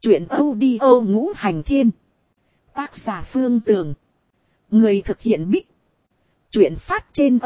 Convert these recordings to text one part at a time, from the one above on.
Chuyện audio ngũ hành thiên. Tác giả Phương Tường. Người thực hiện Bích. Chuyện phát trên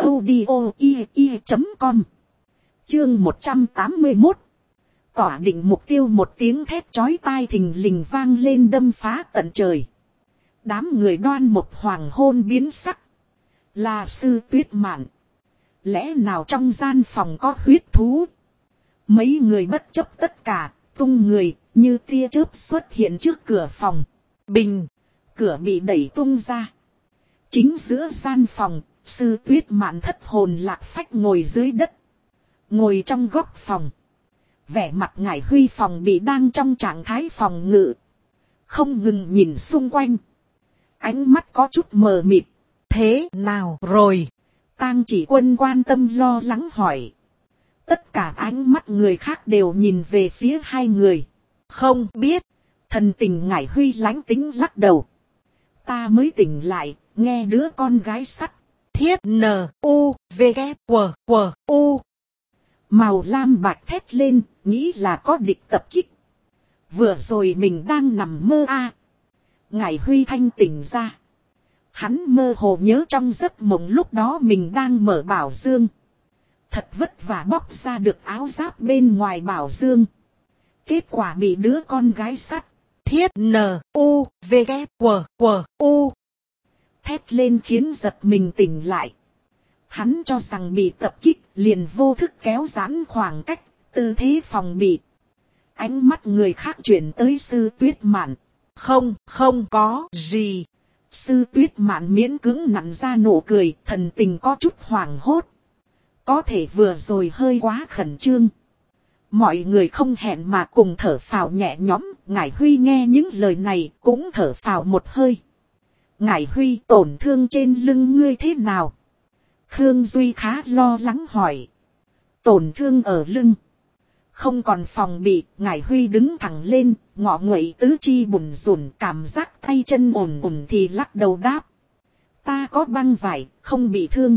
audio.com. Chương 181. Tỏa định mục tiêu, một tiếng thét chói tai thình lình vang lên đâm phá tận trời. Đám người Đoan Mộc hoàng hôn biến sắc. Là Sư Tuyết Mạn. Lẽ nào trong gian phòng có huyết thú? Mấy người bất chấp tất cả, tung người, như tia chớp xuất hiện trước cửa phòng. Bình, cửa bị đẩy tung ra. Chính giữa gian phòng, Sư Tuyết Mạn thất hồn lạc phách ngồi dưới đất. Ngồi trong góc phòng. Vẻ mặt Ngải Huy phòng bị đang trong trạng thái phòng ngự. Không ngừng nhìn xung quanh. Ánh mắt có chút mờ mịt. Thế nào rồi? Tang Chỉ Quân quan tâm lo lắng hỏi. Tất cả ánh mắt người khác đều nhìn về phía hai người. Không biết. Thần tình Ngải Huy lánh tính lắc đầu. Ta mới tỉnh lại, nghe đứa con gái sắt. Thiết N-U-V-K-W-W-U. Màu lam bạch thét lên, nghĩ là có địch tập kích. Vừa rồi mình đang nằm mơ a. Ngải Huy thanh tỉnh ra. Hắn mơ hồ nhớ trong giấc mộng lúc đó mình đang mở bảo dương. Thật vất vả bóc ra được áo giáp bên ngoài bảo dương. Kết quả bị đứa con gái sắt. Thiết N-U-V-K-W-W-U. Thét lên khiến giật mình tỉnh lại. Hắn cho rằng bị tập kích, liền vô thức kéo giãn khoảng cách, tư thế phòng bị. Ánh mắt người khác chuyển tới Sư Tuyết Mạn. Không có gì. Sư Tuyết Mạn miễn cưỡng nặn ra nụ cười, thần tình có chút hoảng hốt. Có thể vừa rồi hơi quá khẩn trương. Mọi người không hẹn mà cùng thở phào nhẹ nhõm. Ngải Huy nghe những lời này cũng thở phào một hơi. Ngải Huy, tổn thương trên lưng ngươi thế nào? Khương Duy khá lo lắng hỏi. Tổn thương ở lưng. Không còn phòng bị. Ngải Huy đứng thẳng lên, ngọ nguậy tứ chi bùn rùn, cảm giác tay chân ổn ổn thì lắc đầu đáp. Ta có băng vải, không bị thương.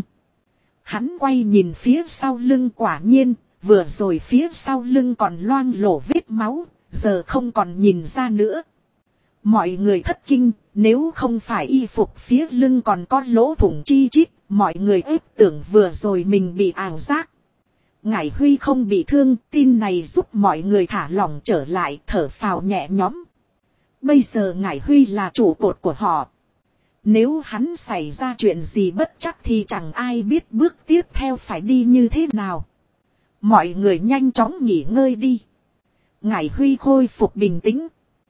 Hắn quay nhìn phía sau lưng, quả nhiên, vừa rồi phía sau lưng còn loang lổ vết máu, giờ không còn nhìn ra nữa. Mọi người thất kinh, nếu không phải y phục phía lưng còn có lỗ thủng chi chít, mọi người ếp tưởng vừa rồi mình bị ảo giác. Ngải Huy không bị thương, tin này giúp mọi người thả lỏng trở lại, thở phào nhẹ nhõm. Bây giờ Ngải Huy là trụ cột của họ. Nếu hắn xảy ra chuyện gì bất chắc thì chẳng ai biết bước tiếp theo phải đi như thế nào. Mọi người nhanh chóng nghỉ ngơi đi. Ngải Huy khôi phục bình tĩnh.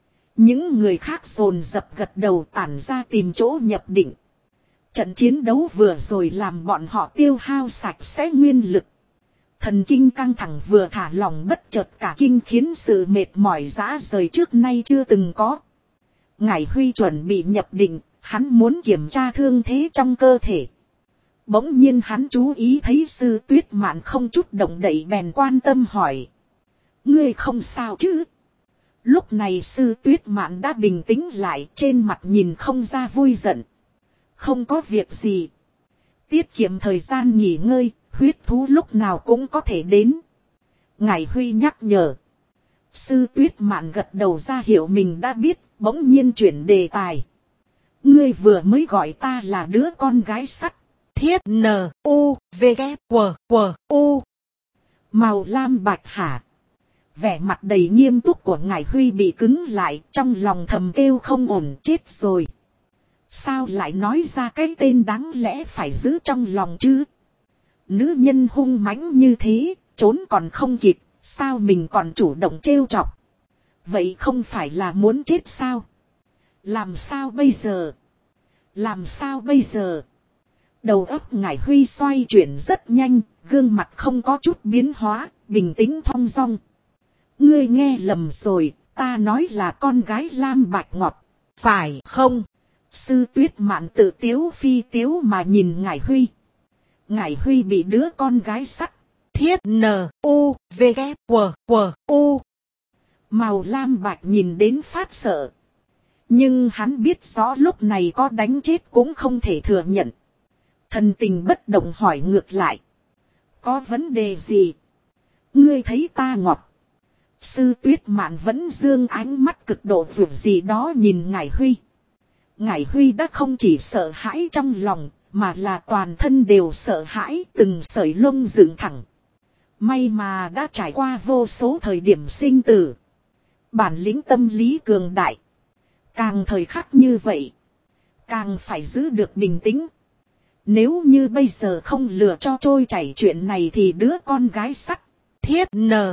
Những người khác dồn dập gật đầu tản ra tìm chỗ nhập định. Trận chiến đấu vừa rồi làm bọn họ tiêu hao sạch sẽ nguyên lực. Thần kinh căng thẳng vừa thả lỏng bất chợt cả kinh khiến sự mệt mỏi rã rời trước nay chưa từng có. Ngải Huy chuẩn bị nhập định, hắn muốn kiểm tra thương thế trong cơ thể. Bỗng nhiên hắn chú ý thấy Sư Tuyết Mạn không chút động đậy bèn quan tâm hỏi. Ngươi không sao chứ? Lúc này Sư Tuyết Mạn đã bình tĩnh lại, trên mặt nhìn không ra vui giận. Không có việc gì. Tiết kiệm thời gian nghỉ ngơi, huyết thú lúc nào cũng có thể đến. Ngải Huy nhắc nhở. Sư Tuyết Mạn gật đầu ra hiệu mình đã biết, bỗng nhiên chuyển đề tài. Ngươi vừa mới gọi ta là đứa con gái sắt. Thiết N-U-V-K-W-W-U. Màu lam bạch hả? Vẻ mặt đầy nghiêm túc của Ngải Huy bị cứng lại, trong lòng thầm kêu không ổn, chết rồi. Sao lại nói ra cái tên đáng lẽ phải giữ trong lòng chứ? Nữ nhân hung mãnh như thế, trốn còn không kịp, sao mình còn chủ động trêu chọc? Vậy không phải là muốn chết sao? Làm sao bây giờ? Làm sao bây giờ? Đầu óc Ngải Huy xoay chuyển rất nhanh, gương mặt không có chút biến hóa, bình tĩnh thong dong. Ngươi nghe lầm rồi, ta nói là con gái lam bạch ngọt, phải không? Sư Tuyết Mạn tự tiếu phi tiếu mà nhìn Ngải Huy. Ngải Huy bị đứa con gái sắt. Thiết N-U-V-K-W-W-U. Màu lam bạch nhìn đến phát sợ. Nhưng hắn biết rõ lúc này có đánh chết cũng không thể thừa nhận. Thần tình bất động hỏi ngược lại. Có vấn đề gì? Ngươi thấy ta ngọt. Sư Tuyết Mạn vẫn dương ánh mắt cực độ vượt gì đó nhìn Ngải Huy. Ngải Huy đã không chỉ sợ hãi trong lòng, mà là toàn thân đều sợ hãi, từng sợi lông dựng thẳng. May mà đã trải qua vô số thời điểm sinh tử. Bản lĩnh tâm lý cường đại. Càng thời khắc như vậy, càng phải giữ được bình tĩnh. Nếu như bây giờ không lừa cho trôi chảy chuyện này thì đứa con gái sắt thiết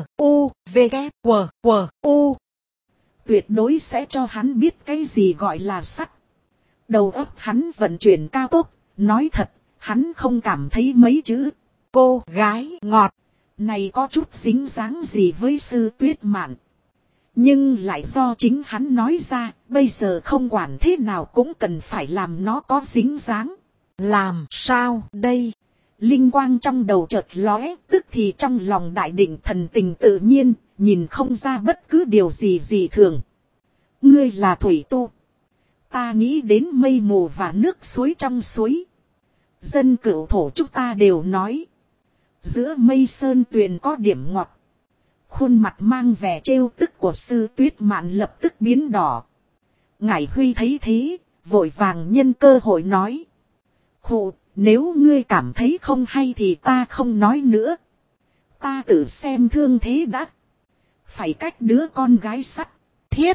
NUVKWQ tuyệt đối sẽ cho hắn biết cái gì gọi là sắt. Đầu óc hắn vận chuyển cao tốc. Nói thật, hắn không cảm thấy mấy chữ cô gái ngọt này có chút dính dáng gì với Sư Tuyết Mạn. Nhưng lại do chính hắn nói ra, bây giờ không quản thế nào cũng cần phải làm nó có dính dáng. Làm sao đây? Linh quang trong đầu chợt lóe, tức thì trong lòng đại định, thần tình tự nhiên, nhìn không ra bất cứ điều gì dị thường. Ngươi là thủy tu. Ta nghĩ đến mây mù và nước suối trong suối. Dân cửu thổ chúng ta đều nói. Giữa mây sơn tuyền có điểm ngọt. Khuôn mặt mang vẻ trêu tức của Sư Tuyết Mạn lập tức biến đỏ. Ngải Huy thấy thế, vội vàng nhân cơ hội nói. Khụ, nếu ngươi cảm thấy không hay thì ta không nói nữa. Ta tự xem thương thế đã. Phải cách đứa con gái sắt. Thiết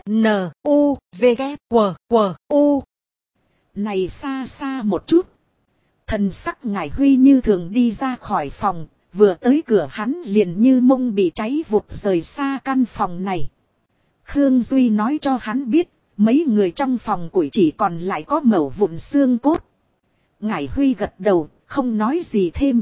NUVKWQ này xa xa một chút. Thần sắc Ngải Huy như thường đi ra khỏi phòng. Vừa tới cửa hắn liền như mông bị cháy vụt rời xa căn phòng này. Khương Duy nói cho hắn biết. Mấy người trong phòng củi chỉ còn lại có mẩu vụn xương cốt. Ngải Huy gật đầu, không nói gì thêm.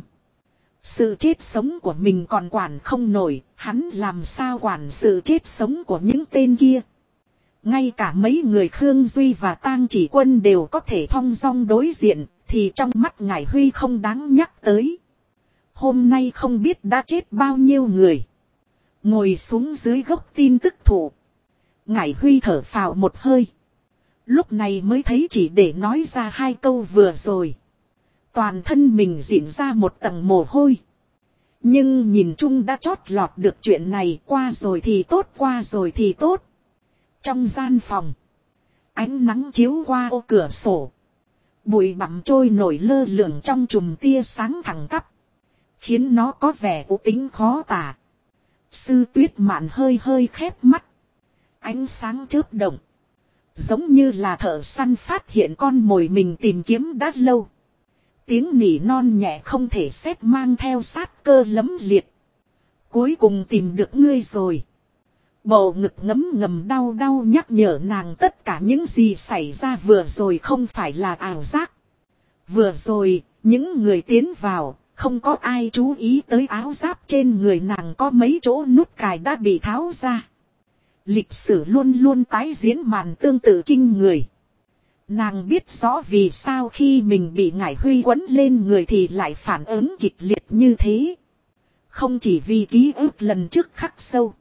Sự chết sống của mình còn quản không nổi, hắn làm sao quản sự chết sống của những tên kia. Ngay cả mấy người Khương Duy và Tang Chỉ Quân đều có thể thong dong đối diện, thì trong mắt Ngải Huy không đáng nhắc tới. Hôm nay không biết đã chết bao nhiêu người. Ngồi xuống dưới gốc tin tức thụ. Ngải Huy thở phào một hơi. Lúc này mới thấy chỉ để nói ra hai câu vừa rồi. Toàn thân mình diễn ra một tầng mồ hôi. Nhưng nhìn chung đã chót lọt được chuyện này, qua rồi thì tốt, qua rồi thì tốt. Trong gian phòng, ánh nắng chiếu qua ô cửa sổ. Bụi bặm trôi nổi lơ lửng trong chùm tia sáng thẳng tắp. Khiến nó có vẻ u tính khó tả. Sư Tuyết Mạn hơi hơi khép mắt. Ánh sáng chớp động. Giống như là thợ săn phát hiện con mồi mình tìm kiếm đã lâu. Tiếng nỉ non nhẹ không thể xét mang theo sát cơ lấm liệt. Cuối cùng tìm được ngươi rồi. Bầu ngực ngấm ngầm đau đau nhắc nhở nàng tất cả những gì xảy ra vừa rồi không phải là ảo giác. Vừa rồi, những người tiến vào, không có ai chú ý tới áo giáp trên người nàng có mấy chỗ nút cài đã bị tháo ra. Lịch sử luôn luôn tái diễn màn tương tự kinh người. Nàng biết rõ vì sao khi mình bị Ngải Huy quấn lên người thì lại phản ứng kịch liệt như thế. Không chỉ vì ký ức lần trước khắc sâu.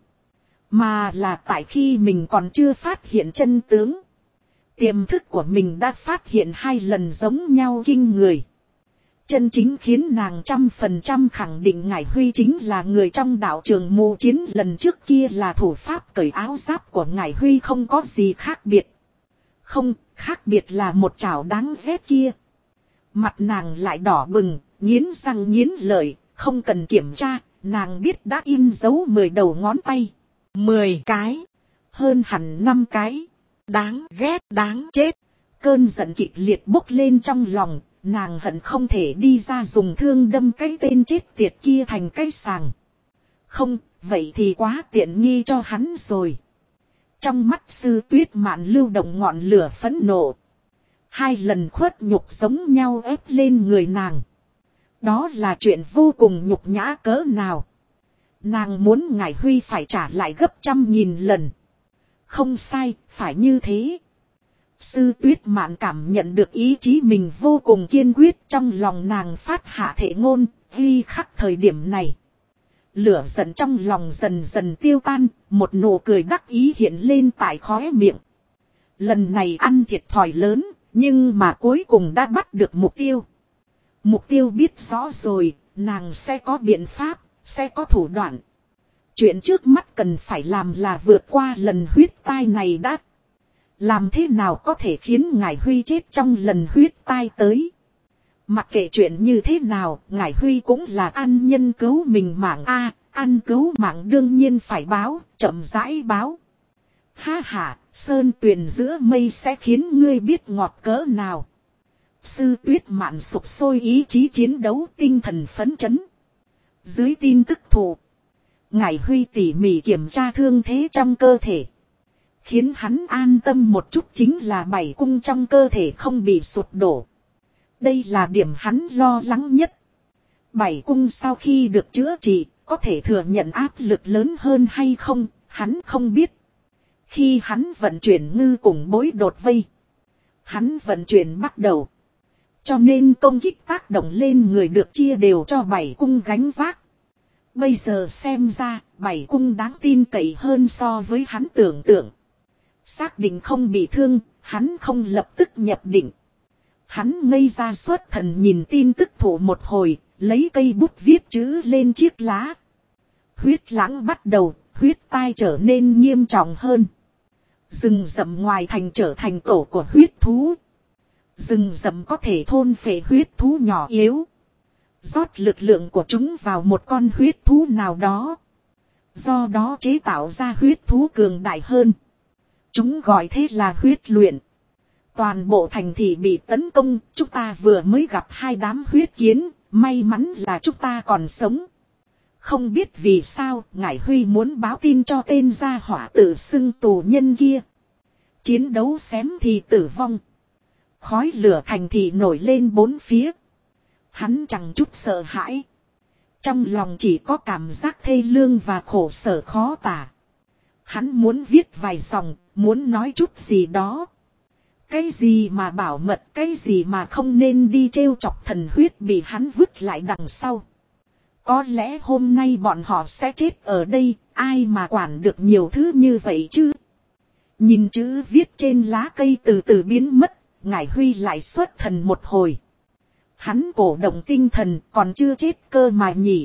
Mà là tại khi mình còn chưa phát hiện chân tướng. Tiềm thức của mình đã phát hiện hai lần giống nhau kinh người. Chân chính khiến nàng 100% khẳng định Ngải Huy chính là người trong đạo trường mù chiến lần trước kia là thủ pháp cởi áo giáp của Ngải Huy không có gì khác biệt. Không, khác biệt là một chảo đáng ghét kia. Mặt nàng lại đỏ bừng, nghiến răng nghiến lợi, không cần kiểm tra, nàng biết đã in dấu 10 đầu ngón tay. 10 cái, hơn hẳn 5 cái. Đáng ghét, đáng chết. Cơn giận kịch liệt bốc lên trong lòng, nàng hận không thể đi ra dùng thương đâm cái tên chết tiệt kia thành cái sàng. Không, vậy thì quá tiện nghi cho hắn rồi. Trong mắt Sư Tuyết Mạn lưu động ngọn lửa phẫn nộ. Hai lần khuất nhục giống nhau ép lên người nàng. Đó là chuyện vô cùng nhục nhã cỡ nào. Nàng muốn Ngải Huy phải trả lại gấp 100.000 lần. Không sai, phải như thế. Sư Tuyết Mạn cảm nhận được ý chí mình vô cùng kiên quyết, trong lòng nàng phát hạ thệ ngôn, ghi khắc thời điểm này. Lửa giận trong lòng dần dần tiêu tan, một nụ cười đắc ý hiện lên tại khóe miệng. Lần này ăn thiệt thòi lớn, nhưng mà cuối cùng đã bắt được mục tiêu. Mục tiêu biết rõ rồi, nàng sẽ có biện pháp, sẽ có thủ đoạn. Chuyện trước mắt cần phải làm là vượt qua lần huyết tai này đã. Làm thế nào có thể khiến ngài Huy chết trong lần huyết tai tới. Mặc kệ chuyện như thế nào, ngài Huy cũng là ăn nhân cứu mình mạng a, ăn cứu mạng đương nhiên phải báo, chậm rãi báo. Ha ha, sơn tuyền giữa mây sẽ khiến ngươi biết ngọt cỡ nào. Sư Tuyết Mạn sục sôi ý chí chiến đấu, tinh thần phấn chấn. Dưới tin tức thù, ngài Huy tỉ mỉ kiểm tra thương thế trong cơ thể. Khiến hắn an tâm một chút chính là 7 cung trong cơ thể không bị sụp đổ. Đây là điểm hắn lo lắng nhất. 7 cung sau khi được chữa trị, có thể thừa nhận áp lực lớn hơn hay không, hắn không biết. Khi hắn vận chuyển ngư cùng bối đột vây, hắn vận chuyển bắt đầu. Cho nên công kích tác động lên người được chia đều cho 7 cung gánh vác. Bây giờ xem ra, 7 cung đáng tin cậy hơn so với hắn tưởng tượng. Xác định không bị thương, hắn không lập tức nhập định. Hắn ngây ra xuất thần nhìn tin tức thủ một hồi, lấy cây bút viết chữ lên chiếc lá. Huyết lãng bắt đầu, huyết tai trở nên nghiêm trọng hơn. Rừng rậm ngoài thành trở thành tổ của huyết thú. Rừng rậm có thể thôn phệ huyết thú nhỏ yếu. Rót lực lượng của chúng vào một con huyết thú nào đó. Do đó chế tạo ra huyết thú cường đại hơn. Chúng gọi thế là huyết luyện. Toàn bộ thành thị bị tấn công, chúng ta vừa mới gặp 2 đám huyết kiến, may mắn là chúng ta còn sống. Không biết vì sao, ngài Huy muốn báo tin cho tên gia hỏa tự xưng tù nhân kia. Chiến đấu xém thì tử vong. Khói lửa thành thị nổi lên 4 phía. Hắn chẳng chút sợ hãi. Trong lòng chỉ có cảm giác thê lương và khổ sở khó tả. Hắn muốn viết vài dòng, muốn nói chút gì đó. Cái gì mà bảo mật, cái gì mà không nên đi trêu chọc thần huyết bị hắn vứt lại đằng sau. Có lẽ hôm nay bọn họ sẽ chết ở đây, ai mà quản được nhiều thứ như vậy chứ. Nhìn chữ viết trên lá cây từ từ biến mất, ngài Huy lại xuất thần một hồi. Hắn cổ động tinh thần còn chưa chết cơ mà nhỉ.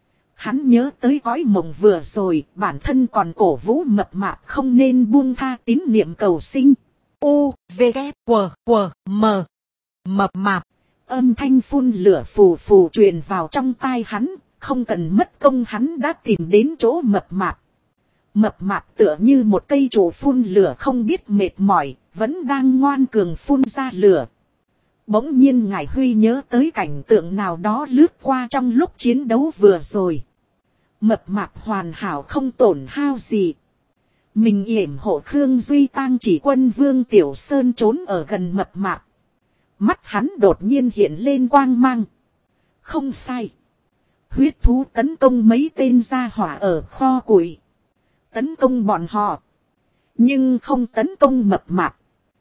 Hắn nhớ tới cõi mộng vừa rồi, bản thân còn cổ vũ mập mạp không nên buông tha tín niệm cầu sinh. U, V, K, W, W, M. Mập mạp. Âm thanh phun lửa phù phù truyền vào trong tai hắn, không cần mất công hắn đã tìm đến chỗ mập mạp. Mập mạp tựa như một cây trụ phun lửa không biết mệt mỏi, vẫn đang ngoan cường phun ra lửa. Bỗng nhiên ngài Huy nhớ tới cảnh tượng nào đó lướt qua trong lúc chiến đấu vừa rồi. Mập mạp hoàn hảo không tổn hao gì. Mình yểm hộ Khương Duy Tang chỉ quân Vương Tiểu Sơn trốn ở gần mập mạp. Mắt hắn đột nhiên hiện lên quang mang. Không sai. Huyết thú tấn công mấy tên gia hỏa ở kho củi. Tấn công bọn họ. Nhưng không tấn công mập mạp.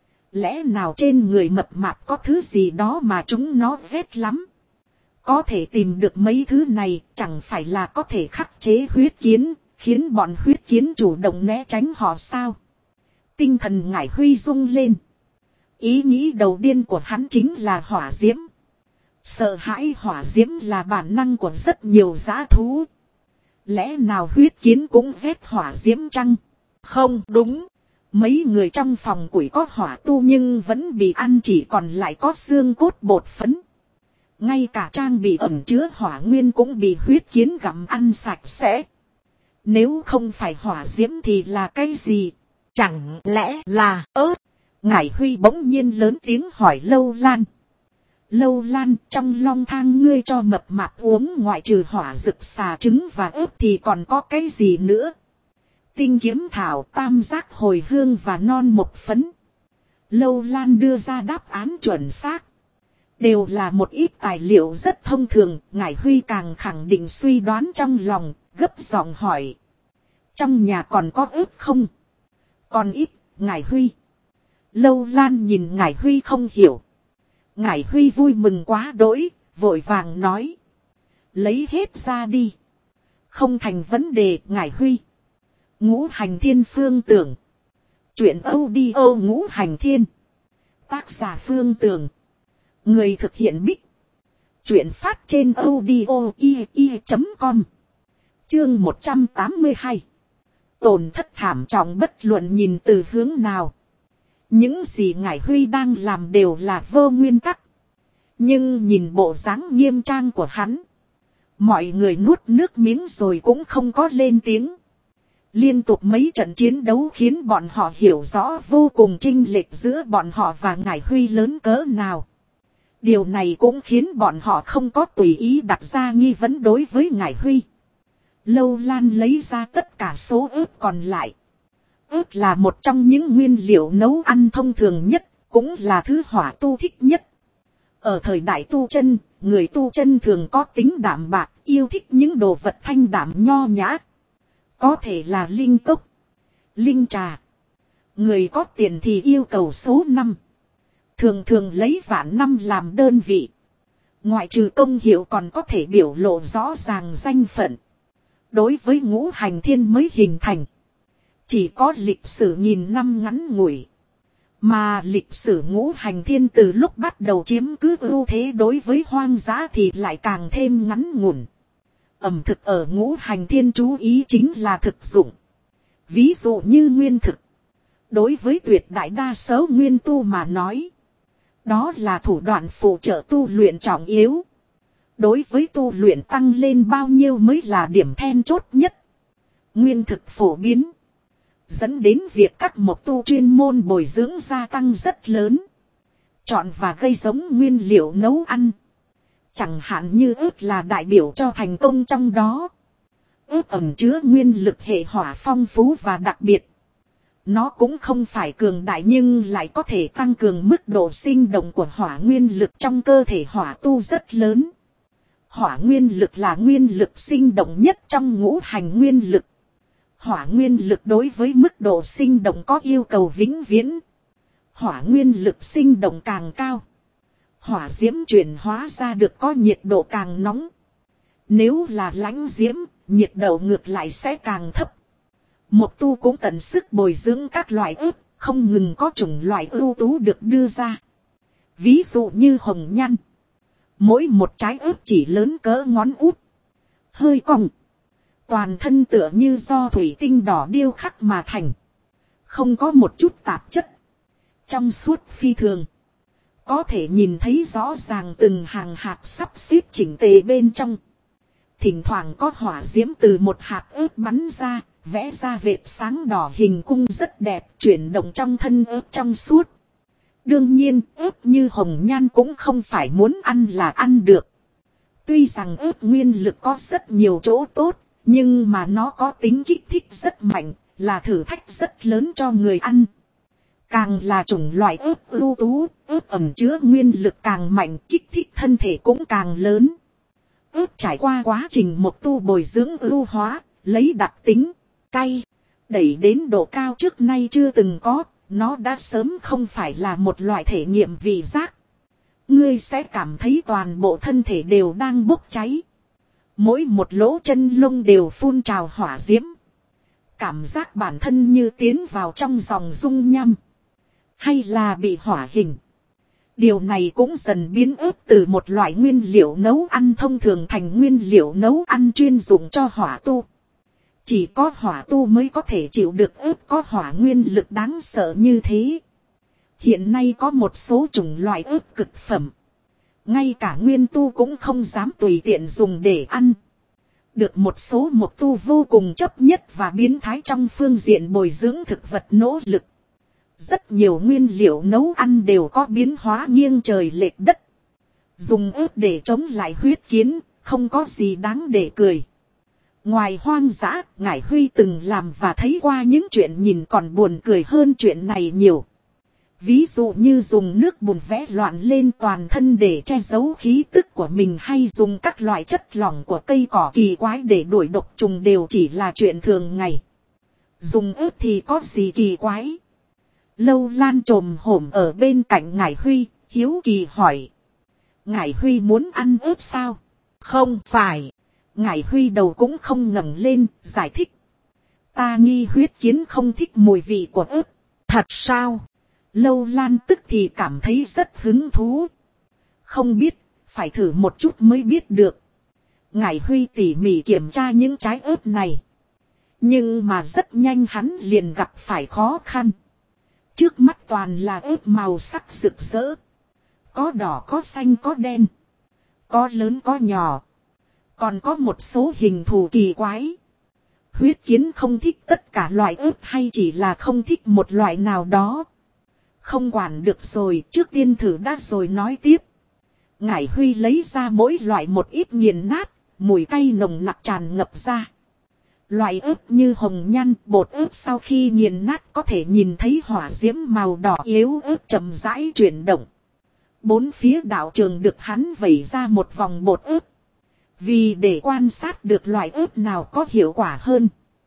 Lẽ nào trên người mập mạp có thứ gì đó mà chúng nó ghét lắm. Có thể tìm được mấy thứ này chẳng phải là có thể khắc chế huyết kiến, khiến bọn huyết kiến chủ động né tránh họ sao. Tinh thần ngải Huy rung lên. Ý nghĩ đầu tiên của hắn chính là hỏa diễm. Sợ hãi hỏa diễm là bản năng của rất nhiều dã thú. Lẽ nào huyết kiến cũng ghét hỏa diễm chăng? Không đúng. Mấy người trong phòng củi có hỏa tu nhưng vẫn bị ăn chỉ còn lại có xương cốt bột phấn. Ngay cả trang bị ẩn chứa hỏa nguyên cũng bị huyết kiến gặm ăn sạch sẽ. Nếu không phải hỏa diễm thì là cái gì? Chẳng lẽ là ớt? Ngải Huy bỗng nhiên lớn tiếng hỏi Lâu Lan. Lâu Lan, trong long thang ngươi cho mập mạp uống ngoại trừ hỏa rực xà trứng và ớt thì còn có cái gì nữa? Tinh kiếm thảo, tam giác hồi hương và non mộc phấn. Lâu Lan đưa ra đáp án chuẩn xác. Đều là một ít tài liệu rất thông thường, Ngải Huy càng khẳng định suy đoán trong lòng, gấp giọng hỏi. Trong nhà còn có ớt không? Còn ít, Ngải Huy. Lâu Lan nhìn Ngải Huy không hiểu. Ngải Huy vui mừng quá đỗi, vội vàng nói. Lấy hết ra đi. Không thành vấn đề, Ngải Huy. Ngũ Hành Thiên Phương Tưởng. Chuyện audio Ngũ Hành Thiên. Tác giả Phương Tưởng. Người thực hiện Bích. Chuyện phát trên audio.com. Chương 182. Tổn thất thảm trọng bất luận nhìn từ hướng nào. Những gì Ngải Huy đang làm đều là vô nguyên tắc. Nhưng nhìn bộ dáng nghiêm trang của hắn, mọi người nuốt nước miếng rồi cũng không có lên tiếng. Liên tục mấy trận chiến đấu khiến bọn họ hiểu rõ vô cùng chênh lệch giữa bọn họ và Ngải Huy lớn cỡ nào. Điều này cũng khiến bọn họ không có tùy ý đặt ra nghi vấn đối với Ngải Huy. Lâu Lan lấy ra tất cả số ớt còn lại. Ớt là một trong những nguyên liệu nấu ăn thông thường nhất, cũng là thứ hỏa tu thích nhất. Ở thời đại tu chân, người tu chân thường có tính đạm bạc, yêu thích những đồ vật thanh đạm nho nhã. Có thể là linh cốc, linh trà. Người có tiền thì yêu cầu số 5. Thường thường lấy vạn năm làm đơn vị. Ngoại trừ công hiệu còn có thể biểu lộ rõ ràng danh phận. Đối với ngũ hành thiên mới hình thành, chỉ có lịch sử nghìn năm ngắn ngủi. Mà lịch sử ngũ hành thiên từ lúc bắt đầu chiếm cứ ưu thế đối với hoang dã thì lại càng thêm ngắn ngủn. Ẩm thực ở ngũ hành thiên chú ý chính là thực dụng. Ví dụ như nguyên thực. Đối với tuyệt đại đa số nguyên tu mà nói, đó là thủ đoạn phụ trợ tu luyện trọng yếu. Đối với tu luyện tăng lên bao nhiêu mới là điểm then chốt nhất. Nguyên thực phổ biến, dẫn đến việc các mộc tu chuyên môn bồi dưỡng gia tăng rất lớn. Chọn và gây giống nguyên liệu nấu ăn. Chẳng hạn như ớt là đại biểu cho thành công trong đó. Ớt ẩn chứa nguyên lực hệ hỏa phong phú và đặc biệt. Nó cũng không phải cường đại nhưng lại có thể tăng cường mức độ sinh động của hỏa nguyên lực trong cơ thể hỏa tu rất lớn. Hỏa nguyên lực là nguyên lực sinh động nhất trong ngũ hành nguyên lực. Hỏa nguyên lực đối với mức độ sinh động có yêu cầu vĩnh viễn. Hỏa nguyên lực sinh động càng cao, hỏa diễm chuyển hóa ra được có nhiệt độ càng nóng. Nếu là lãnh diễm, nhiệt độ ngược lại sẽ càng thấp. Mộc tu cũng tận sức bồi dưỡng các loại ớt, không ngừng có chủng loại ưu tú được đưa ra. Ví dụ như hồng nhan. Mỗi một trái ớt chỉ lớn cỡ ngón út, hơi cong. Toàn thân tựa như do thủy tinh đỏ điêu khắc mà thành. Không có một chút tạp chất. Trong suốt phi thường. Có thể nhìn thấy rõ ràng từng hàng hạt sắp xếp chỉnh tề bên trong. Thỉnh thoảng có hỏa diễm từ một hạt ớt bắn ra, vẽ ra vệt sáng đỏ hình cung rất đẹp, chuyển động trong thân ớt trong suốt. Đương nhiên, ớt như hồng nhan cũng không phải muốn ăn là ăn được. Tuy rằng ớt nguyên lực có rất nhiều chỗ tốt, nhưng mà nó có tính kích thích rất mạnh, là thử thách rất lớn cho người ăn. Càng là chủng loại ớt ưu tú, ớt ẩm chứa nguyên lực càng mạnh, kích thích thân thể cũng càng lớn. Ớt trải qua quá trình mộc tu bồi dưỡng ưu hóa, lấy đặc tính cay, đẩy đến độ cao trước nay chưa từng có, nó đã sớm không phải là một loại thể nghiệm vị giác. Ngươi sẽ cảm thấy toàn bộ thân thể đều đang bốc cháy. Mỗi một lỗ chân lông đều phun trào hỏa diễm. Cảm giác bản thân như tiến vào trong dòng dung nham. Hay là bị hỏa hình. Điều này cũng dần biến ớt từ một loại nguyên liệu nấu ăn thông thường thành nguyên liệu nấu ăn chuyên dụng cho hỏa tu. Chỉ có hỏa tu mới có thể chịu được ớt có hỏa nguyên lực đáng sợ như thế. Hiện nay có một số chủng loại ớt cực phẩm. Ngay cả nguyên tu cũng không dám tùy tiện dùng để ăn. Được một số mộc tu vô cùng chấp nhất và biến thái trong phương diện bồi dưỡng thực vật nỗ lực. Rất nhiều nguyên liệu nấu ăn đều có biến hóa nghiêng trời lệch đất. Dùng ớt để chống lại huyết kiến, không có gì đáng để cười. Ngoài hoang dã, Ngải Huy từng làm và thấy qua những chuyện nhìn còn buồn cười hơn chuyện này nhiều. Ví dụ như dùng nước bùn vẽ loạn lên toàn thân để che giấu khí tức của mình hay dùng các loại chất lỏng của cây cỏ kỳ quái để đuổi độc trùng đều chỉ là chuyện thường ngày. Dùng ớt thì có gì kỳ quái? Lâu Lan chồm hổm ở bên cạnh Ngải Huy, hiếu kỳ hỏi. Ngải Huy muốn ăn ớt sao? Không phải. Ngải Huy đầu cũng không ngẩng lên, giải thích. Ta nghi huyết kiến không thích mùi vị của ớt. Thật sao? Lâu Lan tức thì cảm thấy rất hứng thú. Không biết, phải thử một chút mới biết được. Ngải Huy tỉ mỉ kiểm tra những trái ớt này. Nhưng mà rất nhanh hắn liền gặp phải khó khăn. Trước mắt toàn là ớt màu sắc rực rỡ. Có đỏ có xanh có đen. Có lớn có nhỏ. Còn có một số hình thù kỳ quái. Huyết Kiến không thích tất cả loại ớt hay chỉ là không thích một loại nào đó. Không quản được rồi, trước tiên thử đã rồi nói tiếp. Ngải Huy lấy ra mỗi loại một ít nghiền nát, mùi cay nồng nặc tràn ngập ra. Loại ớt như hồng nhan, bột ớt sau khi nghiền nát có thể nhìn thấy hỏa diễm màu đỏ yếu ớt chậm rãi chuyển động. Bốn phía đạo trường được hắn vẩy ra một vòng bột ớt. Vì để quan sát được loại ớt nào có hiệu quả hơn.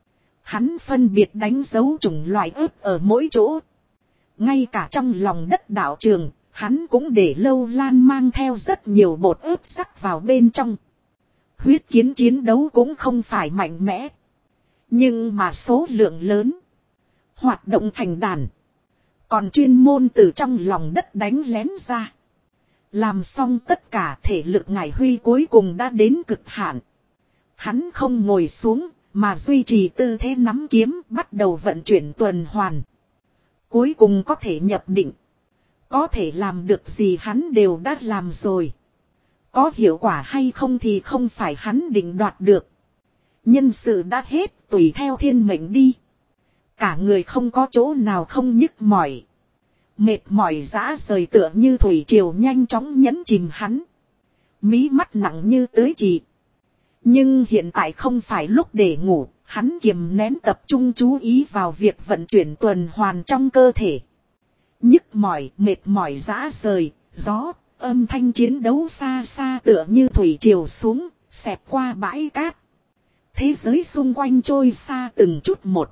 Hắn phân biệt đánh dấu chủng loại ớt ở mỗi chỗ. Ngay cả trong lòng đất đạo trường, hắn cũng để Lâu Lan mang theo rất nhiều bột ớt sắc vào bên trong. Huyết Kiến chiến đấu cũng không phải mạnh mẽ. Nhưng mà số lượng lớn. Hoạt động thành đàn. Còn chuyên môn từ trong lòng đất đánh lén ra. Làm xong tất cả, thể lực Ngải Huy cuối cùng đã đến cực hạn. Hắn không ngồi xuống, mà duy trì tư thế nắm kiếm, bắt đầu vận chuyển tuần hoàn. Cuối cùng có thể nhập định. Có thể làm được gì hắn đều đã làm rồi. Có hiệu quả hay không thì không phải hắn định đoạt được. Nhân sự đã hết, tùy theo thiên mệnh đi. Cả người không có chỗ nào không nhức mỏi. Mệt mỏi rã rời tựa như thủy triều nhanh chóng nhấn chìm hắn. Mí mắt nặng như tưới chỉ. Nhưng hiện tại không phải lúc để ngủ, hắn kiềm nén tập trung chú ý vào việc vận chuyển tuần hoàn trong cơ thể. Nhức mỏi, mệt mỏi rã rời, gió, âm thanh chiến đấu xa xa tựa như thủy triều xuống, xẹt qua bãi cát. Thế giới xung quanh trôi xa từng chút một.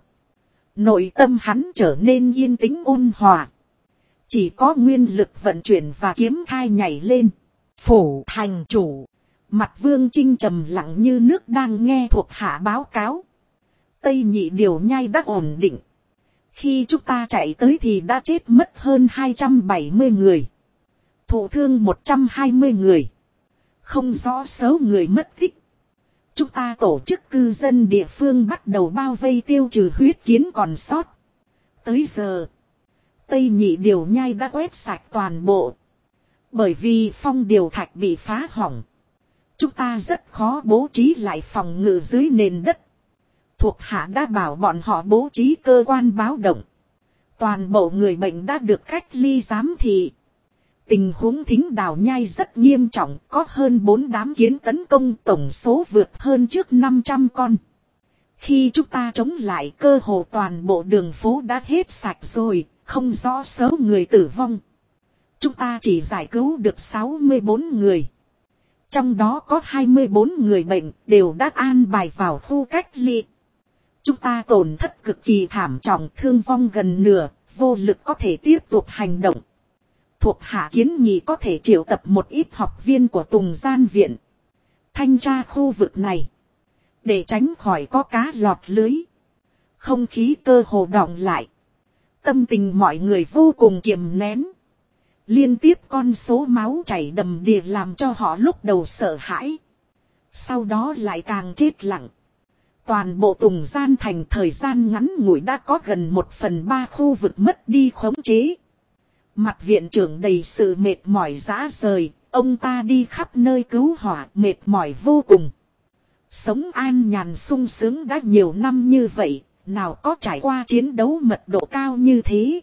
Nội tâm hắn trở nên yên tĩnh ôn hòa. Chỉ có nguyên lực vận chuyển và kiếm thai nhảy lên. Phủ thành chủ. Mặt Vương Trinh trầm lặng như nước đang nghe thuộc hạ báo cáo. Tây Nhị Điều Nhai đã ổn định. Khi chúng ta chạy tới thì đã chết mất hơn 270 người. Thụ thương 120 người. Không rõ số người mất tích. Chúng ta tổ chức cư dân địa phương bắt đầu bao vây tiêu trừ Huyết Kiến còn sót. Tới giờ, Tây Nhị Điều Nhai đã quét sạch toàn bộ. Bởi vì phong điều thạch bị phá hỏng. Chúng ta rất khó bố trí lại phòng ngự dưới nền đất. Thuộc hạ đã bảo bọn họ bố trí cơ quan báo động. Toàn bộ người bệnh đã được cách ly giám thị. Tình huống Thính Đào Nhai rất nghiêm trọng, có hơn 4 đám kiến tấn công, tổng số vượt hơn trước 500 con. Khi chúng ta chống lại, cơ hồ toàn bộ đường phố đã hết sạch rồi, không rõ số người tử vong. Chúng ta chỉ giải cứu được 64 người. Trong đó có 24 người bệnh đều đã an bài vào khu cách ly. Chúng ta tổn thất cực kỳ thảm trọng, thương vong gần nửa, vô lực có thể tiếp tục hành động. Thuộc hạ kiến nghị có thể triệu tập một ít học viên của Tùng Gian Viện. Thanh tra khu vực này. Để tránh khỏi có cá lọt lưới. Không khí cơ hồ đọng lại. Tâm tình mọi người vô cùng kiềm nén. Liên tiếp con số máu chảy đầm đìa làm cho họ lúc đầu sợ hãi. Sau đó lại càng chết lặng. Toàn bộ Tùng Gian Thành thời gian ngắn ngủi đã có gần 1/3 khu vực mất đi khống chế. Mặt viện trưởng đầy sự mệt mỏi rã rời, ông ta đi khắp nơi cứu hỏa, mệt mỏi vô cùng. Sống an nhàn sung sướng đã nhiều năm như vậy, nào có trải qua chiến đấu mật độ cao như thế.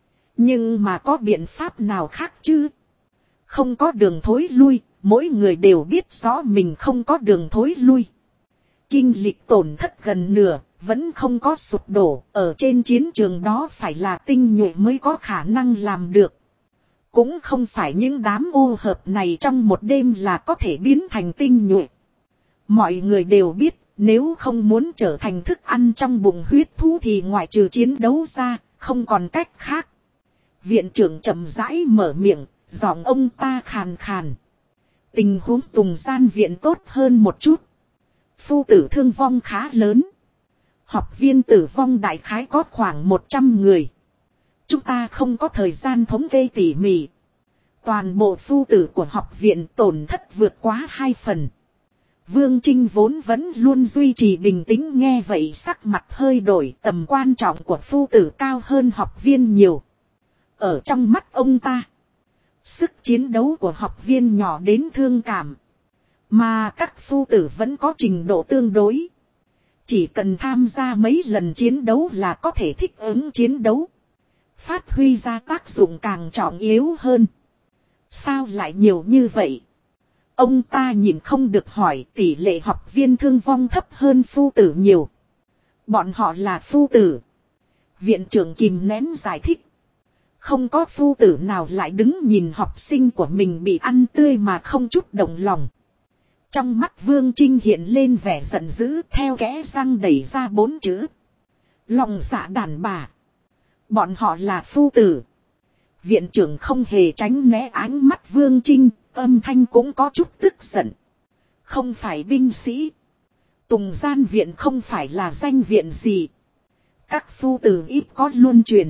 Nhưng mà có biện pháp nào khác chứ? Không có đường thối lui, mỗi người đều biết rõ mình không có đường thối lui. Kinh lịch tổn thất gần nửa, vẫn không có sụp đổ, ở trên chiến trường đó phải là tinh nhuệ mới có khả năng làm được. Cũng không phải những đám ô hợp này trong một đêm là có thể biến thành tinh nhuệ. Mọi người đều biết, nếu không muốn trở thành thức ăn trong bụng huyết thú thì ngoại trừ chiến đấu ra, không còn cách khác. Viện trưởng chậm rãi mở miệng, giọng ông ta khàn khàn. Tình huống Tùng Gian Viện tốt hơn một chút. Phu tử thương vong khá lớn. Học viên tử vong đại khái có khoảng 100 người. Chúng ta không có thời gian thống kê tỉ mỉ. Toàn bộ phu tử của học viện tổn thất vượt quá 2 phần. Vương Trinh vốn vẫn luôn duy trì bình tĩnh, nghe vậy sắc mặt hơi đổi, tầm quan trọng của phu tử cao hơn học viên nhiều. Ở trong mắt ông ta, sức chiến đấu của học viên nhỏ đến thương cảm. Mà các phu tử vẫn có trình độ tương đối. Chỉ cần tham gia mấy lần chiến đấu là có thể thích ứng chiến đấu. Phát huy ra tác dụng càng trọng yếu hơn. Sao lại nhiều như vậy? Ông ta nhìn không được hỏi, tỷ lệ học viên thương vong thấp hơn phu tử nhiều. Bọn họ là phu tử. Viện trưởng kìm nén giải thích. Không có phu tử nào lại đứng nhìn học sinh của mình bị ăn tươi mà không chút động lòng. Trong mắt Vương Trinh hiện lên vẻ giận dữ, theo kẽ răng đẩy ra 4 chữ. Lòng dạ đàn bà. Bọn họ là phu tử. Viện trưởng không hề tránh né ánh mắt Vương Trinh, âm thanh cũng có chút tức giận. Không phải binh sĩ. Tùng Gian viện không phải là danh viện gì. Các phu tử ít có luân truyền.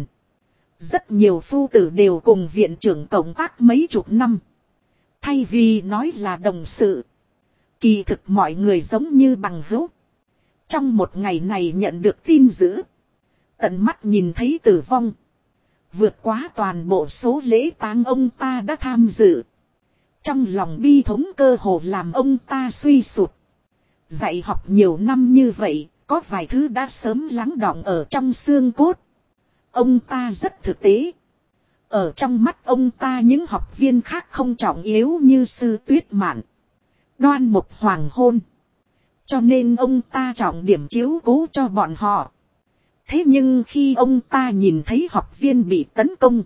Rất nhiều phu tử đều cùng viện trưởng cộng tác mấy chục năm. Thay vì nói là đồng sự, kỳ thực mọi người giống như bằng hữu. Trong một ngày này nhận được tin dữ, tận mắt nhìn thấy tử vong, vượt quá toàn bộ số lễ tang ông ta đã tham dự. Trong lòng bi thống cơ hồ làm ông ta suy sụp. Dạy học nhiều năm như vậy, có vài thứ đã sớm lắng đọng ở trong xương cốt. Ông ta rất thực tế. Ở trong mắt ông ta những học viên khác không trọng yếu như Sư Tuyết Mạn, Đoan Mục Hoàng Hôn. Cho nên ông ta trọng điểm chiếu cố cho bọn họ. Thế nhưng khi ông ta nhìn thấy học viên bị tấn công,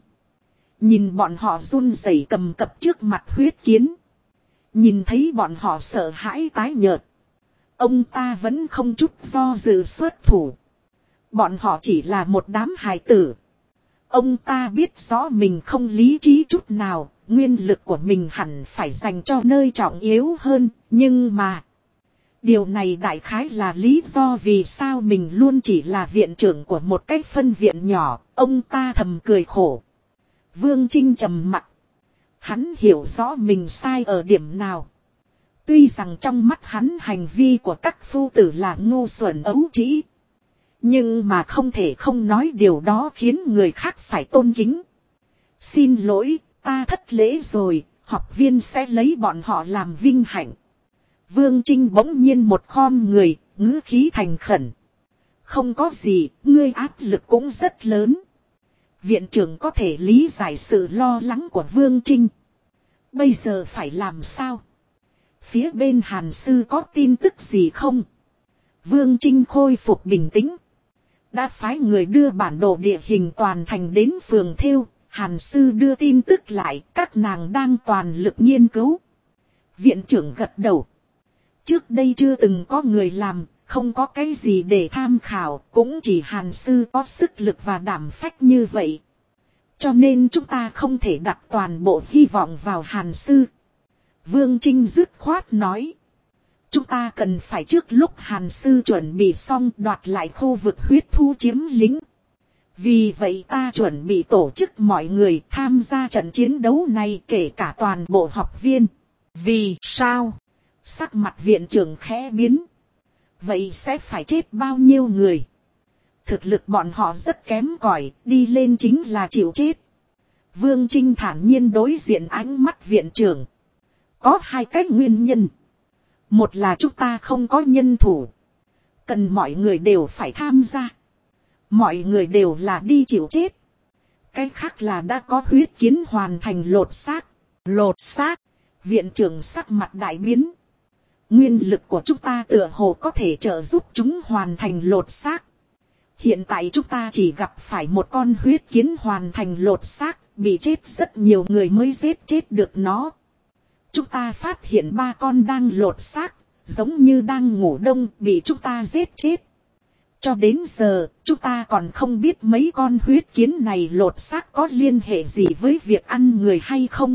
nhìn bọn họ run rẩy cầm cập trước mặt huyết kiến, nhìn thấy bọn họ sợ hãi tái nhợt, ông ta vẫn không chút do dự xuất thủ. Bọn họ chỉ là một đám hài tử. Ông ta biết rõ mình không lý trí chút nào, nguyên lực của mình hẳn phải dành cho nơi trọng yếu hơn, nhưng mà điều này đại khái là lý do vì sao mình luôn chỉ là viện trưởng của một cái phân viện nhỏ. Ông ta thầm cười khổ. Vương Trinh trầm mặc. Hắn hiểu rõ mình sai ở điểm nào. Tuy rằng trong mắt hắn hành vi của các phu tử là ngu xuẩn ấu trĩ, nhưng mà không thể không nói điều đó khiến người khác phải tôn kính. Xin lỗi, ta thất lễ rồi, học viên sẽ lấy bọn họ làm vinh hạnh. Vương Trinh bỗng nhiên một khom người, ngữ khí thành khẩn. Không có gì, ngươi áp lực cũng rất lớn. Viện trưởng có thể lý giải sự lo lắng của Vương Trinh. Bây giờ phải làm sao? Phía bên Hàn Sư có tin tức gì không? Vương Trinh khôi phục bình tĩnh. Đã phái người đưa bản đồ địa hình toàn thành đến phường Thêu. Hàn Sư đưa tin tức lại, các nàng đang toàn lực nghiên cứu. Viện trưởng gật đầu. Trước đây chưa từng có người làm, không có cái gì để tham khảo, cũng chỉ Hàn Sư có sức lực và đảm phách như vậy. Cho nên chúng ta không thể đặt toàn bộ hy vọng vào Hàn Sư. Vương Trinh dứt khoát nói. Chúng ta cần phải trước lúc Hàn Sư chuẩn bị xong đoạt lại khu vực huyết thu chiếm lĩnh. Vì vậy ta chuẩn bị tổ chức mọi người tham gia trận chiến đấu này, kể cả toàn bộ học viên. Vì sao? Sắc mặt viện trưởng khẽ biến. Vậy sẽ phải chết bao nhiêu người? Thực lực bọn họ rất kém cỏi, đi lên chính là chịu chết. Vương Trinh thản nhiên đối diện ánh mắt viện trưởng. Có hai cách nguyên nhân. Một là chúng ta không có nhân thủ. Cần mọi người đều phải tham gia. Mọi người đều là đi chịu chết. Cái khác là đã có huyết kiến hoàn thành lột xác. Lột xác. Viện trưởng sắc mặt đại biến. Nguyên lực của chúng ta tựa hồ có thể trợ giúp chúng hoàn thành lột xác. Hiện tại chúng ta chỉ gặp phải một con huyết kiến hoàn thành lột xác. Bị chết rất nhiều người mới giết chết được nó. Chúng ta phát hiện 3 con đang lột xác. Giống như đang ngủ đông, bị chúng ta giết chết. Cho đến giờ, chúng ta còn không biết mấy con huyết kiến này lột xác có liên hệ gì với việc ăn người hay không.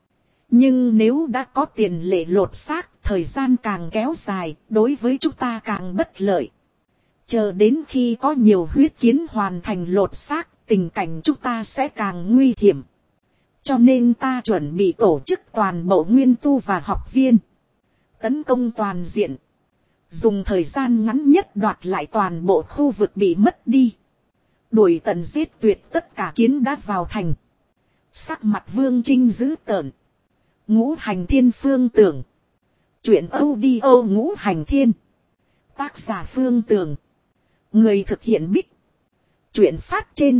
Nhưng nếu đã có tiền lệ lột xác, thời gian càng kéo dài, đối với chúng ta càng bất lợi. Chờ đến khi có nhiều huyết kiến hoàn thành lột xác, tình cảnh chúng ta sẽ càng nguy hiểm. Cho nên ta chuẩn bị tổ chức toàn bộ nguyên tu và học viên. Tấn công toàn diện. Dùng thời gian ngắn nhất đoạt lại toàn bộ khu vực bị mất đi. Đuổi tận giết tuyệt tất cả kiến đã vào thành. Sắc mặt Vương Trinh dữ tợn. Ngũ Hành Thiên Phương Tưởng. Chuyện audio Ngũ Hành Thiên. Tác giả Phương Tưởng. Người thực hiện Bích. Chuyện phát trên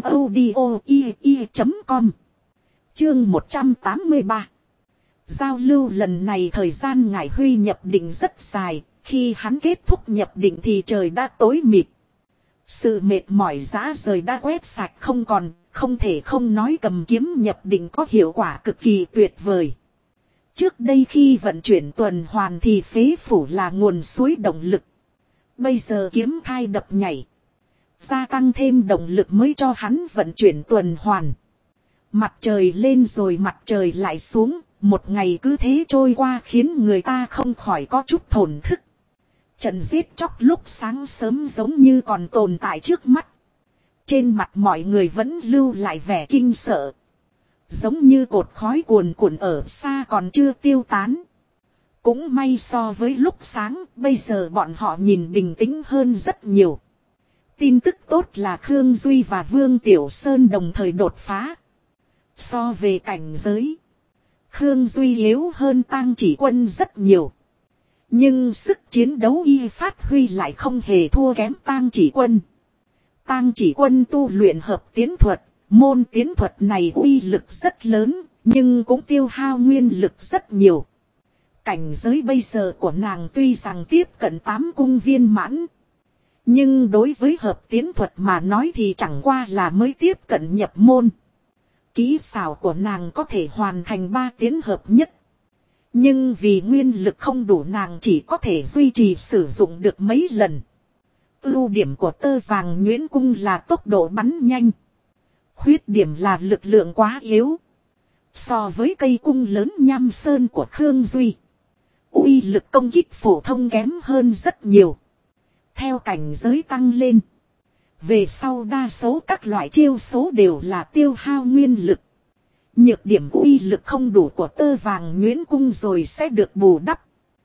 audio.com. Chương 183. Giao lưu lần này thời gian Ngải Huy nhập định rất dài. Khi hắn kết thúc nhập định thì trời đã tối mịt. Sự mệt mỏi rã rời đã quét sạch không còn. Không thể không nói cầm kiếm nhập định có hiệu quả cực kỳ tuyệt vời. Trước đây khi vận chuyển tuần hoàn thì phế phủ là nguồn suối động lực. Bây giờ kiếm thai đập nhảy. Gia tăng thêm động lực mới cho hắn vận chuyển tuần hoàn. Mặt trời lên rồi mặt trời lại xuống. Một ngày cứ thế trôi qua khiến người ta không khỏi có chút thổn thức. Trận giết chóc lúc sáng sớm giống như còn tồn tại trước mắt. Trên mặt mọi người vẫn lưu lại vẻ kinh sợ. Giống như cột khói cuồn cuộn ở xa còn chưa tiêu tán. Cũng may so với lúc sáng, bây giờ bọn họ nhìn bình tĩnh hơn rất nhiều. Tin tức tốt là Khương Duy và Vương Tiểu Sơn đồng thời đột phá. So về cảnh giới, Khương Duy yếu hơn Tang Chỉ Quân rất nhiều. Nhưng sức chiến đấu y phát huy lại không hề thua kém Tang Chỉ Quân. Tang Chỉ Quân tu luyện hợp tiến thuật, môn tiến thuật này uy lực rất lớn, nhưng cũng tiêu hao nguyên lực rất nhiều. Cảnh giới bây giờ của nàng tuy rằng tiếp cận 8 cung viên mãn. Nhưng đối với hợp tiến thuật mà nói thì chẳng qua là mới tiếp cận nhập môn. Kỹ xảo của nàng có thể hoàn thành 3 tiến hợp nhất. Nhưng vì nguyên lực không đủ nàng chỉ có thể duy trì sử dụng được mấy lần. Ưu điểm của Tơ Vàng Nhuyễn Cung là tốc độ bắn nhanh. Khuyết điểm là lực lượng quá yếu. So với cây cung lớn Nham Sơn của Khương Duy, uy lực công kích phổ thông kém hơn rất nhiều. Theo cảnh giới tăng lên, về sau đa số các loại chiêu số đều là tiêu hao nguyên lực. Nhược điểm uy lực không đủ của Tơ Vàng Nhuyễn Cung rồi sẽ được bù đắp.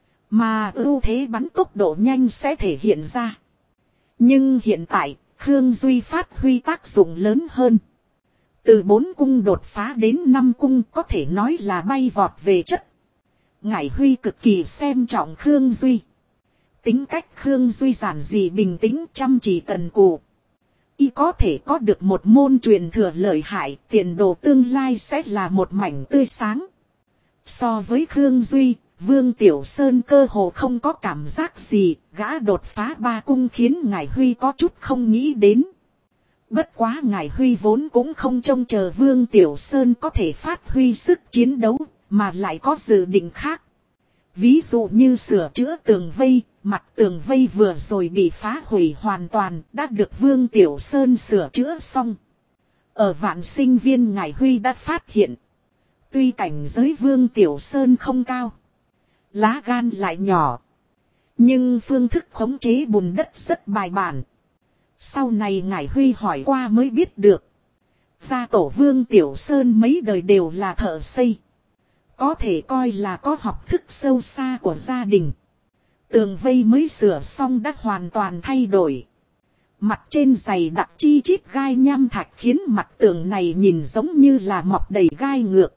Mà ưu thế bắn tốc độ nhanh sẽ thể hiện ra. Nhưng hiện tại, Khương Duy phát huy tác dụng lớn hơn. Từ 4 cung đột phá đến 5 cung có thể nói là bay vọt về chất. Ngải Huy cực kỳ xem trọng Khương Duy. Tính cách Khương Duy giản dị bình tĩnh chăm chỉ cần cù. Y có thể có được một môn truyền thừa lợi hại, tiền đồ tương lai sẽ là một mảnh tươi sáng. So với Khương Duy, Vương Tiểu Sơn cơ hồ không có cảm giác gì, gã đột phá 3 cung khiến Ngải Huy có chút không nghĩ đến. Bất quá Ngải Huy vốn cũng không trông chờ Vương Tiểu Sơn có thể phát huy sức chiến đấu, mà lại có dự định khác. Ví dụ như sửa chữa tường vây, mặt tường vây vừa rồi bị phá hủy hoàn toàn, đã được Vương Tiểu Sơn sửa chữa xong. Ở Vạn Sinh Viên Ngải Huy đã phát hiện, tuy cảnh giới Vương Tiểu Sơn không cao, lá gan lại nhỏ, nhưng phương thức khống chế bùn đất rất bài bản. Sau này Ngải Huy hỏi qua mới biết được, gia tổ Vương Tiểu Sơn mấy đời đều là thợ xây, có thể coi là có học thức sâu xa của gia đình. Tường vây mới sửa xong đã hoàn toàn thay đổi. Mặt trên dày đặc chi chít gai nham thạch khiến mặt tường này nhìn giống như là mọc đầy gai ngược.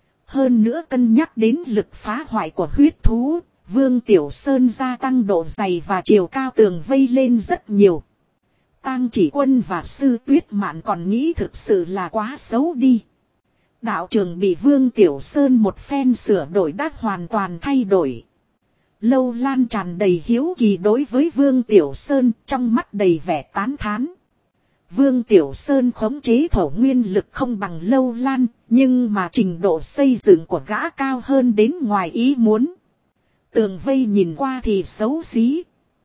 Hơn nữa cân nhắc đến lực phá hoại của huyết thú, Vương Tiểu Sơn gia tăng độ dày và chiều cao tường vây lên rất nhiều. Tang Chỉ Quân và Sư Tuyết Mạn còn nghĩ thực sự là quá xấu đi. Đạo trường bị Vương Tiểu Sơn một phen sửa đổi đã hoàn toàn thay đổi. Lâu Lan tràn đầy hiếu kỳ đối với Vương Tiểu Sơn, trong mắt đầy vẻ tán thán. Vương Tiểu Sơn khống chế thổ nguyên lực không bằng Lâu Lan, nhưng mà trình độ xây dựng của gã cao hơn đến ngoài ý muốn. Tường vây nhìn qua thì xấu xí.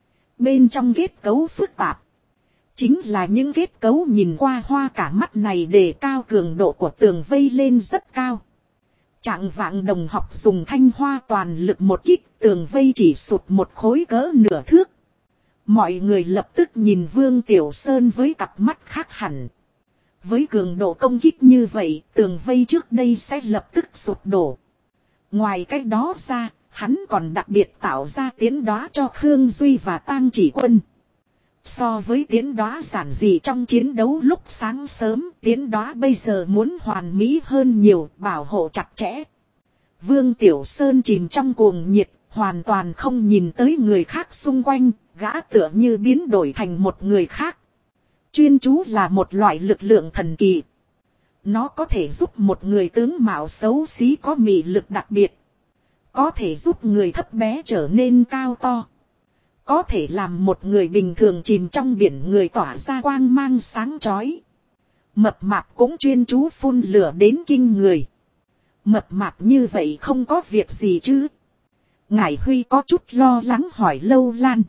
Bên trong kết cấu phức tạp. Chính là những kết cấu nhìn qua hoa cả mắt này đề cao cường độ của tường vây lên rất cao. Trạng vạng đồng học dùng thanh hoa toàn lực một kích, tường vây chỉ sụt một khối cỡ nửa thước. Mọi người lập tức nhìn Vương Tiểu Sơn với cặp mắt khác hẳn. Với cường độ công kích như vậy, tường vây trước đây sẽ lập tức sụp đổ. Ngoài cách đó ra, Hắn còn đặc biệt tạo ra tiến đóa cho Khương Duy và Tang Chỉ Quân. So với tiến đóa giản dị trong chiến đấu lúc sáng sớm, tiến đóa bây giờ muốn hoàn mỹ hơn nhiều, bảo hộ chặt chẽ. Vương Tiểu Sơn chìm trong cuồng nhiệt, hoàn toàn không nhìn tới người khác xung quanh, gã tựa như biến đổi thành một người khác. Chuyên chú là một loại lực lượng thần kỳ. Nó có thể giúp một người tướng mạo xấu xí có mị lực đặc biệt. Có thể giúp người thấp bé trở nên cao to. Có thể làm một người bình thường chìm trong biển người tỏa ra quang mang sáng chói. Mập mạp cũng chuyên chú phun lửa đến kinh người. Mập mạp như vậy không có việc gì chứ? Ngải Huy có chút lo lắng hỏi Lâu Lan.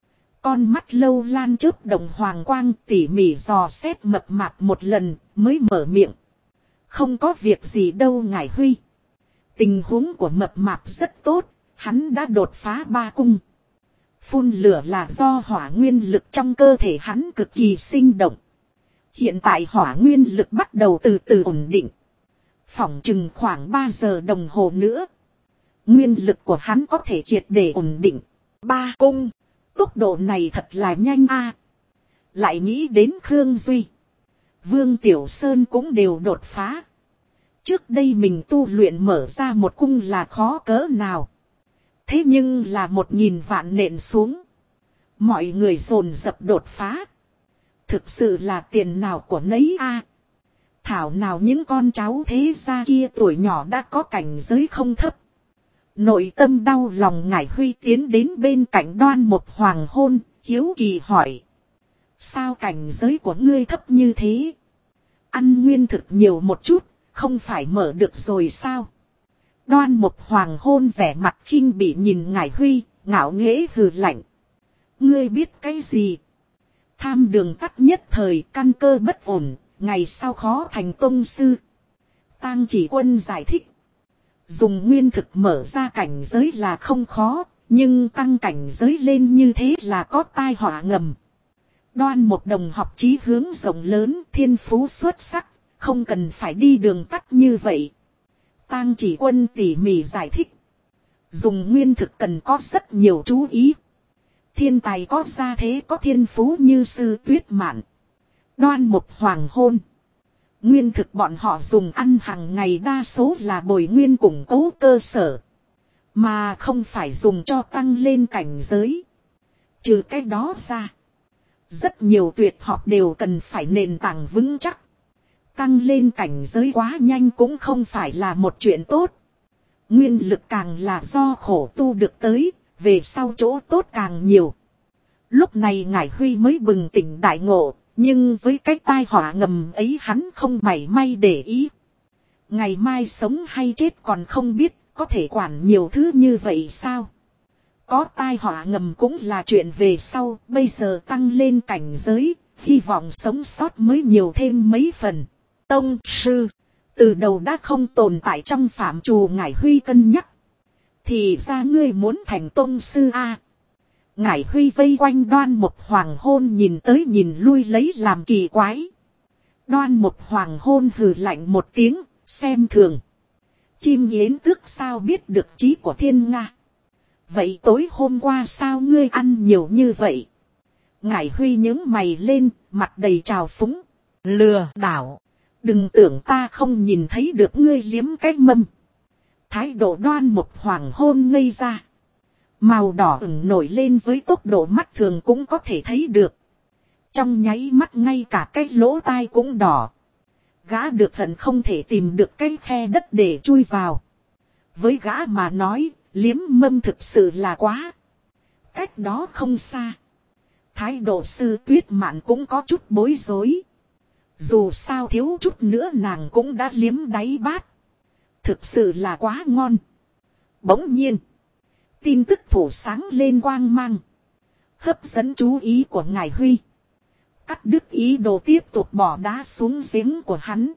Con mắt Lâu Lan chớp động hoàng quang tỉ mỉ dò xét mập mạp một lần mới mở miệng. Không có việc gì đâu Ngải Huy. Tình huống của mập mạp rất tốt, hắn đã đột phá 3 cung. Phun lửa là do hỏa nguyên lực trong cơ thể hắn cực kỳ sinh động. Hiện tại hỏa nguyên lực bắt đầu từ từ ổn định. Phỏng chừng khoảng 3 giờ đồng hồ nữa. Nguyên lực của hắn có thể triệt để ổn định. 3 cung, tốc độ này thật là nhanh a. Lại nghĩ đến Khương Duy. Vương Tiểu Sơn cũng đều đột phá. Trước đây mình tu luyện mở ra một cung là khó cỡ nào. Thế nhưng là 1000 vạn nện xuống. Mọi người dồn dập đột phá. Thực sự là tiền nào của nấy a. Thảo nào những con cháu thế gia kia tuổi nhỏ đã có cảnh giới không thấp. Nội tâm đau lòng Ngải Huy tiến đến bên cạnh Đoan Một Hoàng Hôn, hiếu kỳ hỏi. Sao cảnh giới của ngươi thấp như thế? Ăn nguyên thực nhiều một chút, không phải mở được rồi sao? Đoan Một Hoàng Hôn vẻ mặt khinh bỉ nhìn Ngải Huy, ngạo nghễ hừ lạnh. Ngươi biết cái gì? Tham đường tắt nhất thời căn cơ bất ổn, ngày sau khó thành tông sư. Tang Chỉ Quân giải thích. Dùng nguyên thực mở ra cảnh giới là không khó, nhưng tăng cảnh giới lên như thế là có tai họa ngầm. Đoan Một đồng học chí hướng rộng lớn, thiên phú xuất sắc, không cần phải đi đường tắt như vậy. Tang Chỉ Quân tỉ mỉ giải thích. Dùng nguyên thực cần có rất nhiều chú ý. Thiên tài có gia thế có thiên phú như Sư Tuyết Mạn, Đoan Một Hoàng Hôn. Nguyên thực bọn họ dùng ăn hàng ngày đa số là bồi nguyên củng cố cơ sở. Mà không phải dùng cho tăng lên cảnh giới. Trừ cái đó ra. Rất nhiều tuyệt học đều cần phải nền tảng vững chắc. Tăng lên cảnh giới quá nhanh cũng không phải là một chuyện tốt. Nguyên lực càng là do khổ tu được tới, về sau chỗ tốt càng nhiều. Lúc này Ngải Huy mới bừng tỉnh đại ngộ, nhưng với cái tai họa ngầm ấy hắn không mảy may để ý. Ngày mai sống hay chết còn không biết, có thể quản nhiều thứ như vậy sao? Có tai họa ngầm cũng là chuyện về sau, bây giờ tăng lên cảnh giới, hy vọng sống sót mới nhiều thêm mấy phần. Tông sư, từ đầu đã không tồn tại trong phạm trù Ngải Huy cân nhắc. Thì ra ngươi muốn thành tông sư a? Ngải Huy vây quanh Đoan Một Hoàng Hôn nhìn tới nhìn lui lấy làm kỳ quái. Đoan Một Hoàng Hôn hừ lạnh một tiếng, xem thường. Chim yến tước sao biết được trí của thiên nga? Vậy tối hôm qua sao ngươi ăn nhiều như vậy? Ngải Huy nhướng mày lên, mặt đầy trào phúng. Lừa đảo. Đừng tưởng ta không nhìn thấy được ngươi liếm cái mâm. Thái độ Đoan Một Hoàng Hôn ngây ra. Màu đỏ ửng nổi lên với tốc độ mắt thường cũng có thể thấy được. Trong nháy mắt ngay cả cái lỗ tai cũng đỏ. Gã được hận không thể tìm được cái khe đất để chui vào. Với gã mà nói, liếm mâm thực sự là quá. Cách đó không xa. Thái độ Sư Tuyết Mạn cũng có chút bối rối. Dù sao thiếu chút nữa nàng cũng đã liếm đáy bát. Thực sự là quá ngon. Bỗng nhiên. Tin tức thủ sáng lên quang mang. Hấp dẫn chú ý của Ngải Huy. Cắt đứt ý đồ tiếp tục bỏ đá xuống giếng của hắn.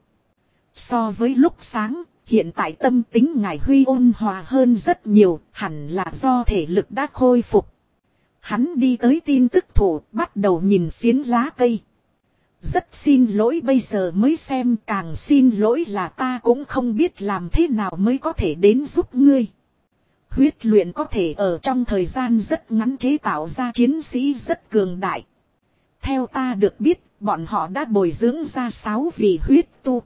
So với lúc sáng, hiện tại tâm tính Ngải Huy ôn hòa hơn rất nhiều, hẳn là do thể lực đã khôi phục. Hắn đi tới tin tức thủ, bắt đầu nhìn phiến lá cây. Rất xin lỗi bây giờ mới xem, càng xin lỗi là ta cũng không biết làm thế nào mới có thể đến giúp ngươi. Huyết luyện có thể ở trong thời gian rất ngắn chế tạo ra chiến sĩ rất cường đại. Theo ta được biết, bọn họ đã bồi dưỡng ra 6 vị huyết tu.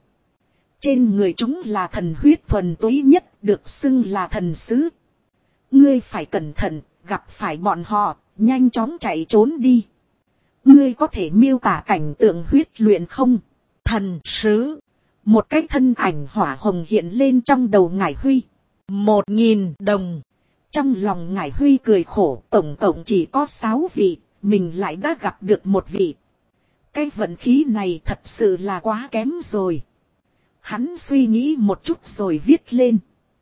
Trên người chúng là thần huyết thuần túy nhất, được xưng là thần sứ. Ngươi phải cẩn thận, gặp phải bọn họ, nhanh chóng chạy trốn đi. Ngươi có thể miêu tả cảnh tượng huyết luyện không? Thần sứ. Một cái thân ảnh hỏa hồng hiện lên trong đầu Ngải Huy. 1.000 đồng. Trong lòng Ngải Huy cười khổ, tổng cộng chỉ có 6 vị, mình lại đã gặp được một vị. Cái vận khí này thật sự là quá kém rồi. Hắn suy nghĩ một chút rồi viết lên.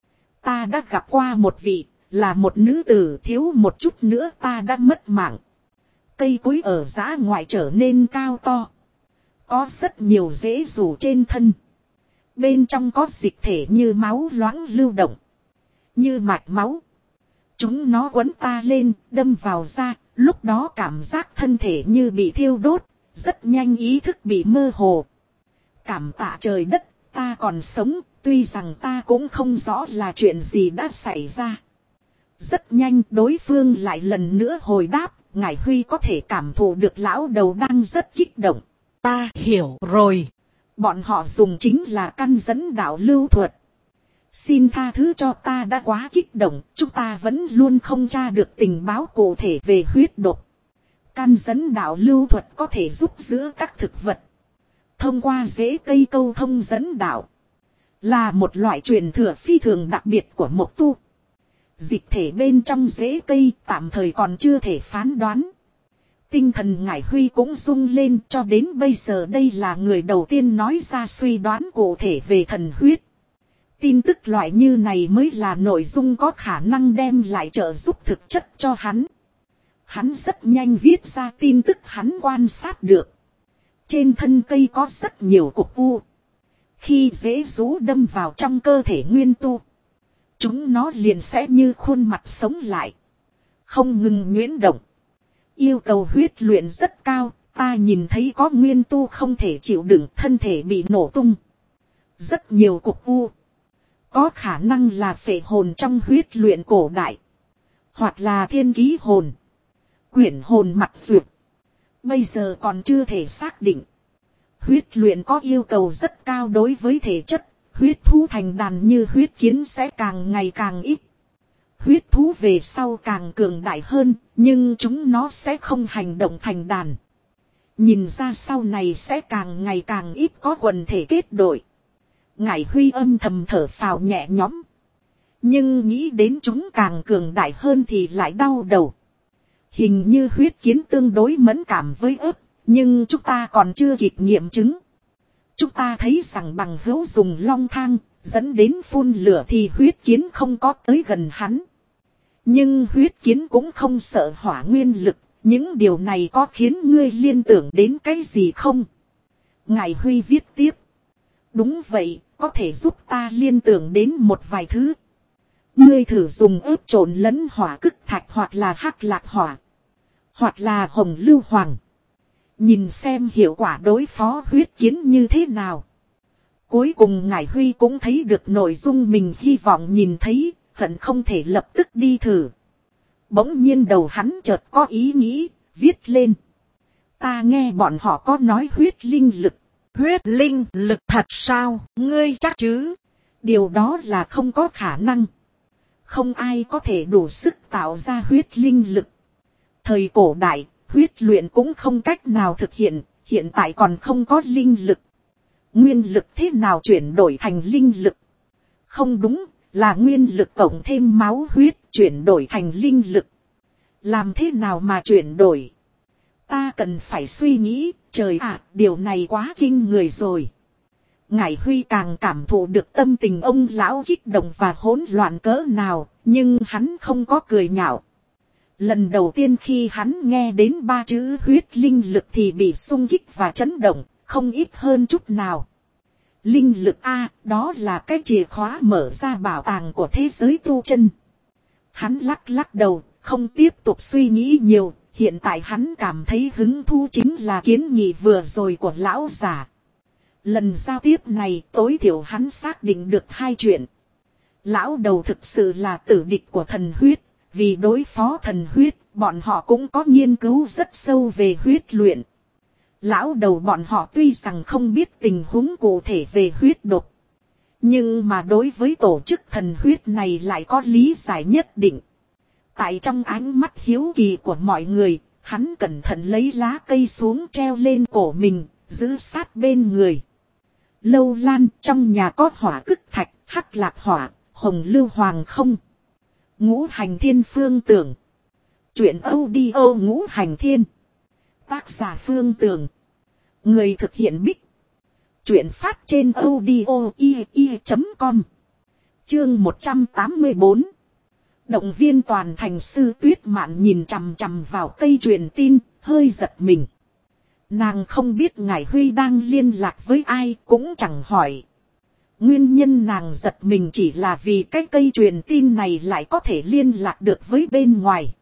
Ta đã gặp qua một vị, là một nữ tử, thiếu một chút nữa ta đã mất mạng. Cây cối ở dã ngoại trở nên cao to. Có rất nhiều rễ rủ trên thân. Bên trong có dịch thể như máu loãng lưu động. Như mạch máu. Chúng nó quấn ta lên, đâm vào da, lúc đó cảm giác thân thể như bị thiêu đốt, rất nhanh ý thức bị mơ hồ. Cảm tạ trời đất, ta còn sống, tuy rằng ta cũng không rõ là chuyện gì đã xảy ra. Rất nhanh đối phương lại lần nữa hồi đáp, Ngải Huy có thể cảm thụ được lão đầu đang rất kích động. Ta hiểu rồi. Bọn họ dùng chính là căn dẫn đạo lưu thuật. Xin tha thứ cho ta đã quá kích động, chúng ta vẫn luôn không tra được tình báo cụ thể về huyết độc. Căn dẫn đạo lưu thuật có thể giúp giữa các thực vật. Thông qua rễ cây câu thông dẫn đạo. Là một loại truyền thừa phi thường đặc biệt của mộc tu. Dịch thể bên trong rễ cây tạm thời còn chưa thể phán đoán. Tinh thần Ngải Huy cũng rung lên, cho đến bây giờ đây là người đầu tiên nói ra suy đoán cụ thể về thần huyết. Tin tức loại như này mới là nội dung có khả năng đem lại trợ giúp thực chất cho hắn. Hắn rất nhanh viết ra tin tức hắn quan sát được. Trên thân cây có rất nhiều cục u. Khi rễ rú đâm vào trong cơ thể nguyên tu, chúng nó liền sẽ như khuôn mặt sống lại, không ngừng nhuyễn động. Yêu cầu huyết luyện rất cao, ta nhìn thấy có nguyên tu không thể chịu đựng, thân thể bị nổ tung. Rất nhiều cục u. Có khả năng là phệ hồn trong huyết luyện cổ đại. Hoặc là thiên ký hồn. Quyển hồn mặt duyệt. Bây giờ còn chưa thể xác định. Huyết luyện có yêu cầu rất cao đối với thể chất. Huyết thú thành đàn như huyết kiến sẽ càng ngày càng ít. Huyết thú về sau càng cường đại hơn, nhưng chúng nó sẽ không hành động thành đàn. Nhìn ra sau này sẽ càng ngày càng ít có quần thể kết đội. Ngải Huy âm thầm thở phào nhẹ nhõm. Nhưng nghĩ đến chúng càng cường đại hơn thì lại đau đầu. Hình như huyết kiến tương đối mẫn cảm với ớt, nhưng chúng ta còn chưa kịp nghiệm chứng. Chúng ta thấy rằng bằng hữu dùng long thang, dẫn đến phun lửa thì huyết kiến không có tới gần hắn. Nhưng huyết kiến cũng không sợ hỏa nguyên lực, những điều này có khiến ngươi liên tưởng đến cái gì không? Ngải Huy viết tiếp. Đúng vậy, có thể giúp ta liên tưởng đến một vài thứ. Ngươi thử dùng ướp trộn lẫn hỏa cức thạch hoặc là hắc lạc hỏa. Hoặc là hồng lưu hoàng. Nhìn xem hiệu quả đối phó huyết kiến như thế nào. Cuối cùng Ngải Huy cũng thấy được nội dung mình hy vọng nhìn thấy, hận không thể lập tức đi thử. Bỗng nhiên đầu hắn chợt có ý nghĩ, viết lên. Ta nghe bọn họ có nói huyết linh lực. Huyết linh lực thật sao, ngươi chắc chứ? Điều đó là không có khả năng. Không ai có thể đủ sức tạo ra huyết linh lực. Thời cổ đại, huyết luyện cũng không cách nào thực hiện, hiện tại còn không có linh lực. Nguyên lực thế nào chuyển đổi thành linh lực? Không đúng, là nguyên lực cộng thêm máu huyết chuyển đổi thành linh lực. Làm thế nào mà chuyển đổi? Ta cần phải suy nghĩ, trời ạ, điều này quá kinh người rồi. Ngải Huy càng cảm thụ được tâm tình ông lão kích động và hỗn loạn cỡ nào, nhưng hắn không có cười nhạo. Lần đầu tiên khi hắn nghe đến 3 chữ huyết linh lực thì bị xung kích và chấn động, không ít hơn chút nào. Linh lực A, đó là cái chìa khóa mở ra bảo tàng của thế giới tu chân. Hắn lắc lắc đầu, không tiếp tục suy nghĩ nhiều, hiện tại hắn cảm thấy hứng thú chính là kiến nghị vừa rồi của lão già. Lần giao tiếp này tối thiểu hắn xác định được 2 chuyện. Lão đầu thực sự là tử địch của thần huyết, vì đối phó thần huyết, bọn họ cũng có nghiên cứu rất sâu về huyết luyện. Lão đầu bọn họ tuy rằng không biết tình huống cụ thể về huyết độc, nhưng mà đối với tổ chức thần huyết này lại có lý giải nhất định. Tại trong ánh mắt hiếu kỳ của mọi người, hắn cẩn thận lấy lá cây xuống treo lên cổ mình, giữ sát bên người. Lâu Lan, trong nhà có hỏa cức thạch, hắc lạc hỏa, hồng lưu hoàng không. Ngũ hành thiên phương tưởng. Chuyện audio ngũ hành thiên. Tác giả Phương Tường. Người thực hiện Bích. Chuyện phát trên audio.com. Chương 184. Động viên toàn thành. Sư Tuyết Mạn nhìn chằm chằm vào cây truyền tin, hơi giật mình. Nàng không biết Ngải Huy đang liên lạc với ai, cũng chẳng hỏi. Nguyên nhân nàng giật mình chỉ là vì cái cây truyền tin này lại có thể liên lạc được với bên ngoài.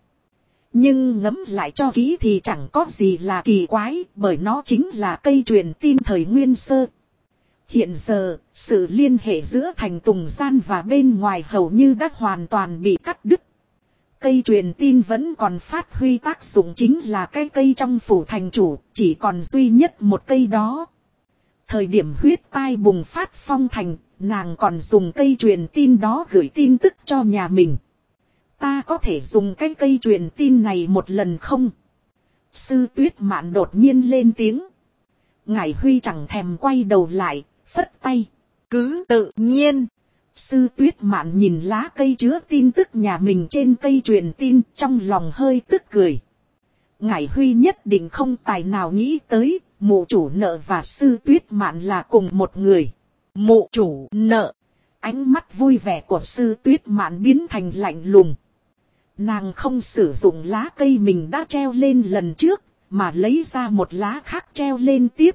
Nhưng ngẫm lại cho kỹ thì chẳng có gì là kỳ quái, bởi nó chính là cây truyền tin thời nguyên sơ. Hiện giờ, sự liên hệ giữa thành Tùng Gian và bên ngoài hầu như đã hoàn toàn bị cắt đứt. Cây truyền tin vẫn còn phát huy tác dụng, chính là cái cây trong phủ thành chủ, chỉ còn duy nhất một cây đó. Thời điểm huyết tai bùng phát phong thành, nàng còn dùng cây truyền tin đó gửi tin tức cho nhà mình. Ta có thể dùng cái cây truyền tin này một lần không? Sư Tuyết Mạn đột nhiên lên tiếng. Ngải Huy chẳng thèm quay đầu lại, phất tay. Cứ tự nhiên. Sư Tuyết Mạn nhìn lá cây chứa tin tức nhà mình trên cây truyền tin, trong lòng hơi tức cười. Ngải Huy nhất định không tài nào nghĩ tới, mụ chủ nợ và Sư Tuyết Mạn là cùng một người. Mụ chủ nợ. Ánh mắt vui vẻ của Sư Tuyết Mạn biến thành lạnh lùng. Nàng không sử dụng lá cây mình đã treo lên lần trước, mà lấy ra một lá khác treo lên tiếp.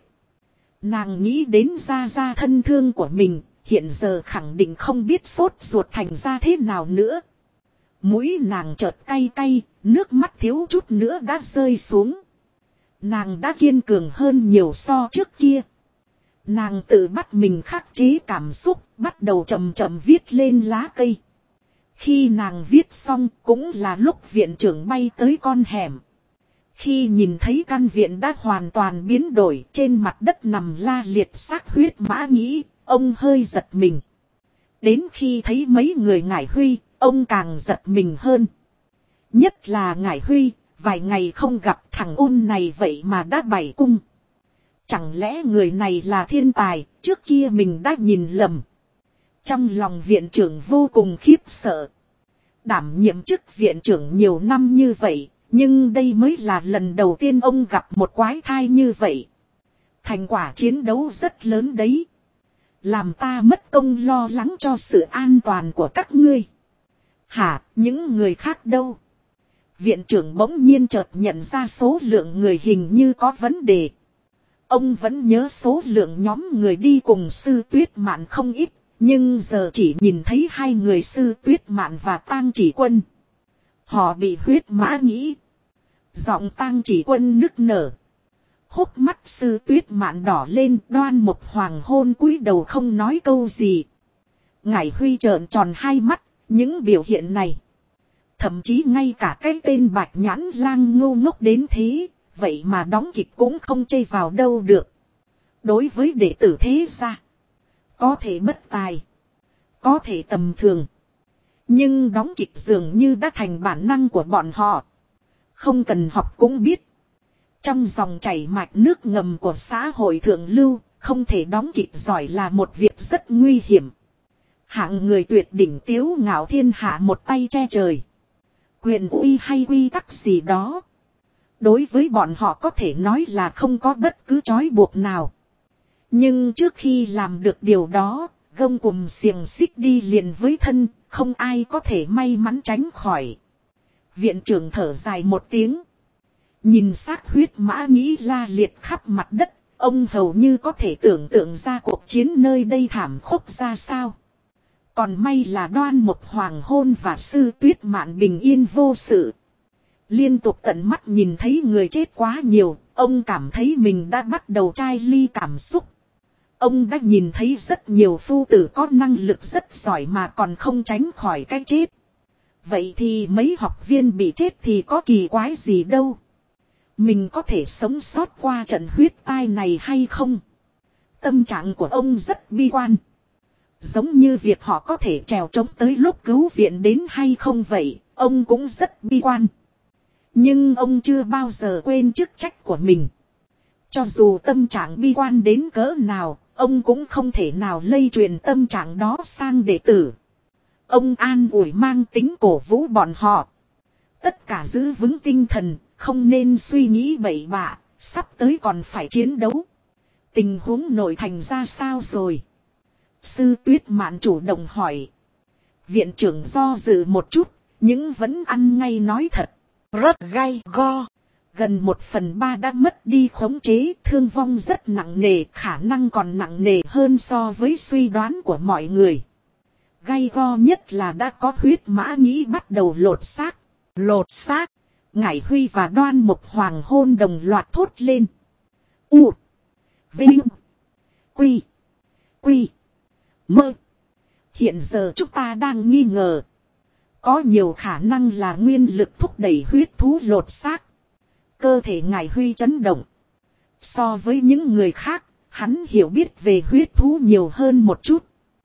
Nàng nghĩ đến gia thân thương của mình, hiện giờ khẳng định không biết sốt ruột thành ra thế nào nữa. Mũi nàng chợt cay cay, nước mắt thiếu chút nữa đã rơi xuống. Nàng đã kiên cường hơn nhiều so trước kia. Nàng tự bắt mình khắc chế cảm xúc, bắt đầu chậm chậm viết lên lá cây. Khi nàng viết xong cũng là lúc viện trưởng bay tới con hẻm. Khi nhìn thấy căn viện đã hoàn toàn biến đổi, trên mặt đất nằm la liệt xác huyết mã nhĩ, ông hơi giật mình. Đến khi thấy mấy người Ngải Huy, ông càng giật mình hơn. Nhất là Ngải Huy, vài ngày không gặp thằng ôn này vậy mà đã bảy cung. Chẳng lẽ người này là thiên tài, trước kia mình đã nhìn lầm. Trong lòng viện trưởng vô cùng khiếp sợ. Đảm nhiệm chức viện trưởng nhiều năm như vậy, nhưng đây mới là lần đầu tiên ông gặp một quái thai như vậy. Thành quả chiến đấu rất lớn đấy. Làm ta mất công lo lắng cho sự an toàn của các ngươi. Hả, những người khác đâu? Viện trưởng bỗng nhiên chợt nhận ra số lượng người hình như có vấn đề. Ông vẫn nhớ số lượng nhóm người đi cùng Sư Tuyết Mạn không ít, nhưng giờ chỉ nhìn thấy hai người Sư Tuyết Mạn và Tang Chỉ Quân. Họ bị huyết mã nhĩ. Giọng Tang Chỉ Quân nức nở. Hốc mắt Sư Tuyết Mạn đỏ lên, Đoan Mục Hoàng hôn cúi đầu không nói câu gì. Ngải Huy trợn tròn hai mắt, những biểu hiện này. Thậm chí ngay cả cái tên Bạch Nhãn Lang ngu ngốc đến thế, vậy mà đóng kịch cũng không chê vào đâu được. Đối với đệ tử thế gia, có thể bất tài, có thể tầm thường. Nhưng đóng kịch dường như đã thành bản năng của bọn họ. Không cần học cũng biết. Trong dòng chảy mạch nước ngầm của xã hội thượng lưu, không thể đóng kịch giỏi là một việc rất nguy hiểm. Hạng người tuyệt đỉnh tiếu ngạo thiên hạ một tay che trời. Quyền uy hay quy tắc gì đó. Đối với bọn họ có thể nói là không có bất cứ trói buộc nào. Nhưng trước khi làm được điều đó, gông cùm xiềng xích đi liền với thân, không ai có thể may mắn tránh khỏi. Viện trưởng thở dài một tiếng. Nhìn xác huyết mã nhĩ la liệt khắp mặt đất, ông hầu như có thể tưởng tượng ra cuộc chiến nơi đây thảm khốc ra sao. Còn may là Đoan Mục Hoàng hôn và Sư Tuyết Mạn bình yên vô sự. Liên tục tận mắt nhìn thấy người chết quá nhiều, ông cảm thấy mình đã bắt đầu chai ly cảm xúc. Ông đã nhìn thấy rất nhiều phu tử có năng lực rất giỏi mà còn không tránh khỏi cái chết. Vậy thì mấy học viên bị chết thì có kỳ quái gì đâu. Mình có thể sống sót qua trận huyết tai này hay không? Tâm trạng của ông rất bi quan. Giống như việc họ có thể trèo trống tới lúc cứu viện đến hay không vậy, ông cũng rất bi quan. Nhưng ông chưa bao giờ quên chức trách của mình. Cho dù tâm trạng bi quan đến cỡ nào, ông cũng không thể nào lây truyền tâm trạng đó sang đệ tử. Ông an ủi mang tính cổ vũ bọn họ. Tất cả giữ vững tinh thần, không nên suy nghĩ bậy bạ, sắp tới còn phải chiến đấu. Tình huống nội thành ra sao rồi? Sư Tuyết Mạn chủ động hỏi. Viện trưởng do dự một chút, nhưng vẫn ăn ngay nói thật. Rất gay go. Gần 1/3 đã mất đi khống chế, thương vong rất nặng nề, khả năng còn nặng nề hơn so với suy đoán của mọi người. Gay go nhất là đã có huyết mã nhĩ bắt đầu lột xác. Lột xác. Ngải Huy và Đoan Mục Hoàng hôn đồng loạt thốt lên. U. Vinh. Quy. Quy. Mơ. Hiện giờ chúng ta đang nghi ngờ. Có nhiều khả năng là nguyên lực thúc đẩy huyết thú lột xác. Cơ thể Ngải Huy chấn động. So với những người khác, hắn hiểu biết về huyết thú nhiều hơn một chút.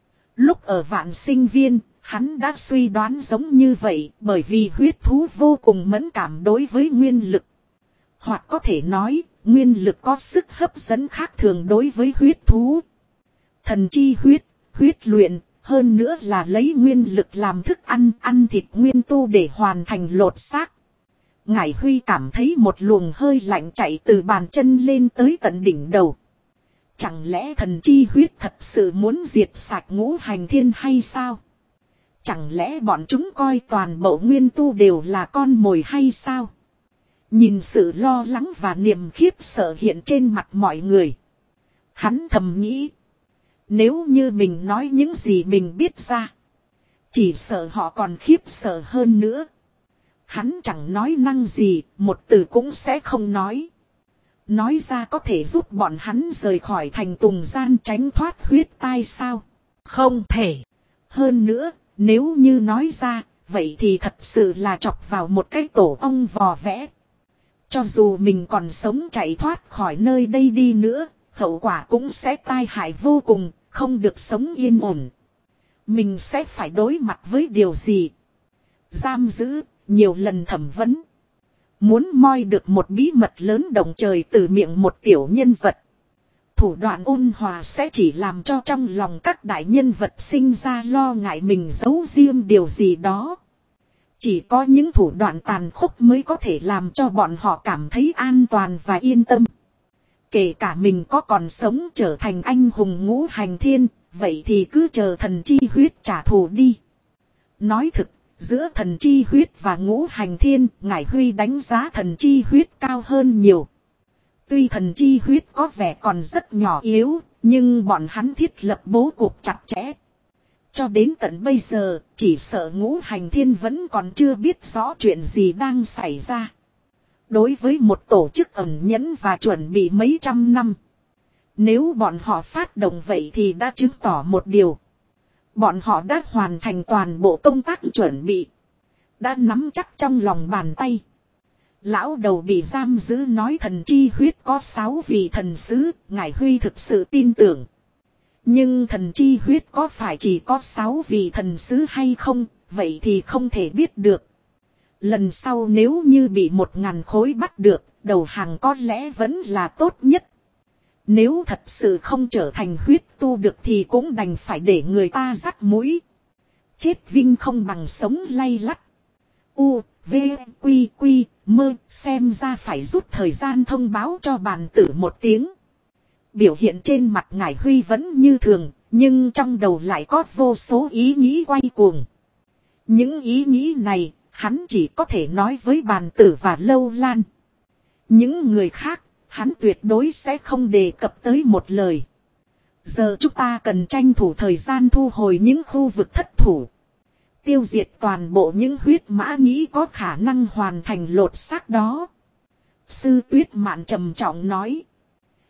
Lúc ở Vạn Sinh Viên, hắn đã suy đoán giống như vậy, bởi vì huyết thú vô cùng mẫn cảm đối với nguyên lực. Hoặc có thể nói, nguyên lực có sức hấp dẫn khác thường đối với huyết thú. Thần chi huyết, huyết luyện, hơn nữa là lấy nguyên lực làm thức ăn, ăn thịt nguyên tu để hoàn thành lột xác. Ngải Huy cảm thấy một luồng hơi lạnh chạy từ bàn chân lên tới tận đỉnh đầu. Chẳng lẽ thần chi huyết thật sự muốn diệt sạch ngũ hành thiên hay sao? Chẳng lẽ bọn chúng coi toàn bộ nguyên tu đều là con mồi hay sao? Nhìn sự lo lắng và niềm khiếp sợ hiện trên mặt mọi người. Hắn thầm nghĩ. Nếu như mình nói những gì mình biết ra. Chỉ sợ họ còn khiếp sợ hơn nữa. Hắn chẳng nói năng gì, một từ cũng sẽ không nói. Nói ra có thể giúp bọn hắn rời khỏi thành tùng gian tránh thoát huyết tai sao? Không thể. Hơn nữa, nếu như nói ra, vậy thì thật sự là chọc vào một cái tổ ong vò vẽ. Cho dù mình còn sống chạy thoát khỏi nơi đây đi nữa, hậu quả cũng sẽ tai hại vô cùng, không được sống yên ổn. Mình sẽ phải đối mặt với điều gì? Giam giữ, nhiều lần thẩm vấn. Muốn moi được một bí mật lớn động trời từ miệng một tiểu nhân vật. Thủ đoạn ôn hòa sẽ chỉ làm cho trong lòng các đại nhân vật sinh ra lo ngại mình giấu riêng điều gì đó. Chỉ có những thủ đoạn tàn khốc mới có thể làm cho bọn họ cảm thấy an toàn và yên tâm. Kể cả mình có còn sống trở thành anh hùng ngũ hành thiên, vậy thì cứ chờ thần chi huyết trả thù đi. Nói thực, giữa thần chi huyết và ngũ hành thiên, Ngải Huy đánh giá thần chi huyết cao hơn nhiều. Tuy thần chi huyết có vẻ còn rất nhỏ yếu, nhưng bọn hắn thiết lập bố cục chặt chẽ. Cho đến tận bây giờ, chỉ sợ ngũ hành thiên vẫn còn chưa biết rõ chuyện gì đang xảy ra. Đối với một tổ chức ẩn nhẫn và chuẩn bị mấy trăm năm. Nếu bọn họ phát động vậy thì đã chứng tỏ một điều. Bọn họ đã hoàn thành toàn bộ công tác chuẩn bị. Đã nắm chắc trong lòng bàn tay. Lão đầu bị giam giữ nói thần chi huyết có 6 vị thần sứ, Ngải Huy thực sự tin tưởng. Nhưng thần chi huyết có phải chỉ có 6 vị thần sứ hay không, vậy thì không thể biết được. Lần sau nếu như bị 1000 khối bắt được, đầu hàng có lẽ vẫn là tốt nhất. Nếu thật sự không trở thành huyết tu được thì cũng đành phải để người ta dắt mũi. Chết vinh không bằng sống lay lắt. U, V, Quy, Quy, Mơ, xem ra phải rút thời gian thông báo cho bàn tử một tiếng. Biểu hiện trên mặt Ngải Huy vẫn như thường, nhưng trong đầu lại có vô số ý nghĩ quay cuồng. Những ý nghĩ này, hắn chỉ có thể nói với bàn tử và Lâu Lan. Những người khác, hắn tuyệt đối sẽ không đề cập tới một lời. Giờ chúng ta cần tranh thủ thời gian thu hồi những khu vực thất thủ. Tiêu diệt toàn bộ những huyết mã nghĩ có khả năng hoàn thành lột xác đó. Sư Tuyết Mạn trầm trọng nói.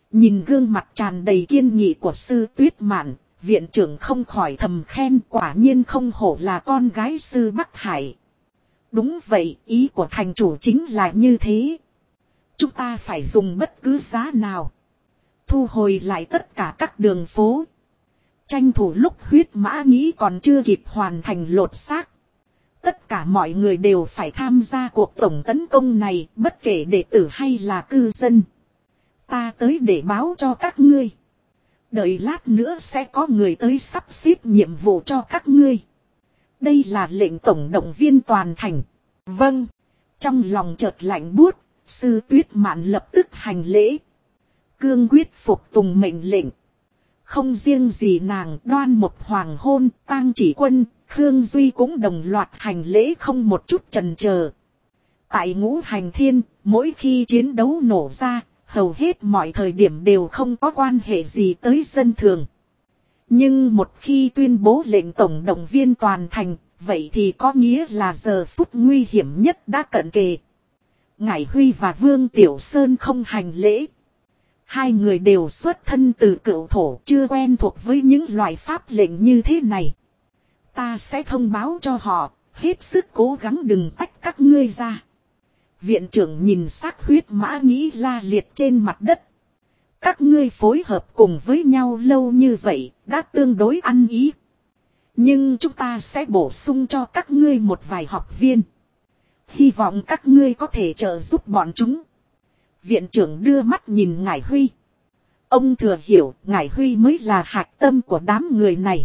Nhìn gương mặt tràn đầy kiên nghị của sư Tuyết Mạn, viện trưởng không khỏi thầm khen, quả nhiên không hổ là con gái sư Bắc Hải. Đúng vậy, ý của thành chủ chính là như thế. Chúng ta phải dùng bất cứ giá nào thu hồi lại tất cả các đường phố. Tranh thủ lúc huyết mã nghĩ còn chưa kịp hoàn thành lột xác. Tất cả mọi người đều phải tham gia cuộc tổng tấn công này, bất kể đệ tử hay là cư dân. Ta tới để báo cho các ngươi. Đợi lát nữa sẽ có người tới sắp xếp nhiệm vụ cho các ngươi. Đây là lệnh tổng động viên toàn thành. Vâng. Trong lòng chợt lạnh buốt, sư Tuyết Mạn lập tức hành lễ. Cương quyết phục tùng mệnh lệnh. Không riêng gì nàng, Đoan Một Hoàng Hôn, Tang Chỉ Quân, Khương Duy cũng đồng loạt hành lễ không một chút chần chờ. Tại Ngũ Hành Thiên, mỗi khi chiến đấu nổ ra, hầu hết mọi thời điểm đều không có quan hệ gì tới dân thường. Nhưng một khi tuyên bố lệnh tổng động viên toàn thành, vậy thì có nghĩa là giờ phút nguy hiểm nhất đã cận kề. Ngải Huy và Vương Tiểu Sơn không hành lễ. Hai người đều xuất thân từ cựu thổ, chưa quen thuộc với những loại pháp lệnh như thế này. Ta sẽ thông báo cho họ, hết sức cố gắng đừng tách các ngươi ra. Viện trưởng nhìn xác huyết mã nghĩ la liệt trên mặt đất. Các ngươi phối hợp cùng với nhau lâu như vậy, đã tương đối ăn ý. Nhưng chúng ta sẽ bổ sung cho các ngươi một vài học viên. Hy vọng các ngươi có thể trợ giúp bọn chúng. Viện trưởng đưa mắt nhìn Ngải Huy. Ông thừa hiểu Ngải Huy mới là hạch tâm của đám người này.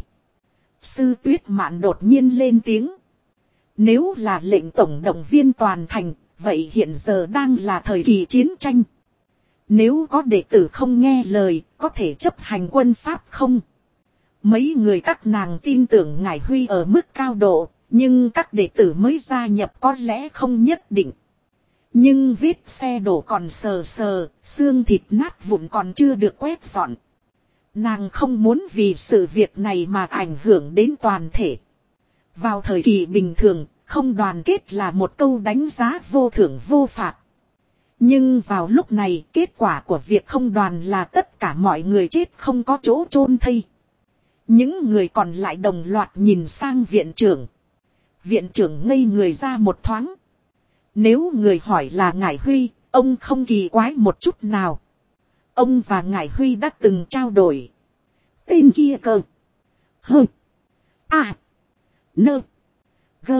Sư Tuyết Mạn đột nhiên lên tiếng. Nếu là lệnh tổng động viên toàn thành, vậy hiện giờ đang là thời kỳ chiến tranh. Nếu có đệ tử không nghe lời, có thể chấp hành quân pháp không? Mấy người các nàng tin tưởng Ngải Huy ở mức cao độ, nhưng các đệ tử mới gia nhập có lẽ không nhất định. Nhưng vết xe đổ còn sờ sờ, xương thịt nát vụn còn chưa được quét dọn. Nàng không muốn vì sự việc này mà ảnh hưởng đến toàn thể. Vào thời kỳ bình thường, không đoàn kết là một câu đánh giá vô thưởng vô phạt. Nhưng vào lúc này, kết quả của việc không đoàn là tất cả mọi người chết không có chỗ chôn thây. Những người còn lại đồng loạt nhìn sang viện trưởng. Viện trưởng ngây người ra một thoáng. Nếu người hỏi là Ngải Huy, ông không kỳ quái một chút nào. Ông và Ngải Huy đã từng trao đổi. Tên kia cơ. Hơ. À. Nơ. Gơ.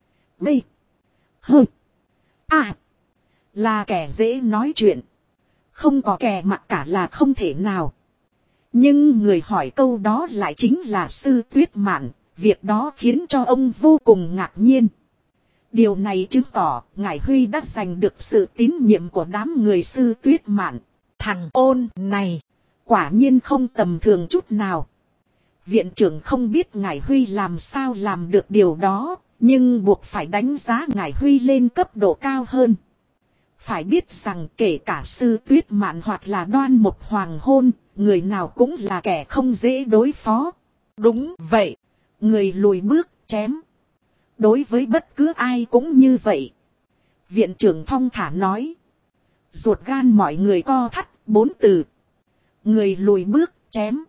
Bê. Hơ. À. Là kẻ dễ nói chuyện. Không có kẻ mặc cả là không thể nào. Nhưng người hỏi câu đó lại chính là sư Tuyết Mạn. Việc đó khiến cho ông vô cùng ngạc nhiên. Điều này chứng tỏ Ngải Huy đã giành được sự tín nhiệm của đám người sư Tuyết Mạn. Thằng ôn này quả nhiên không tầm thường chút nào. Viện trưởng không biết Ngải Huy làm sao làm được điều đó, nhưng buộc phải đánh giá Ngải Huy lên cấp độ cao hơn. Phải biết rằng kể cả sư Tuyết Mạn hoặc là Đoan Một Hoàng Hôn, người nào cũng là kẻ không dễ đối phó. Đúng vậy, người lùi bước chém. Đối với bất cứ ai cũng như vậy. Viện trưởng thong thả nói. Ruột gan mọi người co thắt, 4 từ. Người lùi bước, chém.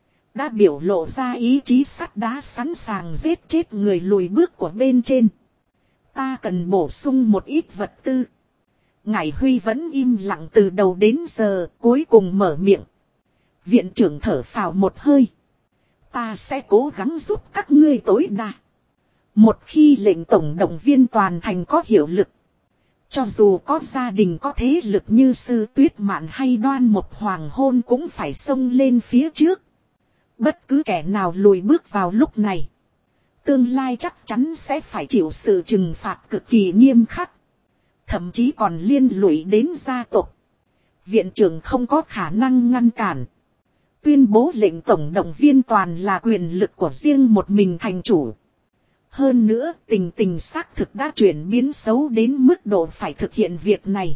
Đã biểu lộ ra ý chí sắt đá sẵn sàng giết chết người lùi bước của bên trên. Ta cần bổ sung một ít vật tư. Ngải Huy vẫn im lặng từ đầu đến giờ, cuối cùng mở miệng. Viện trưởng thở phào một hơi. Ta sẽ cố gắng giúp các ngươi tối đa. Một khi lệnh tổng động viên toàn thành có hiệu lực. Cho dù có gia đình có thế lực như sư Tuyết Mạn hay Đoan Một Hoàng Hôn cũng phải xông lên phía trước. Bất cứ kẻ nào lùi bước vào lúc này. Tương lai chắc chắn sẽ phải chịu sự trừng phạt cực kỳ nghiêm khắc. Thậm chí còn liên lụy đến gia tộc. Viện trưởng không có khả năng ngăn cản. Tuyên bố lệnh tổng động viên toàn là quyền lực của riêng một mình thành chủ. Hơn nữa, tình tình xác thực đã chuyển biến xấu đến mức độ phải thực hiện việc này.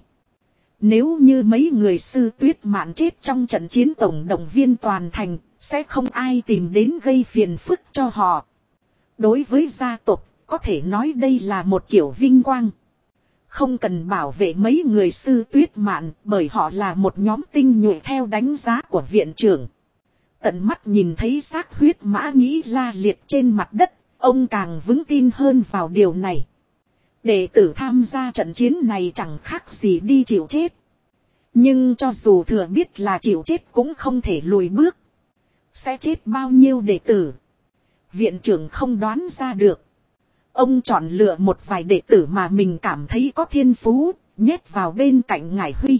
Nếu như mấy người sư Tuyết Mạn chết trong trận chiến tổng động viên toàn thành, sẽ không ai tìm đến gây phiền phức cho họ. Đối với gia tộc, có thể nói đây là một kiểu vinh quang. Không cần bảo vệ mấy người Sư Tuyết Mạn, bởi họ là một nhóm tinh nhuệ theo đánh giá của viện trưởng. Tận mắt nhìn thấy xác huyết mã nhĩ la liệt trên mặt đất, ông càng vững tin hơn vào điều này. Đệ tử tham gia trận chiến này chẳng khác gì đi chịu chết. Nhưng cho dù thừa biết là chịu chết cũng không thể lùi bước. Sẽ chết bao nhiêu đệ tử? Viện trưởng không đoán ra được. Ông chọn lựa một vài đệ tử mà mình cảm thấy có thiên phú, nhét vào bên cạnh Ngải Huy.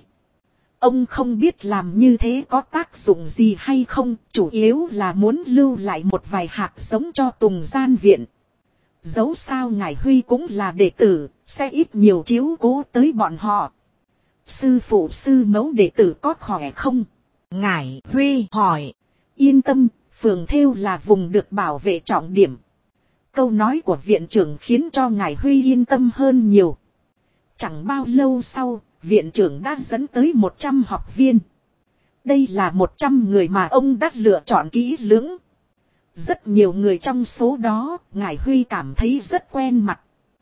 Ông không biết làm như thế có tác dụng gì hay không, chủ yếu là muốn lưu lại một vài hạt giống cho Tùng Gian Viện. Dẫu sao Ngải Huy cũng là đệ tử, sẽ ít nhiều chiếu cố tới bọn họ. Sư phụ sư mẫu đệ tử có khỏe không? Ngải Huy hỏi. Yên tâm, phường Thêu là vùng được bảo vệ trọng điểm. Câu nói của viện trưởng khiến cho Ngải Huy yên tâm hơn nhiều. Chẳng bao lâu sau, viện trưởng đã dẫn tới 100 học viên. Đây là 100 người mà ông đã lựa chọn kỹ lưỡng. Rất nhiều người trong số đó, Ngải Huy cảm thấy rất quen mặt.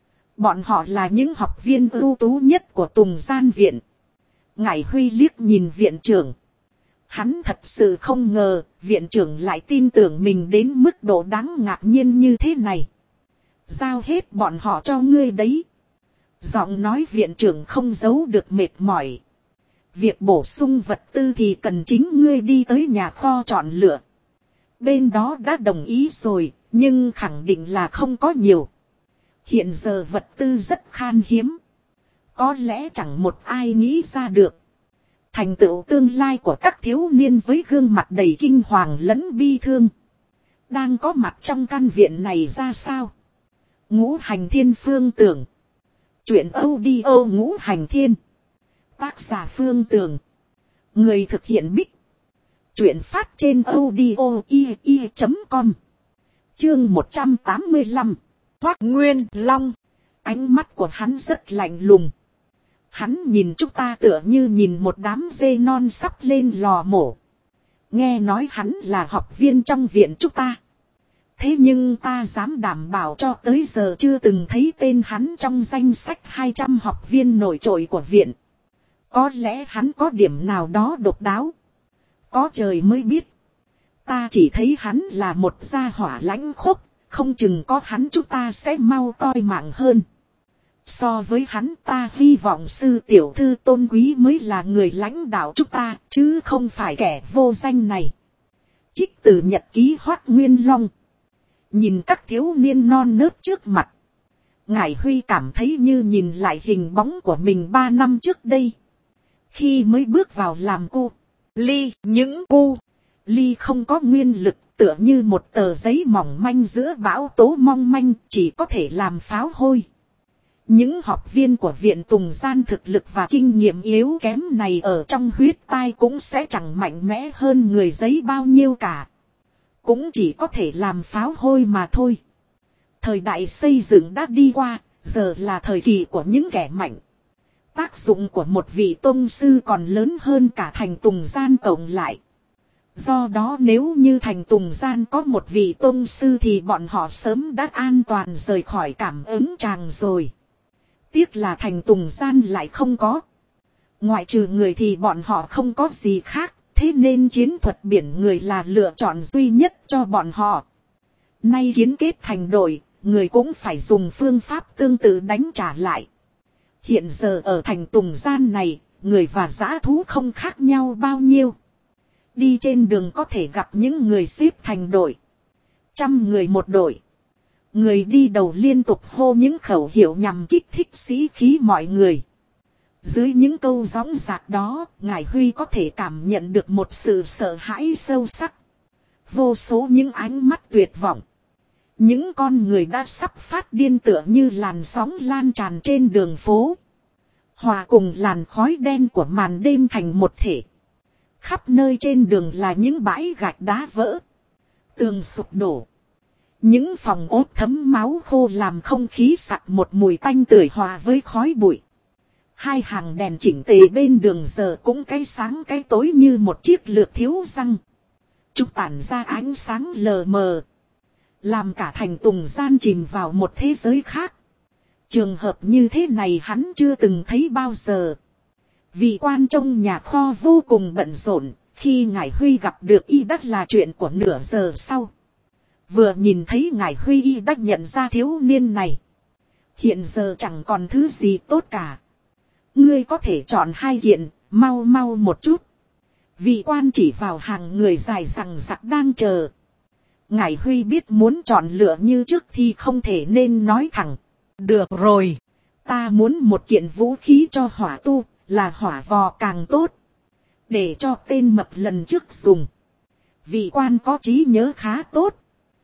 Bọn họ là những học viên ưu tú nhất của Tùng Gian Viện. Ngải Huy liếc nhìn viện trưởng. Hắn thật sự không ngờ, viện trưởng lại tin tưởng mình đến mức độ đáng ngạc nhiên như thế này. Giao hết bọn họ cho ngươi đấy. Giọng nói viện trưởng không giấu được mệt mỏi. Việc bổ sung vật tư thì cần chính ngươi đi tới nhà kho chọn lựa. Bên đó đã đồng ý rồi, nhưng khẳng định là không có nhiều. Hiện giờ vật tư rất khan hiếm. Có lẽ chẳng một ai nghĩ ra được. Thành tựu tương lai của các thiếu niên với gương mặt đầy kinh hoàng lẫn bi thương. Đang có mặt trong căn viện này ra sao? Ngũ Hành Thiên Phương Tưởng. Chuyện audio Ngũ Hành Thiên. Tác giả Phương Tưởng. Người thực hiện Bích. Chuyện phát trên audio.com. Chương 185. Hoắc Nguyên Long. Ánh mắt của hắn rất lạnh lùng. Hắn nhìn chúng ta tựa như nhìn một đám dê non sắp lên lò mổ. Nghe nói hắn là học viên trong viện chúng ta. Thế nhưng ta dám đảm bảo cho tới giờ chưa từng thấy tên hắn trong danh sách 200 học viên nổi trội của viện. Có lẽ hắn có điểm nào đó độc đáo. Có trời mới biết. Ta chỉ thấy hắn là một gia hỏa lãnh khốc. Không chừng có hắn chúng ta sẽ mau toi mạng hơn. So với hắn ta hy vọng sư tiểu thư tôn quý mới là người lãnh đạo chúng ta. Chứ không phải kẻ vô danh này. Trích từ nhật ký Hoắc Nguyên Long. Nhìn các thiếu niên non nớt trước mặt. Ngải Huy cảm thấy như nhìn lại hình bóng của mình 3 năm trước đây. Khi mới bước vào làm cu. Ly, những cu. Ly không có nguyên lực, tựa như một tờ giấy mỏng manh giữa bão tố mong manh, chỉ có thể làm pháo hôi. Những học viên của viện Tùng Gian thực lực và kinh nghiệm yếu kém này ở trong huyết tai cũng sẽ chẳng mạnh mẽ hơn người giấy bao nhiêu cả. Cũng chỉ có thể làm pháo hôi mà thôi. Thời đại xây dựng đã đi qua, giờ là thời kỳ của những kẻ mạnh. Tác dụng của một vị tôn sư còn lớn hơn cả thành Tùng Gian cộng lại. Do đó nếu như thành Tùng Gian có một vị tôn sư thì bọn họ sớm đã an toàn rời khỏi cảm ứng tràng rồi. Tiếc là thành Tùng Gian lại không có. Ngoại trừ người thì bọn họ không có gì khác. Thế nên chiến thuật biển người là lựa chọn duy nhất cho bọn họ. Nay kiến kết thành đội, người cũng phải dùng phương pháp tương tự đánh trả lại. Hiện giờ ở thành Tùng Gian này, người và dã thú không khác nhau bao nhiêu. Đi trên đường có thể gặp những người xếp thành đội. 100 người một đội. Người đi đầu liên tục hô những khẩu hiệu nhằm kích thích sĩ khí mọi người. Dưới những câu gióng giạc đó, Ngải Huy có thể cảm nhận được một sự sợ hãi sâu sắc. Vô số những ánh mắt tuyệt vọng. Những con người đã sắp phát điên tựa như làn sóng lan tràn trên đường phố. Hòa cùng làn khói đen của màn đêm thành một thể. Khắp nơi trên đường là những bãi gạch đá vỡ. Tường sụp đổ. Những phòng ốt thấm máu khô làm không khí sặc một mùi tanh tưởi hòa với khói bụi. Hai hàng đèn chỉnh tề bên đường giờ cũng cái sáng cái tối như một chiếc lược thiếu răng. Chúng tản ra ánh sáng lờ mờ. Làm cả thành Tùng Gian chìm vào một thế giới khác. Trường hợp như thế này hắn chưa từng thấy bao giờ. Vị quan trong nhà kho vô cùng bận rộn, khi Ngải Huy gặp được y đắc là chuyện của nửa giờ sau. Vừa nhìn thấy Ngải Huy y đắc nhận ra thiếu niên này. Hiện giờ chẳng còn thứ gì tốt cả. Ngươi có thể chọn 2 kiện, mau mau một chút. Vị quan chỉ vào hàng người dài rằng rặc đang chờ. Ngải Huy biết muốn chọn lựa như trước thì không thể nên nói thẳng. Được rồi. Ta muốn một kiện vũ khí cho hỏa tu, là hỏa vò càng tốt. Để cho tên mập lần trước dùng. Vị quan có trí nhớ khá tốt.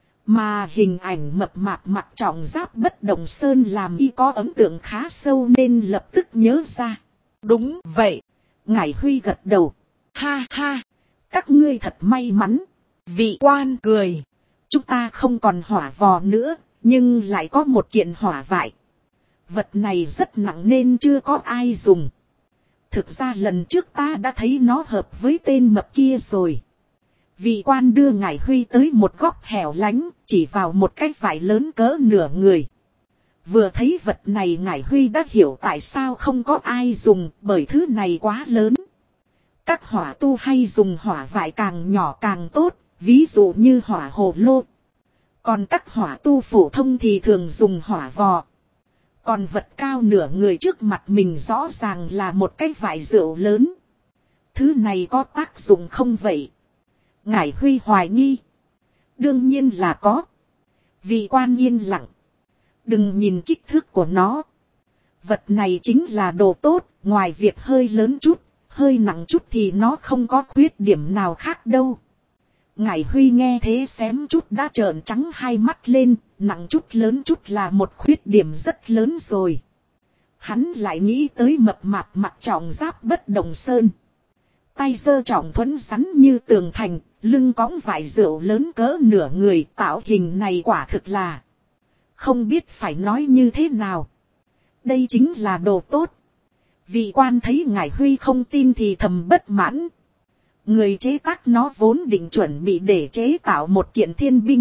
Mà hình ảnh mập mạp mặc trọng giáp bất động sơn làm y có ấn tượng khá sâu nên lập tức nhớ ra. Đúng vậy. Ngải Huy gật đầu. Ha ha. Các ngươi thật may mắn. Vị quan cười. Chúng ta không còn hỏa vò nữa, nhưng lại có một kiện hỏa vải. Vật này rất nặng nên chưa có ai dùng. Thực ra lần trước ta đã thấy nó hợp với tên mập kia rồi. Vị quan đưa Ngải Huy tới một góc hẻo lánh, chỉ vào một cái vải lớn cỡ nửa người. Vừa thấy vật này Ngải Huy đã hiểu tại sao không có ai dùng, bởi thứ này quá lớn. Các hỏa tu hay dùng hỏa vải càng nhỏ càng tốt, ví dụ như hỏa hồ lô. Còn các hỏa tu phổ thông thì thường dùng hỏa vò. Còn vật cao nửa người trước mặt mình rõ ràng là một cái vải rượu lớn. Thứ này có tác dụng không vậy? Ngải Huy hoài nghi. Đương nhiên là có. Vị quan yên lặng. Đừng nhìn kích thước của nó. Vật này chính là đồ tốt, ngoài việc hơi lớn chút, hơi nặng chút thì nó không có khuyết điểm nào khác đâu. Ngải Huy nghe thế xém chút đã trợn trắng hai mắt lên, nặng chút lớn chút là một khuyết điểm rất lớn rồi. Hắn lại nghĩ tới mập mạp mặc trọng giáp bất động sơn. Tay giơ trọng thuẫn rắn như tường thành, lưng cõng vải rượu lớn cỡ nửa người, tạo hình này quả thực là không biết phải nói như thế nào. Đây chính là đồ tốt. Vị quan thấy Ngải Huy không tin thì thầm bất mãn. Người chế tác nó vốn định chuẩn bị để chế tạo một kiện thiên binh.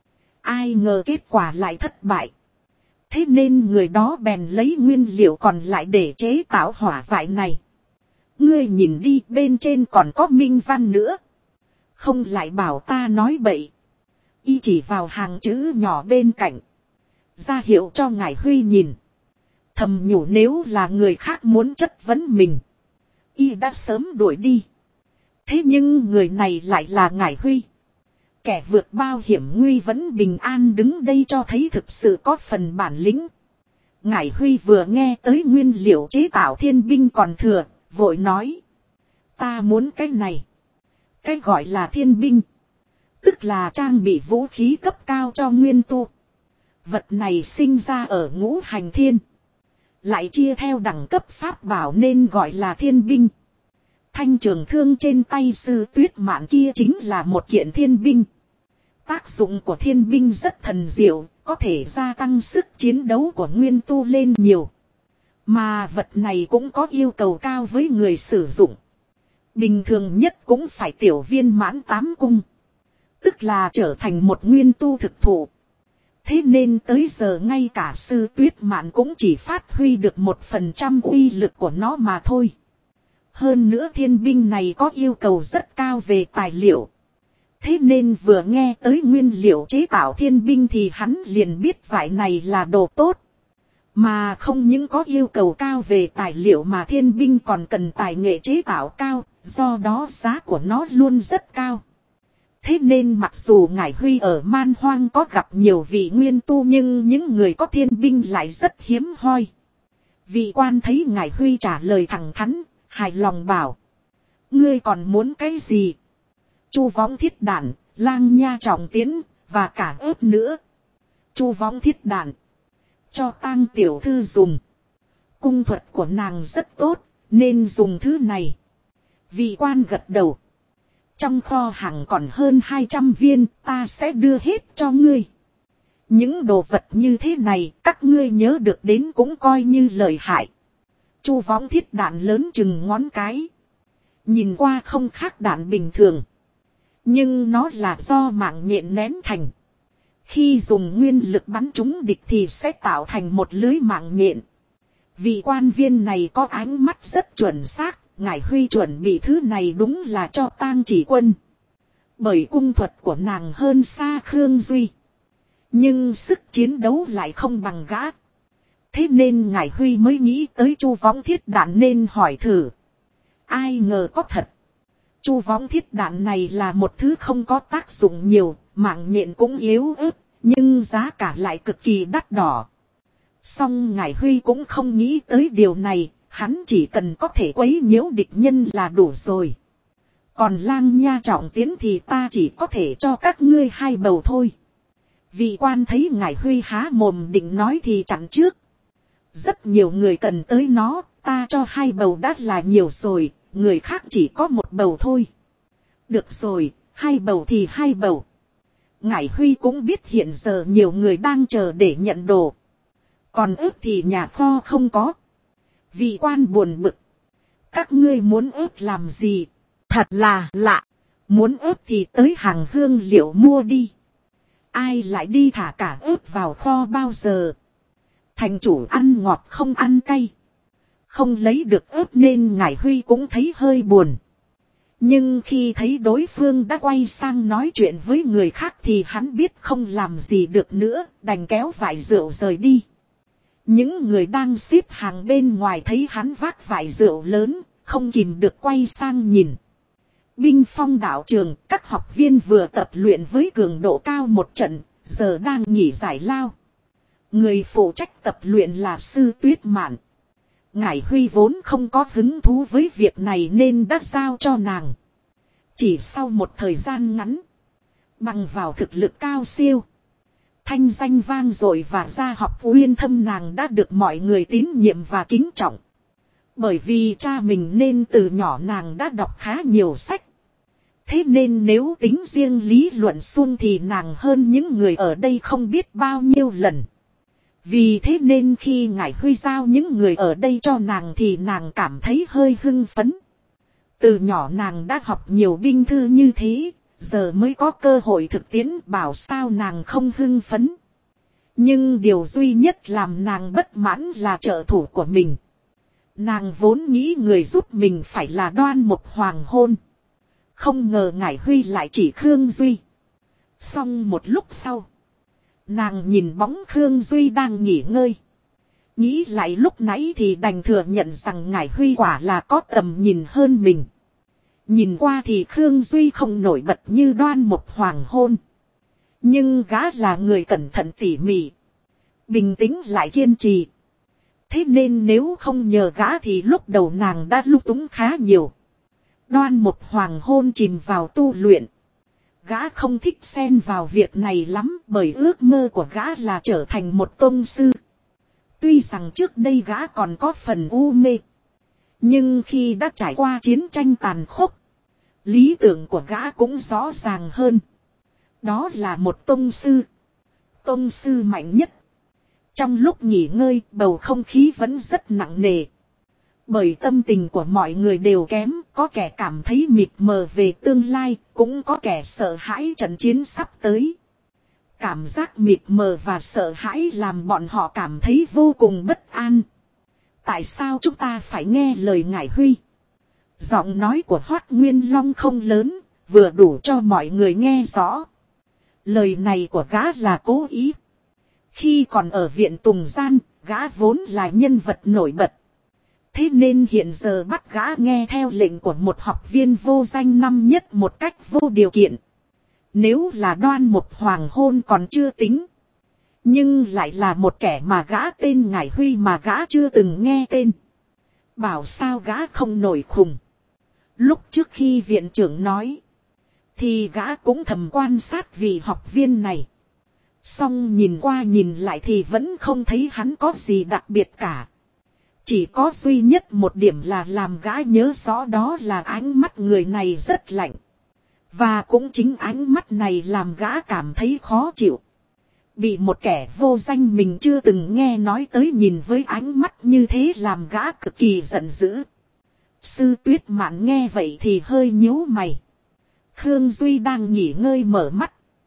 Ai ngờ kết quả lại thất bại. Thế nên người đó bèn lấy nguyên liệu còn lại để chế tạo hỏa vải này. Ngươi nhìn đi, bên trên còn có minh văn nữa. Không lại bảo ta nói bậy. Y chỉ vào hàng chữ nhỏ bên cạnh. Ra hiệu cho Ngải Huy nhìn. Thầm nhủ nếu là người khác muốn chất vấn mình, Y đã sớm đuổi đi. Thế nhưng người này lại là Ngải Huy. Kẻ vượt bao hiểm nguy vẫn bình an đứng đây cho thấy thực sự có phần bản lĩnh. Ngải Huy vừa nghe tới nguyên liệu chế tạo thiên binh còn thừa, vội nói. Ta muốn cái này. Cái gọi là thiên binh, tức là trang bị vũ khí cấp cao cho nguyên tu. Vật này sinh ra ở ngũ hành thiên, lại chia theo đẳng cấp pháp bảo nên gọi là thiên binh. Thanh trường thương trên tay sư Tuyết Mạn kia chính là một kiện thiên binh. Tác dụng của thiên binh rất thần diệu, có thể gia tăng sức chiến đấu của nguyên tu lên nhiều. Mà vật này cũng có yêu cầu cao với người sử dụng. Bình thường nhất cũng phải tiểu viên mãn 8 cung. Tức là trở thành một nguyên tu thực thụ. Thế nên tới giờ ngay cả sư Tuyết Mạn cũng chỉ phát huy được 1% uy lực của nó mà thôi. Hơn nữa thiên binh này có yêu cầu rất cao về tài liệu. Thế nên vừa nghe tới nguyên liệu chế tạo thiên binh thì hắn liền biết vải này là đồ tốt. Mà không những có yêu cầu cao về tài liệu mà thiên binh còn cần tài nghệ chế tạo cao, do đó giá của nó luôn rất cao. Thế nên mặc dù Ngải Huy ở Man Hoang có gặp nhiều vị nguyên tu nhưng những người có thiên binh lại rất hiếm hoi. Vị quan thấy Ngải Huy trả lời thẳng thắn, hài lòng bảo. Ngươi còn muốn cái gì? Chu võng thiết đạn, lang nha trọng tiến, và cả ớt nữa. Chu võng thiết đạn. Cho tang tiểu thư dùng. Cung thuật của nàng rất tốt, nên dùng thứ này. Vị quan gật đầu. Trong kho hàng còn hơn 200 viên, ta sẽ đưa hết cho ngươi. Những đồ vật như thế này, các ngươi nhớ được đến cũng coi như lợi hại. Chu võng thiết đạn lớn chừng ngón cái. Nhìn qua không khác đạn bình thường. Nhưng nó là do mạng nhện nén thành. Khi dùng nguyên lực bắn trúng địch thì sẽ tạo thành một lưới mạng nhện. Vị quan viên này có ánh mắt rất chuẩn xác, Ngải Huy chuẩn bị thứ này đúng là cho Tang Chỉ Quân. Bởi cung thuật của nàng hơn xa Khương Duy. Nhưng sức chiến đấu lại không bằng gã. Thế nên Ngải Huy mới nghĩ tới chu võng thiết đạn nên hỏi thử. Ai ngờ có thật. Chu võng thiết đạn này là một thứ không có tác dụng nhiều, mạng nhện cũng yếu ớt, nhưng giá cả lại cực kỳ đắt đỏ. Song Ngải Huy cũng không nghĩ tới điều này, hắn chỉ cần có thể quấy nhiễu địch nhân là đủ rồi. Còn Lang Nha trọng tiến thì ta chỉ có thể cho các ngươi 2 bầu thôi. Vị quan thấy Ngải Huy há mồm định nói thì chặn trước. Rất nhiều người cần tới nó, ta cho 2 bầu đã là nhiều rồi, người khác chỉ có 1 bầu thôi. Được rồi, 2 bầu thì 2 bầu. Ngải Huy cũng biết hiện giờ nhiều người đang chờ để nhận đồ. Còn ớt thì nhà kho không có. Vị quan buồn bực. Các ngươi muốn ớt làm gì? Thật là lạ. Muốn ớt thì tới hàng hương liệu mua đi. Ai lại đi thả cả ớt vào kho bao giờ? Thành chủ ăn ngọt không ăn cay. Không lấy được ớt nên Ngải Huy cũng thấy hơi buồn. Nhưng khi thấy đối phương đã quay sang nói chuyện với người khác thì hắn biết không làm gì được nữa, đành kéo vải rượu rời đi. Những người đang xếp hàng bên ngoài thấy hắn vác vải rượu lớn, không kìm được quay sang nhìn. Binh phong đạo trường, các học viên vừa tập luyện với cường độ cao một trận, giờ đang nghỉ giải lao. Người phụ trách tập luyện là Sư Tuyết Mạn. Ngải Huy vốn không có hứng thú với việc này nên đã giao cho nàng. Chỉ sau một thời gian ngắn, bằng vào thực lực cao siêu, thanh danh vang dội và gia học uyên thâm, nàng đã được mọi người tín nhiệm và kính trọng. Bởi vì cha mình nên từ nhỏ nàng đã đọc khá nhiều sách. Thế nên nếu tính riêng lý luận suông thì nàng hơn những người ở đây không biết bao nhiêu lần. Vì thế nên khi Ngải Huy giao những người ở đây cho nàng thì nàng cảm thấy hơi hưng phấn. Từ nhỏ nàng đã học nhiều binh thư như thế, giờ mới có cơ hội thực tiễn, bảo sao nàng không hưng phấn. Nhưng điều duy nhất làm nàng bất mãn là trợ thủ của mình. Nàng vốn nghĩ người giúp mình phải là Đoan Mục Hoàng Hôn. Không ngờ Ngải Huy lại chỉ Khương Duy. Xong một lúc sau, nàng nhìn bóng Khương Duy đang nghỉ ngơi. Nghĩ lại lúc nãy thì đành thừa nhận rằng Ngải Huy quả là có tầm nhìn hơn mình. Nhìn qua thì Khương Duy không nổi bật như Đoan Mục Hoàng Hôn. Nhưng gã là người cẩn thận tỉ mỉ, bình tĩnh lại kiên trì. Thế nên nếu không nhờ gã thì lúc đầu nàng đã lung túng khá nhiều. Đoan Mục Hoàng Hôn chìm vào tu luyện. Gã không thích xen vào việc này lắm, bởi ước mơ của gã là trở thành một tông sư. Tuy rằng trước đây gã còn có phần u mê, nhưng khi đã trải qua chiến tranh tàn khốc, lý tưởng của gã cũng rõ ràng hơn. Đó là một tông sư. Tông sư mạnh nhất. Trong lúc nghỉ ngơi, bầu không khí vẫn rất nặng nề. Bởi tâm tình của mọi người đều kém, có kẻ cảm thấy mịt mờ về tương lai, cũng có kẻ sợ hãi trận chiến sắp tới. Cảm giác mịt mờ và sợ hãi làm bọn họ cảm thấy vô cùng bất an. Tại sao chúng ta phải nghe lời Ngải Huy? Giọng nói của Hoát Nguyên Long không lớn, vừa đủ cho mọi người nghe rõ. Lời này của gã là cố ý. Khi còn ở viện Tùng Gian, gã vốn là nhân vật nổi bật. Thế nên hiện giờ bắt gã nghe theo lệnh của một học viên vô danh năm nhất một cách vô điều kiện. Nếu là Đoan Mục Hoàng Hôn còn chưa tính. Nhưng lại là một kẻ mà gã tên Ngải Huy mà gã chưa từng nghe tên. Bảo sao gã không nổi khùng. Lúc trước khi viện trưởng nói, thì gã cũng thầm quan sát vị học viên này. Song nhìn qua nhìn lại thì vẫn không thấy hắn có gì đặc biệt cả. Chỉ có duy nhất một điểm là làm gã nhớ rõ, đó là ánh mắt người này rất lạnh. Và cũng chính ánh mắt này làm gã cảm thấy khó chịu. Bị một kẻ vô danh mình chưa từng nghe nói tới nhìn với ánh mắt như thế làm gã cực kỳ giận dữ. Sư Tuyết Mạn nghe vậy thì hơi nhíu mày. Khương Duy đang nghỉ ngơi mở mắt.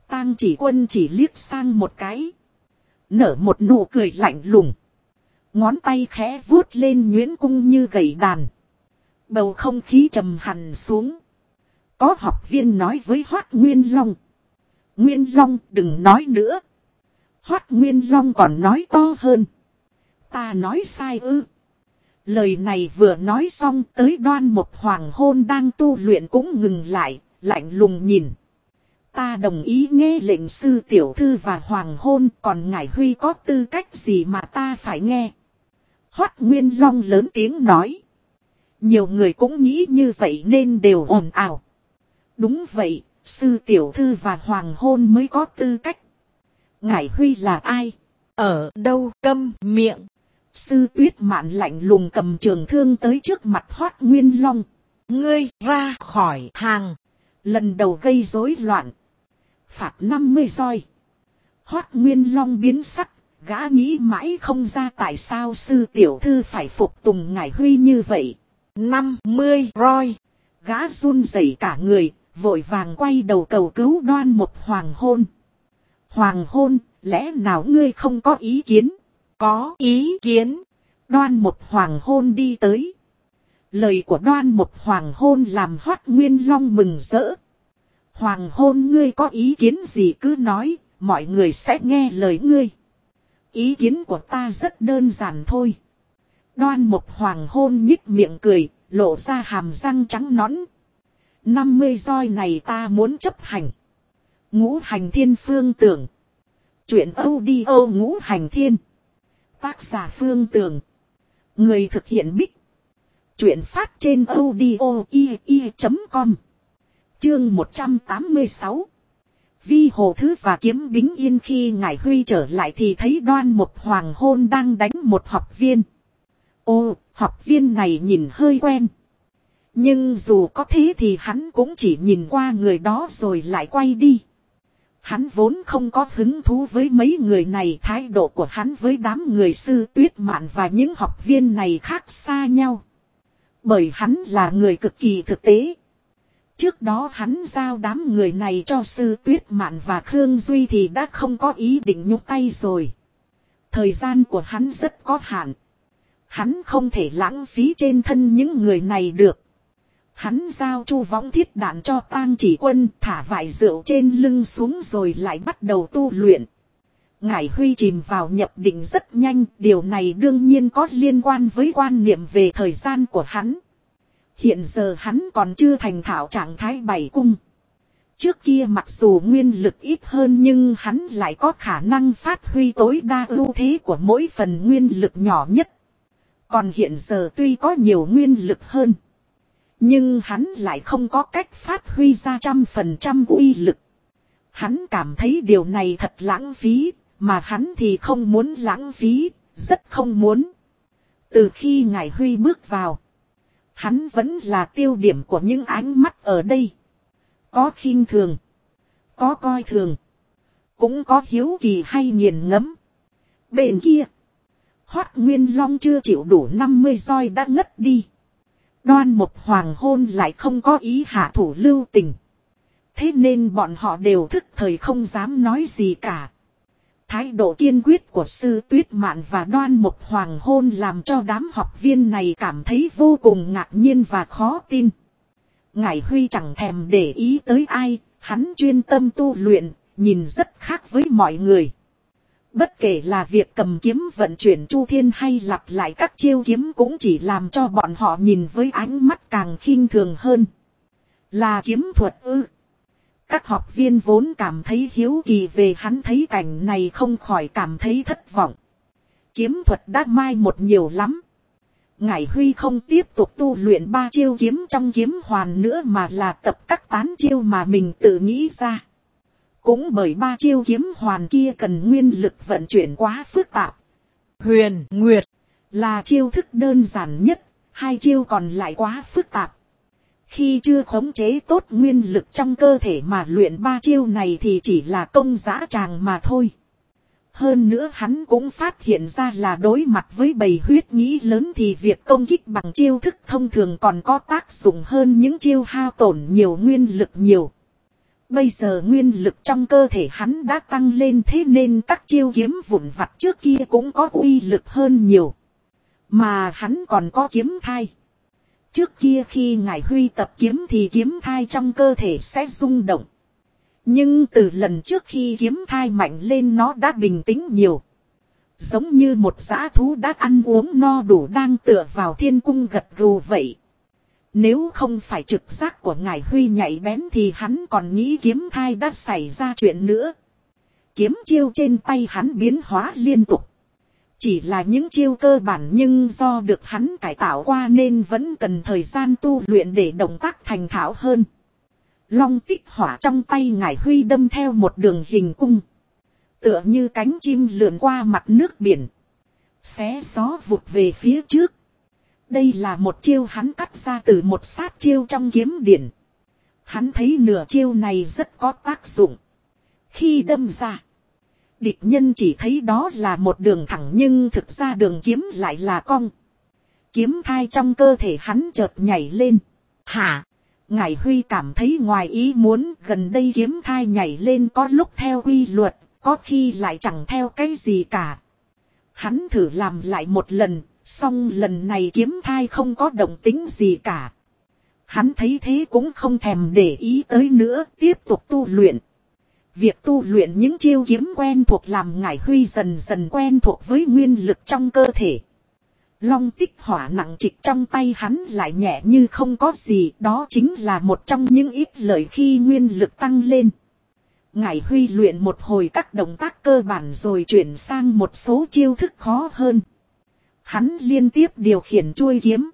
Tang Chỉ Quân chỉ liếc sang một cái. Nở một nụ cười lạnh lùng. Ngón tay khẽ vuốt lên nhuyễn cung như gậy đàn. Bầu không khí trầm hẳn xuống. Có học viên nói với Hoắc Nguyên Long. Nguyên Long đừng nói nữa. Hoắc Nguyên Long còn nói to hơn. Ta nói sai ư? Lời này vừa nói xong tới Đoan Mục Hoàng Hôn đang tu luyện cũng ngừng lại, lạnh lùng nhìn. Ta đồng ý nghe lệnh sư tiểu thư và Hoàng Hôn, còn ngải Huy có tư cách gì mà ta phải nghe? Hoắc Nguyên Long lớn tiếng nói. Nhiều người cũng nghĩ như vậy nên đều ồn ào. Đúng vậy, sư tiểu thư và Hoàng Hôn mới có tư cách. Ngải Huy là ai? Ở đâu? Câm miệng. Sư Tuyết Mạn lạnh lùng cầm trường thương tới trước mặt Hoắc Nguyên Long. Ngươi ra khỏi hàng. Lần đầu gây rối loạn. Phạt 50 roi. Hoắc Nguyên Long biến sắc. Gã nghĩ mãi không ra tại sao sư tiểu thư phải phục tùng ngải Huy như vậy. 50 roi. Gã run rẩy cả người. Vội vàng quay đầu cầu cứu Đoan Mục Hoàng Hôn. Hoàng Hôn, lẽ nào ngươi không có ý kiến? Có ý kiến. Đoan Mục Hoàng Hôn đi tới. Lời của Đoan Mục Hoàng Hôn làm Hoắc Nguyên Long mừng rỡ. Hoàng Hôn ngươi có ý kiến gì cứ nói, mọi người sẽ nghe lời ngươi. Ý kiến của ta rất đơn giản thôi. Đoan Mục Hoàng Hôn nhích miệng cười, lộ ra hàm răng trắng nõn. 50 roi này ta muốn chấp hành. Ngũ Hành Thiên Phương Tưởng. Truyện audio Ngũ Hành Thiên. Tác giả Phương Tường. Người thực hiện Bích. Truyện phát trên audio.com. Chương 186. Vi Hồ Thứ và Kiếm Bính Yên khi ngải Huy trở lại thì thấy Đoan Mục Hoàng Hôn đang đánh một học viên. Ô, học viên này nhìn hơi quen. Nhưng dù có thế thì hắn cũng chỉ nhìn qua người đó rồi lại quay đi. Hắn vốn không có hứng thú với mấy người này. Thái độ của hắn với đám người sư Tuyết Mạn và những học viên này khác xa nhau. Bởi hắn là người cực kỳ thực tế. Trước đó hắn giao đám người này cho sư Tuyết Mạn và Khương Duy thì đã không có ý định nhúc tay rồi. Thời gian của hắn rất có hạn. Hắn không thể lãng phí trên thân những người này được. Hắn giao chu võng thiết đạn cho Tang Chỉ Quân, thả vải rượu trên lưng xuống rồi lại bắt đầu tu luyện. Ngải Huy chìm vào nhập định rất nhanh, điều này đương nhiên có liên quan với quan niệm về thời gian của hắn. Hiện giờ hắn còn chưa thành thạo trạng thái bảy cung. Trước kia mặc dù nguyên lực ít hơn nhưng hắn lại có khả năng phát huy tối đa ưu thế của mỗi phần nguyên lực nhỏ nhất. Còn hiện giờ tuy có nhiều nguyên lực hơn, nhưng hắn lại không có cách phát huy ra 100% uy lực. Hắn cảm thấy điều này thật lãng phí, mà hắn thì không muốn lãng phí, rất không muốn. Từ khi ngải Huy bước vào, hắn vẫn là tiêu điểm của những ánh mắt ở đây. Có khinh thường, có coi thường, cũng có hiếu kỳ hay nghiền ngẫm. Bên kia, Hoắc Nguyên Long chưa chịu đủ 50 roi đã ngất đi. Đoan Mục Hoàng Hôn lại không có ý hạ thủ lưu tình. Thế nên bọn họ đều thức thời không dám nói gì cả. Thái độ kiên quyết của sư Tuyết Mạn và Đoan Mục Hoàng Hôn làm cho đám học viên này cảm thấy vô cùng ngạc nhiên và khó tin. Ngải Huy chẳng thèm để ý tới ai, hắn chuyên tâm tu luyện, nhìn rất khác với mọi người. Bất kể là việc cầm kiếm vận chuyển chu thiên hay lặp lại các chiêu kiếm cũng chỉ làm cho bọn họ nhìn với ánh mắt càng khinh thường hơn. Là kiếm thuật ư? Các học viên vốn cảm thấy hiếu kỳ về hắn thấy cảnh này không khỏi cảm thấy thất vọng. Kiếm thuật đã mai một nhiều lắm. Ngải Huy không tiếp tục tu luyện 3 chiêu kiếm trong kiếm hoàn nữa mà là tập các tán chiêu mà mình tự nghĩ ra. Cũng bởi 3 chiêu kiếm hoàn kia cần nguyên lực vận chuyển quá phức tạp. Huyền Nguyệt là chiêu thức đơn giản nhất, 2 chiêu còn lại quá phức tạp. Khi chưa khống chế tốt nguyên lực trong cơ thể mà luyện 3 chiêu này thì chỉ là công dã tràng mà thôi. Hơn nữa hắn cũng phát hiện ra là đối mặt với bầy huyết nghĩ lớn thì việc công kích bằng chiêu thức thông thường còn có tác dụng hơn những chiêu hao tổn nhiều nguyên lực nhiều. Bây giờ nguyên lực trong cơ thể hắn đã tăng lên, thế nên các chiêu kiếm vụn vặt trước kia cũng có uy lực hơn nhiều. Mà hắn còn có kiếm thai. Trước kia khi Ngải Huy tập kiếm thì kiếm thai trong cơ thể sẽ rung động. Nhưng từ lần trước khi kiếm thai mạnh lên nó đã bình tĩnh nhiều. Giống như một dã thú đã ăn uống no đủ đang tựa vào thiên cung gật gù vậy. Nếu không phải trực giác của Ngải Huy nhạy bén thì hắn còn nghĩ kiếm thai đã xảy ra chuyện nữa. Kiếm chiêu trên tay hắn biến hóa liên tục. Chỉ là những chiêu cơ bản nhưng do được hắn cải tạo qua nên vẫn cần thời gian tu luyện để động tác thành thạo hơn. Long tích hỏa trong tay Ngải Huy đâm theo một đường hình cung. Tựa như cánh chim lượn qua mặt nước biển. Xé gió vụt về phía trước. Đây là một chiêu hắn cắt ra từ một sát chiêu trong kiếm điển. Hắn thấy nửa chiêu này rất có tác dụng. Khi đâm ra, địch nhân chỉ thấy đó là một đường thẳng nhưng thực ra đường kiếm lại là cong. Kiếm thai trong cơ thể hắn chợt nhảy lên. Hả? Ngải Huy cảm thấy ngoài ý muốn, gần đây kiếm thai nhảy lên có lúc theo quy luật, có khi lại chẳng theo cái gì cả. Hắn thử làm lại một lần, song lần này kiếm thai không có động tính gì cả. Hắn thấy thế cũng không thèm để ý tới nữa, tiếp tục tu luyện. Việc tu luyện những chiêu kiếm quen thuộc làm Ngải Huy dần dần quen thuộc với nguyên lực trong cơ thể. Long tích hỏa nặng trịch trong tay hắn lại nhẹ như không có gì, đó chính là một trong những ít lợi khi nguyên lực tăng lên. Ngải Huy luyện một hồi các động tác cơ bản rồi chuyển sang một số chiêu thức khó hơn. Hắn liên tiếp điều khiển chuôi kiếm.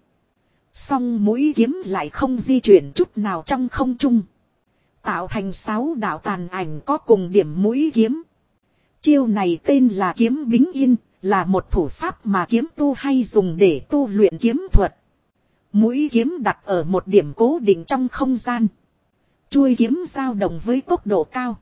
Song mũi kiếm lại không di chuyển chút nào trong không trung. Tạo thành 6 đạo tàn ảnh có cùng điểm mũi kiếm. Chiêu này tên là kiếm bính yên, là một thủ pháp mà kiếm tu hay dùng để tu luyện kiếm thuật. Mũi kiếm đặt ở một điểm cố định trong không gian. Chuôi kiếm dao động với tốc độ cao.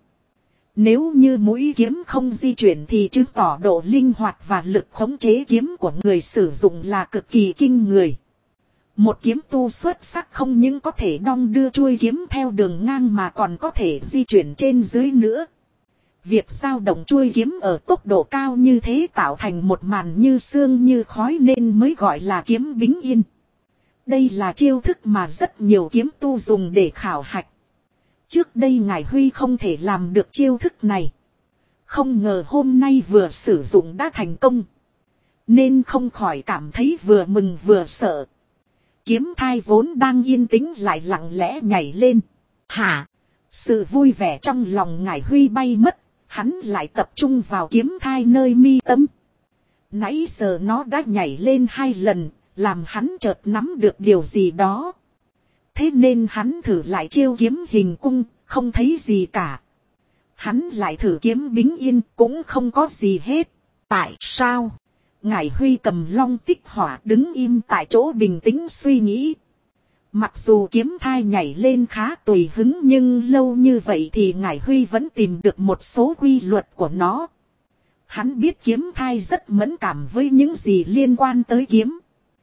Nếu như mũi kiếm không di chuyển thì chứng tỏ độ linh hoạt và lực khống chế kiếm của người sử dụng là cực kỳ kinh người. Một kiếm tu xuất sắc không những có thể đong đưa chuôi kiếm theo đường ngang mà còn có thể di chuyển trên dưới nữa. Việc dao động chuôi kiếm ở tốc độ cao như thế tạo thành một màn như sương như khói nên mới gọi là kiếm bính yên. Đây là chiêu thức mà rất nhiều kiếm tu dùng để khảo hạch. Trước đây Ngải Huy không thể làm được chiêu thức này. Không ngờ hôm nay vừa sử dụng đã thành công. Nên không khỏi cảm thấy vừa mừng vừa sợ. Kiếm thai vốn đang yên tĩnh lại lặng lẽ nhảy lên. Hả? Sự vui vẻ trong lòng Ngải Huy bay mất. Hắn lại tập trung vào kiếm thai nơi mi tâm. Nãy giờ nó đã nhảy lên 2 lần, làm hắn chợt nắm được điều gì đó. Thế nên hắn thử lại chiêu kiếm hình cung, không thấy gì cả. Hắn lại thử kiếm bính yên, cũng không có gì hết. Tại sao? Ngải Huy cầm long tích hỏa đứng im tại chỗ bình tĩnh suy nghĩ. Mặc dù kiếm thai nhảy lên khá tùy hứng nhưng lâu như vậy thì Ngải Huy vẫn tìm được một số quy luật của nó. Hắn biết kiếm thai rất mẫn cảm với những gì liên quan tới kiếm.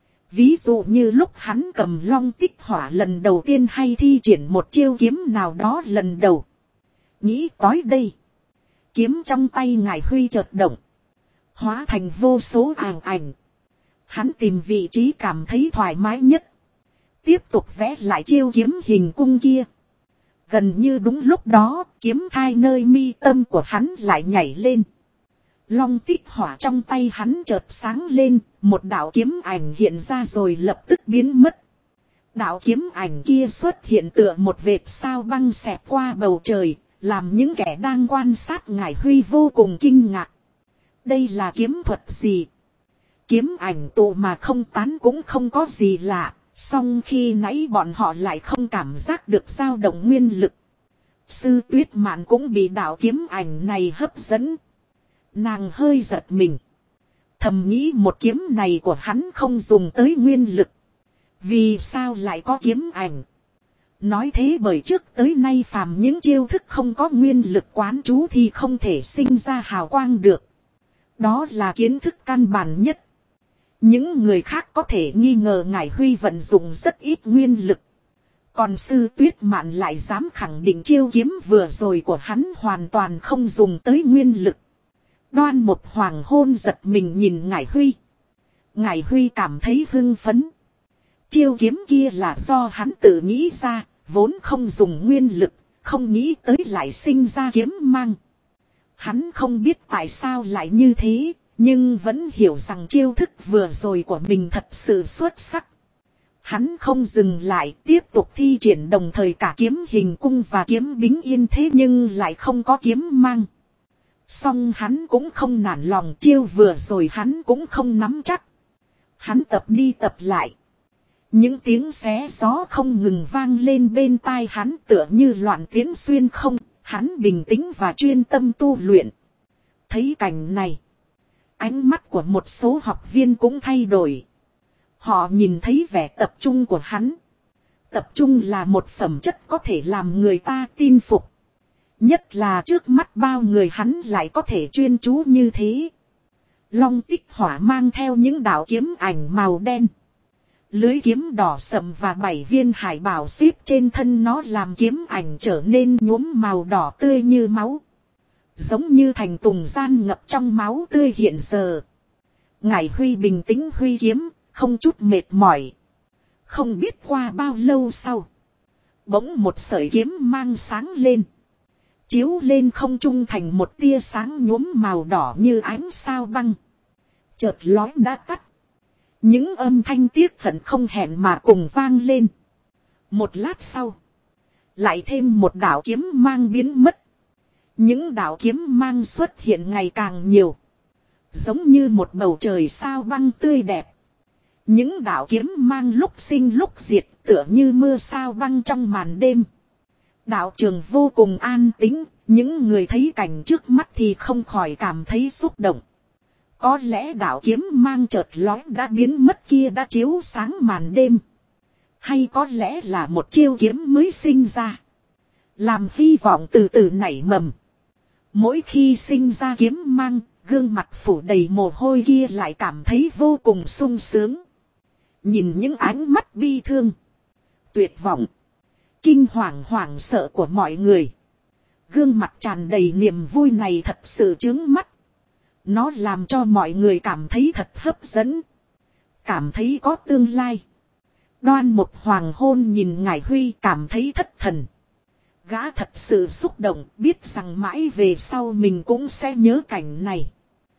Ví dụ như lúc hắn cầm long tích hỏa lần đầu tiên hay thi triển một chiêu kiếm nào đó lần đầu. Nghĩ tới đây. Kiếm trong tay Ngải Huy chợt động. Hóa thành vô số àng ảnh. Hắn tìm vị trí cảm thấy thoải mái nhất. Tiếp tục vẽ lại chiêu kiếm hình cung kia. Gần như đúng lúc đó, kiếm thai nơi mi tâm của hắn lại nhảy lên. Long tích hỏa trong tay hắn chợt sáng lên, một đạo kiếm ảnh hiện ra rồi lập tức biến mất. Đạo kiếm ảnh kia xuất hiện tựa một vệt sao băng xẹt qua bầu trời, làm những kẻ đang quan sát Ngải Huy vô cùng kinh ngạc. Đây là kiếm thuật gì? Kiếm ảnh tụ mà không tán cũng không có gì lạ. Song khi nãy bọn họ lại không cảm giác được dao động nguyên lực. Sư Tuyết Mạn cũng bị đạo kiếm ảnh này hấp dẫn. Nàng hơi giật mình. Thầm nghĩ một kiếm này của hắn không dùng tới nguyên lực. Vì sao lại có kiếm ảnh? Nói thế bởi trước tới nay phàm những chiêu thức không có nguyên lực quán trú thì không thể sinh ra hào quang được. Đó là kiến thức căn bản nhất. Những người khác có thể nghi ngờ Ngải Huy vận dụng rất ít nguyên lực. Còn Sư Tuyết Mạn lại dám khẳng định chiêu kiếm vừa rồi của hắn hoàn toàn không dùng tới nguyên lực. Đoan Một Hoàng Hôn giật mình nhìn Ngải Huy. Ngải Huy cảm thấy hưng phấn. Chiêu kiếm kia là do hắn tự nghĩ ra, vốn không dùng nguyên lực, không nghĩ tới lại sinh ra kiếm mang. Hắn không biết tại sao lại như thế, nhưng vẫn hiểu rằng chiêu thức vừa rồi của mình thật sự xuất sắc. Hắn không dừng lại, tiếp tục thi triển đồng thời cả kiếm hình cung và kiếm bính yên, thế nhưng lại không có kiếm mang. Song hắn cũng không nản lòng, chiêu vừa rồi hắn cũng không nắm chắc. Hắn tập đi tập lại. Những tiếng xé gió không ngừng vang lên bên tai hắn tựa như loạn tiến xuyên không. Hắn bình tĩnh và chuyên tâm tu luyện. Thấy cảnh này, ánh mắt của một số học viên cũng thay đổi. Họ nhìn thấy vẻ tập trung của hắn. Tập trung là một phẩm chất có thể làm người ta tin phục. Nhất là trước mắt bao người hắn lại có thể chuyên chú như thế. Long Tích Hỏa mang theo những đạo kiếm ảnh màu đen. Lưới kiếm đỏ sậm và 7 viên hải bảo xếp trên thân nó làm kiếm ảnh trở nên nhuốm màu đỏ tươi như máu. Giống như thành tùng gian ngập trong máu tươi hiện giờ. Ngải Huy bình tĩnh huy kiếm, không chút mệt mỏi. Không biết qua bao lâu sau. Bỗng một sợi kiếm mang sáng lên. Chiếu lên không trung thành một tia sáng nhuốm màu đỏ như ánh sao băng. Chợt lóe đã tắt. Những âm thanh tiếc hận không hẹn mà cùng vang lên. Một lát sau. Lại thêm một đạo kiếm mang biến mất. Những đạo kiếm mang xuất hiện ngày càng nhiều. Giống như một bầu trời sao băng tươi đẹp. Những đạo kiếm mang lúc sinh lúc diệt tựa như mưa sao băng trong màn đêm. Đạo trường vô cùng an tĩnh. Những người thấy cảnh trước mắt thì không khỏi cảm thấy xúc động. Có lẽ đạo kiếm mang chợt lóe đã biến mất kia đã chiếu sáng màn đêm. Hay có lẽ là một chiêu kiếm mới sinh ra. Làm hy vọng từ từ nảy mầm. Mỗi khi sinh ra kiếm mang, gương mặt phủ đầy mồ hôi kia lại cảm thấy vô cùng sung sướng. Nhìn những ánh mắt bi thương, tuyệt vọng, kinh hoàng hoảng sợ của mọi người. Gương mặt tràn đầy niềm vui này thật sự chướng mắt. Nó làm cho mọi người cảm thấy thật hấp dẫn. Cảm thấy có tương lai. Đoan Một Hoàng Hôn nhìn Ngải Huy cảm thấy thất thần. Gã thật sự xúc động, biết rằng mãi về sau mình cũng sẽ nhớ cảnh này.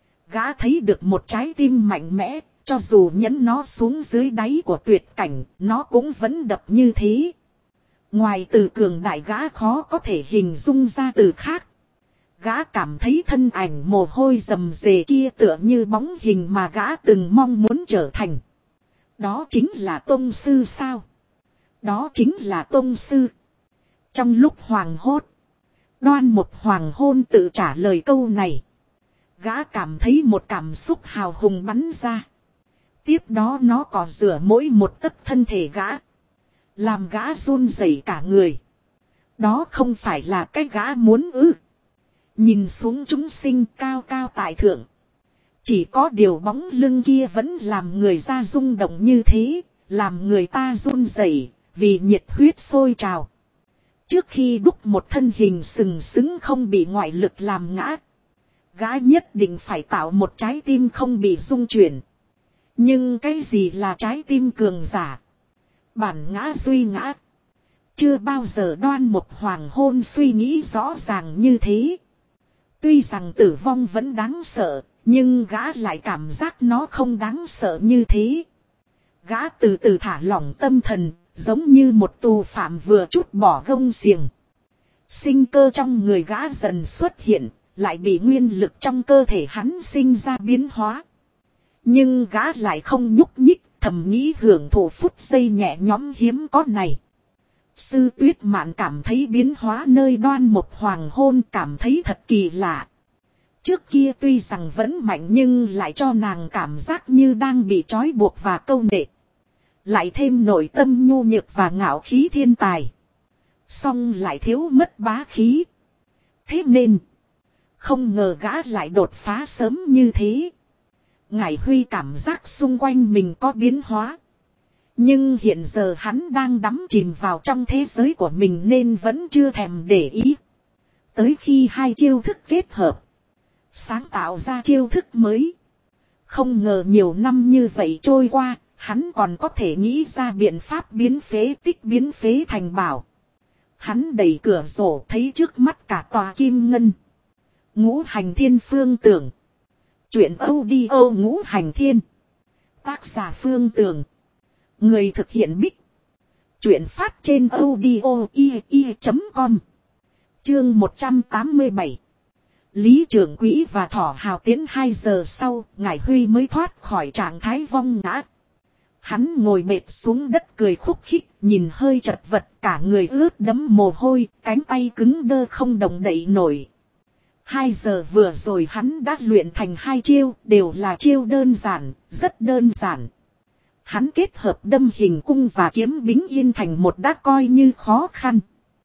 Gã thấy được một trái tim mạnh mẽ, cho dù nhấn nó xuống dưới đáy của tuyệt cảnh, nó cũng vẫn đập như thế. Ngoài từ cường đại gã khó có thể hình dung ra từ khác. Gã cảm thấy thân ảnh mồ hôi rầm rề kia tựa như bóng hình mà gã từng mong muốn trở thành. Đó chính là tông sư sao? Đó chính là tông sư. Trong lúc hoảng hốt, Đoan Một Hoàng Hôn tự trả lời câu này. Gã cảm thấy một cảm xúc hào hùng bắn ra. Tiếp đó nó cọ rửa mỗi một tấc thân thể gã. Làm gã run rẩy cả người. Đó không phải là cái gã muốn ư. Nhìn xuống chúng sinh cao cao tại thượng. Chỉ có điều bóng lưng kia vẫn làm người ta rung động như thế. Làm người ta run rẩy vì nhiệt huyết sôi trào. Trước khi đúc một thân hình sừng sững không bị ngoại lực làm ngã. Gã nhất định phải tạo một trái tim không bị rung chuyển. Nhưng cái gì là trái tim cường giả? Bản ngã duy ngã. Chưa bao giờ Đoan Một Hoàng Hôn suy nghĩ rõ ràng như thế. Tuy rằng tử vong vẫn đáng sợ, nhưng gã lại cảm giác nó không đáng sợ như thế. Gã từ từ thả lỏng tâm thần, giống như một tù phạm vừa trút bỏ gông xiềng. Sinh cơ trong người gã dần xuất hiện, lại bị nguyên lực trong cơ thể hắn sinh ra biến hóa. Nhưng gã lại không nhúc nhích, thầm nghĩ hưởng thụ phút giây nhẹ nhõm hiếm có này. Sư Tuyết Mạn cảm thấy biến hóa nơi Đoan Một Hoàng Hôn cảm thấy thật kỳ lạ. Trước kia tuy rằng vẫn mạnh nhưng lại cho nàng cảm giác như đang bị trói buộc và câu nệ. Lại thêm nội tâm nhu nhược và ngạo khí thiên tài. Song lại thiếu mất bá khí. Thế nên, không ngờ gã lại đột phá sớm như thế. Ngải Huy cảm giác xung quanh mình có biến hóa. Nhưng hiện giờ hắn đang đắm chìm vào trong thế giới của mình nên vẫn chưa thèm để ý. Tới khi hai chiêu thức kết hợp, sáng tạo ra chiêu thức mới. Không ngờ nhiều năm như vậy trôi qua, hắn còn có thể nghĩ ra biện pháp biến phế tích biến phế thành bảo. Hắn đẩy cửa sổ thấy trước mắt cả tòa kim ngân. Ngũ hành thiên phương tưởng. Chuyện audio ngũ hành thiên. Tác giả Phương Tường. Người thực hiện Bích. Chuyện phát trên audio.com. Chương 187. Lý trưởng quỹ và Thỏ Hào tiến 2 giờ sau, Ngải Huy mới thoát khỏi trạng thái vong ngã. Hắn ngồi mệt xuống đất cười khúc khích, nhìn hơi chật vật, cả người ướt đẫm mồ hôi, cánh tay cứng đơ không động đậy nổi. 2 giờ vừa rồi hắn đã luyện thành 2 chiêu, đều là chiêu đơn giản, rất đơn giản. Hắn kết hợp đâm hình cung và kiếm bính yên thành một đã coi như khó khăn.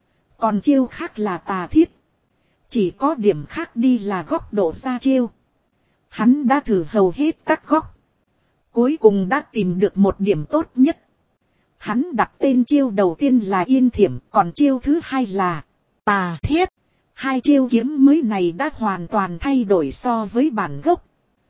Còn chiêu khác là tà thiết. Chỉ có điểm khác đi là góc độ ra chiêu. Hắn đã thử hầu hết các góc. Cuối cùng đã tìm được một điểm tốt nhất. Hắn đặt tên chiêu đầu tiên là yên thiểm, còn chiêu thứ hai là tà thiết. 2 chiêu kiếm mới này đã hoàn toàn thay đổi so với bản gốc.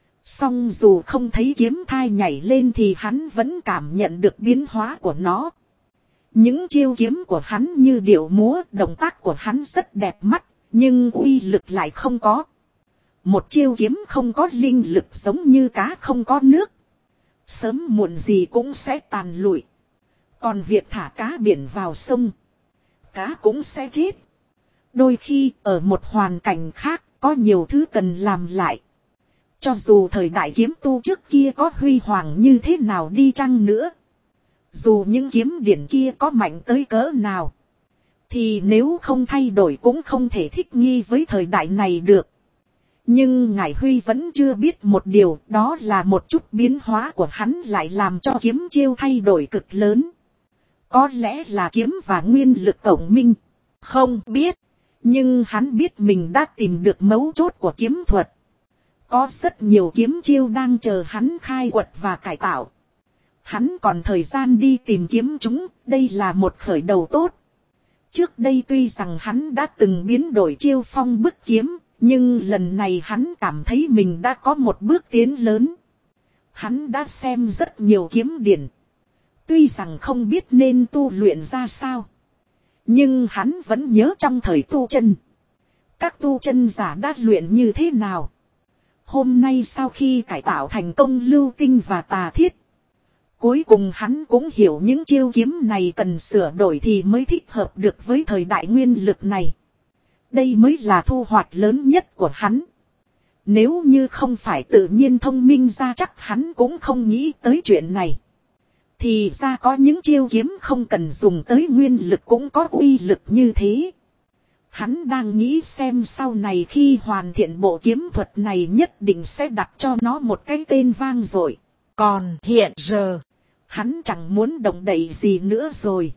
Song dù không thấy kiếm thai nhảy lên thì hắn vẫn cảm nhận được biến hóa của nó. Những chiêu kiếm của hắn như điệu múa, động tác của hắn rất đẹp mắt, nhưng uy lực lại không có. Một chiêu kiếm không có linh lực giống như cá không có nước. Sớm muộn gì cũng sẽ tàn lụi. Còn việc thả cá biển vào sông, cá cũng sẽ chết. Đôi khi ở một hoàn cảnh khác có nhiều thứ cần làm lại. Cho dù thời đại kiếm tu trước kia có huy hoàng như thế nào đi chăng nữa. Dù những kiếm điển kia có mạnh tới cỡ nào. Thì nếu không thay đổi cũng không thể thích nghi với thời đại này được. Nhưng Ngải Huy vẫn chưa biết một điều, đó là một chút biến hóa của hắn lại làm cho kiếm chiêu thay đổi cực lớn. Có lẽ là kiếm và nguyên lực cộng minh. Không biết. Nhưng hắn biết mình đã tìm được mấu chốt của kiếm thuật. Có rất nhiều kiếm chiêu đang chờ hắn khai quật và cải tạo. Hắn còn thời gian đi tìm kiếm chúng, đây là một khởi đầu tốt. Trước đây tuy rằng hắn đã từng biến đổi chiêu phong bức kiếm, nhưng lần này hắn cảm thấy mình đã có một bước tiến lớn. Hắn đã xem rất nhiều kiếm điển. Tuy rằng không biết nên tu luyện ra sao. Nhưng hắn vẫn nhớ trong thời tu chân. Các tu chân giả đã luyện như thế nào. Hôm nay sau khi cải tạo thành công lưu tinh và tà thiết. Cuối cùng hắn cũng hiểu những chiêu kiếm này cần sửa đổi thì mới thích hợp được với thời đại nguyên lực này. Đây mới là thu hoạch lớn nhất của hắn. Nếu như không phải tự nhiên thông minh ra chắc hắn cũng không nghĩ tới chuyện này. Thì ra có những chiêu kiếm không cần dùng tới nguyên lực cũng có uy lực như thế. Hắn đang nghĩ xem sau này khi hoàn thiện bộ kiếm thuật này nhất định sẽ đặt cho nó một cái tên vang dội. Còn hiện giờ, hắn chẳng muốn động đậy gì nữa rồi.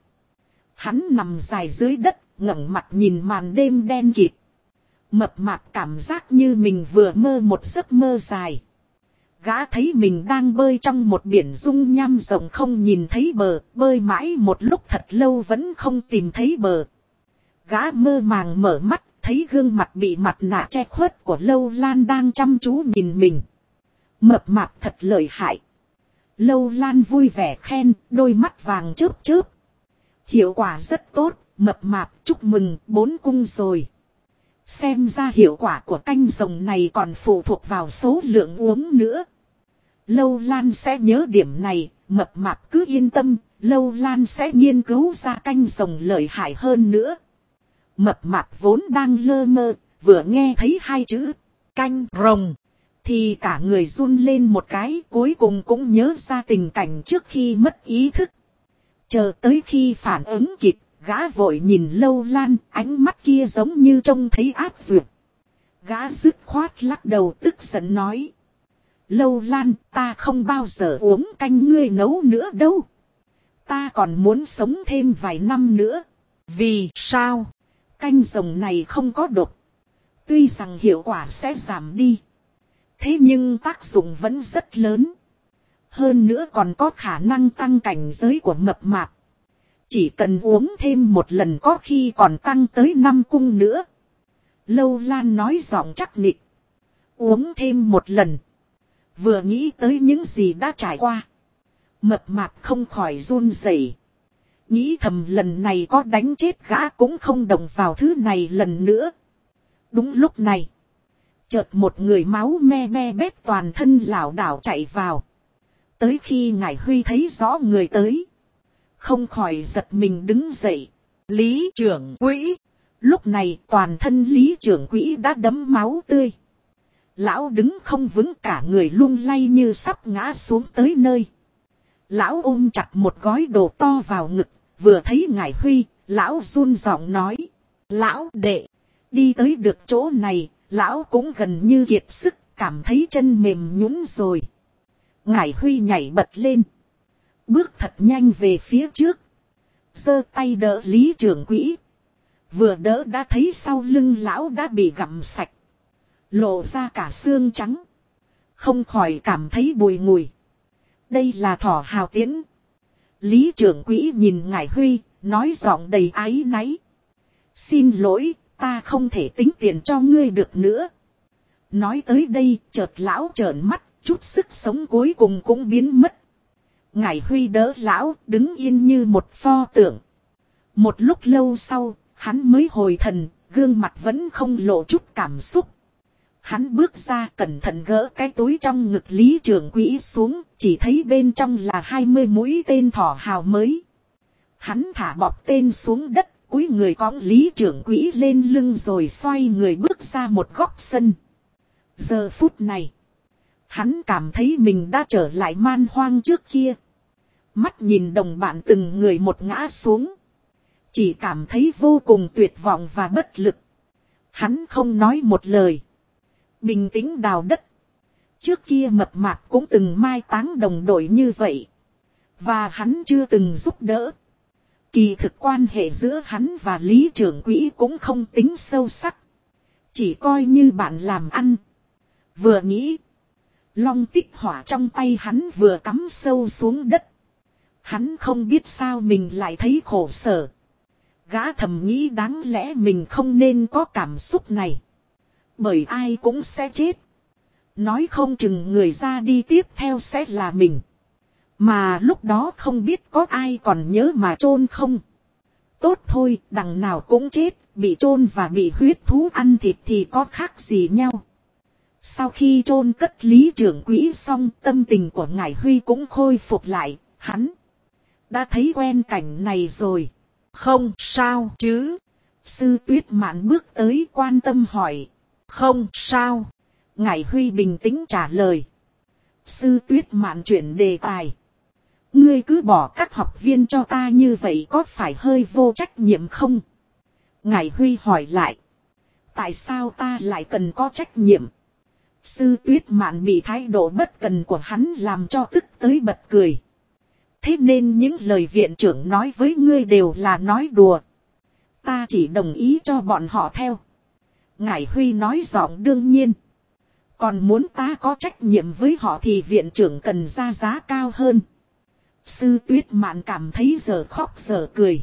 Hắn nằm dài dưới đất, ngẩng mặt nhìn màn đêm đen kịt. Mập mạp cảm giác như mình vừa mơ một giấc mơ dài. Gã thấy mình đang bơi trong một biển dung nham rộng không nhìn thấy bờ, bơi mãi một lúc thật lâu vẫn không tìm thấy bờ. Gã mơ màng mở mắt, thấy gương mặt bị mặt nạ che khuất của Lâu Lan đang chăm chú nhìn mình. Mập mạp thật lợi hại. Lâu Lan vui vẻ khen, đôi mắt vàng chớp chớp. Hiệu quả rất tốt, mập mạp chúc mừng 4 cung rồi. Xem ra hiệu quả của canh rồng này còn phụ thuộc vào số lượng uống nữa. Lâu Lan sẽ nhớ điểm này, mập mạp cứ yên tâm, Lâu Lan sẽ nghiên cứu ra canh rồng lợi hại hơn nữa. Mập mạp vốn đang lơ mơ, vừa nghe thấy 2 chữ canh rồng thì cả người run lên một cái, cuối cùng cũng nhớ ra tình cảnh trước khi mất ý thức. Chờ tới khi phản ứng kịp, gã vội nhìn Lâu Lan, ánh mắt kia giống như trông thấy ác duyệt. Gã dứt khoát lắc đầu tức giận nói. Lâu Lan, ta không bao giờ uống canh ngươi nấu nữa đâu. Ta còn muốn sống thêm vài năm nữa. Vì sao? Canh rồng này không có độc. Tuy rằng hiệu quả sẽ giảm đi. Thế nhưng tác dụng vẫn rất lớn. Hơn nữa còn có khả năng tăng cảnh giới của mập mạp. Chỉ cần uống thêm một lần có khi còn tăng tới 5 cung nữa. Lâu Lan nói giọng chắc nịch. Uống thêm một lần. Vừa nghĩ tới những gì đã trải qua. Mập mạp không khỏi run rẩy. Nghĩ thầm lần này có đánh chết gã cũng không động vào thứ này lần nữa. Đúng lúc này. Chợt một người máu me me bét toàn thân lảo đảo chạy vào. Tới khi Ngải Huy thấy rõ người tới. Không khỏi giật mình đứng dậy. Lý trưởng quỹ. Lúc này toàn thân Lý trưởng quỹ đã đẫm máu tươi. Lão đứng không vững cả người lung lay như sắp ngã xuống tới nơi. Lão ôm chặt một gói đồ to vào ngực. Vừa thấy Ngải Huy, lão run giọng nói. Lão đệ. Đi tới được chỗ này, lão cũng gần như kiệt sức, cảm thấy chân mềm nhũn rồi. Ngải Huy nhảy bật lên. Bước thật nhanh về phía trước. Giơ tay đỡ Lý trưởng quỹ. Vừa đỡ đã thấy sau lưng lão đã bị gặm sạch. Lộ ra cả xương trắng. Không khỏi cảm thấy bùi ngùi. Đây là thỏ hào tiễn. Lý trưởng quỹ nhìn Ngải Huy, nói giọng đầy áy náy. Xin lỗi, ta không thể tính tiền cho ngươi được nữa. Nói tới đây, chợt lão trợn mắt, chút sức sống cuối cùng cũng biến mất. Ngải Huy đỡ lão, đứng yên như một pho tượng. Một lúc lâu sau, hắn mới hồi thần, gương mặt vẫn không lộ chút cảm xúc. Hắn bước ra cẩn thận gỡ cái túi trong ngực Lý trưởng quỹ xuống, chỉ thấy bên trong là 20 mũi tên thỏ hào mới. Hắn thả bọc tên xuống đất, cúi người cõng Lý trưởng quỹ lên lưng rồi xoay người bước ra một góc sân. Giờ phút này, hắn cảm thấy mình đã trở lại man hoang trước kia. Mắt nhìn đồng bạn từng người một ngã xuống. Chỉ cảm thấy vô cùng tuyệt vọng và bất lực. Hắn không nói một lời. Bình tĩnh đào đất. Trước kia mập mạp cũng từng mai táng đồng đội như vậy. Và hắn chưa từng giúp đỡ. Kỳ thực quan hệ giữa hắn và Lý trưởng quỹ cũng không tính sâu sắc. Chỉ coi như bạn làm ăn. Vừa nghĩ. Long tích hỏa trong tay hắn vừa cắm sâu xuống đất. Hắn không biết sao mình lại thấy khổ sở. Gã thầm nghĩ đáng lẽ mình không nên có cảm xúc này. Bởi ai cũng sẽ chết. Nói không chừng người ra đi tiếp theo sẽ là mình. Mà lúc đó không biết có ai còn nhớ mà chôn không. Tốt thôi, đằng nào cũng chết, bị chôn và bị huyết thú ăn thịt thì có khác gì nhau. Sau khi chôn cất Lý trưởng quỹ xong, tâm tình của Ngải Huy cũng khôi phục lại, hắn đã thấy quen cảnh này rồi. Không sao chứ. Sư Tuyết Mạn bước tới quan tâm hỏi. Không sao. Ngải Huy bình tĩnh trả lời. Sư Tuyết Mạn chuyển đề tài. Ngươi cứ bỏ các học viên cho ta như vậy có phải hơi vô trách nhiệm không? Ngải Huy hỏi lại. Tại sao ta lại cần có trách nhiệm? Sư Tuyết Mạn bị thái độ bất cần của hắn làm cho tức tới bật cười. Thế nên những lời viện trưởng nói với ngươi đều là nói đùa. Ta chỉ đồng ý cho bọn họ theo. Ngải Huy nói giọng đương nhiên. Còn muốn ta có trách nhiệm với họ thì viện trưởng cần ra giá cao hơn. Sư Tuyết Mạn cảm thấy giờ khóc giờ cười.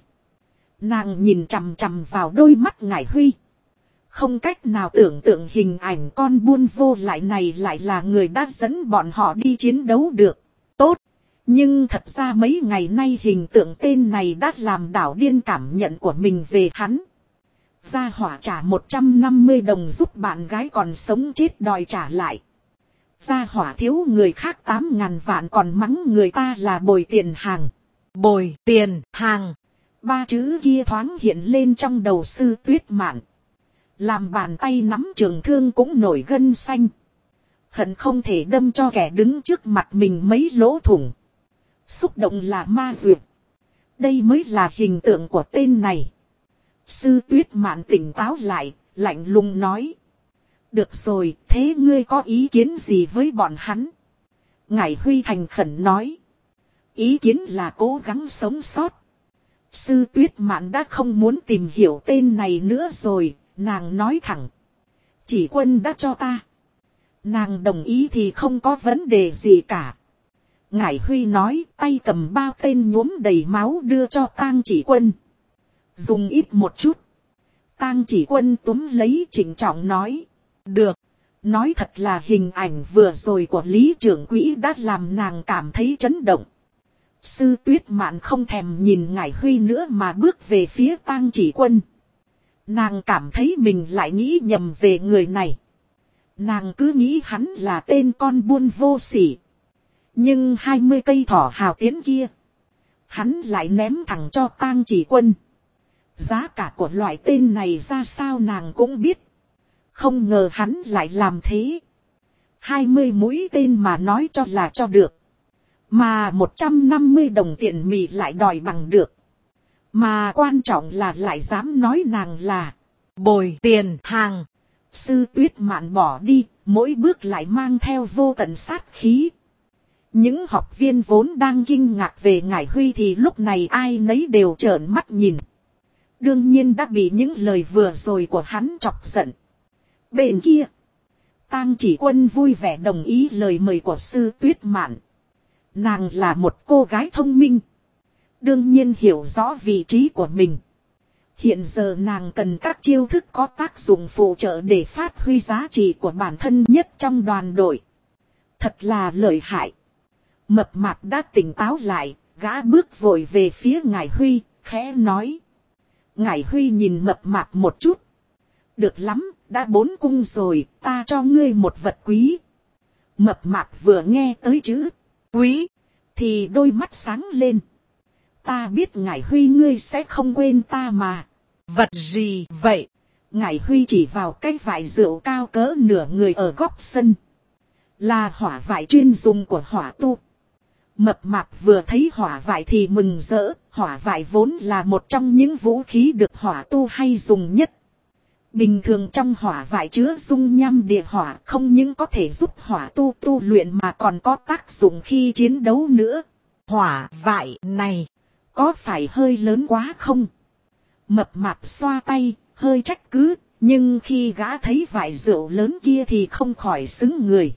Nàng nhìn chằm chằm vào đôi mắt Ngải Huy. Không cách nào tưởng tượng hình ảnh con buôn vô lại này lại là người đã dẫn bọn họ đi chiến đấu được. Tốt. Nhưng thật ra mấy ngày nay hình tượng tên này đã làm đảo điên cảm nhận của mình về hắn. Gia hỏa trả 150 đồng giúp bạn gái còn sống chết đòi trả lại. Gia hỏa thiếu người khác 8.000 vạn còn mắng người ta là bồi tiền hàng. Bồi tiền hàng. 3 chữ kia thoáng hiện lên trong đầu Sư Tuyết Mạn. Làm bàn tay nắm trường thương cũng nổi gân xanh. Hận không thể đâm cho kẻ đứng trước mặt mình mấy lỗ thủng. Xúc động là ma duyệt. Đây mới là hình tượng của tên này. Sư Tuyết Mạn tỉnh táo lại, lạnh lùng nói. Được rồi, thế ngươi có ý kiến gì với bọn hắn? Ngải Huy thành khẩn nói. Ý kiến là cố gắng sống sót. Sư Tuyết Mạn đã không muốn tìm hiểu tên này nữa rồi, nàng nói thẳng. Chỉ quân đã cho ta. Nàng đồng ý thì không có vấn đề gì cả. Ngải Huy nói, tay cầm bao tên nhuốm đầy máu đưa cho Tang Chỉ Quân. Dùng ít một chút. Tang Chỉ Quân túm lấy trịnh trọng nói. Được. Nói thật là hình ảnh vừa rồi của Lý trưởng quỹ đã làm nàng cảm thấy chấn động. Sư Tuyết Mạn không thèm nhìn Ngải Huy nữa mà bước về phía Tang Chỉ Quân. Nàng cảm thấy mình lại nghĩ nhầm về người này. Nàng cứ nghĩ hắn là tên con buôn vô sỉ. Nhưng 20 cây thỏ hào tiến kia, hắn lại ném thẳng cho Tang Chỉ Quân. Giá cả của loại tên này ra sao nàng cũng biết. Không ngờ hắn lại làm thế. 20 mũi tên mà nói cho là cho được. Mà 150 đồng tiền mì lại đòi bằng được. Mà quan trọng là lại dám nói nàng là bồi tiền hàng. Sư Tuyết Mạn bỏ đi, mỗi bước lại mang theo vô tận sát khí. Những học viên vốn đang kinh ngạc về Ngải Huy thì lúc này ai nấy đều trợn mắt nhìn. Đương nhiên đã bị những lời vừa rồi của hắn chọc giận. Bên kia, Tang Chỉ Quân vui vẻ đồng ý lời mời của Sư Tuyết Mạn. Nàng là một cô gái thông minh. Đương nhiên hiểu rõ vị trí của mình. Hiện giờ nàng cần các chiêu thức có tác dụng phụ trợ để phát huy giá trị của bản thân nhất trong đoàn đội. Thật là lợi hại. Mập Mạp đã tỉnh táo lại, gã bước vội về phía Ngải Huy, khẽ nói. Ngải Huy nhìn Mập Mạp một chút. Được lắm, đã 4 cung rồi, ta cho ngươi một vật quý. Mập Mạp vừa nghe tới chữ quý, thì đôi mắt sáng lên. Ta biết Ngải Huy ngươi sẽ không quên ta mà. Vật gì vậy? Ngải Huy chỉ vào cái vải rượu cao cỡ nửa người ở góc sân. Là hỏa vải chuyên dùng của hỏa tu. Mập Mạp vừa thấy hỏa vải thì mừng rỡ. Hỏa vải vốn là một trong những vũ khí được hỏa tu hay dùng nhất. Bình thường trong hỏa vải chứa dung nham địa hỏa không những có thể giúp hỏa tu tu luyện mà còn có tác dụng khi chiến đấu nữa. Hỏa vải này có phải hơi lớn quá không? Mập Mạp xoa tay, hơi trách cứ, nhưng khi gã thấy vải rượu lớn kia thì không khỏi sững người.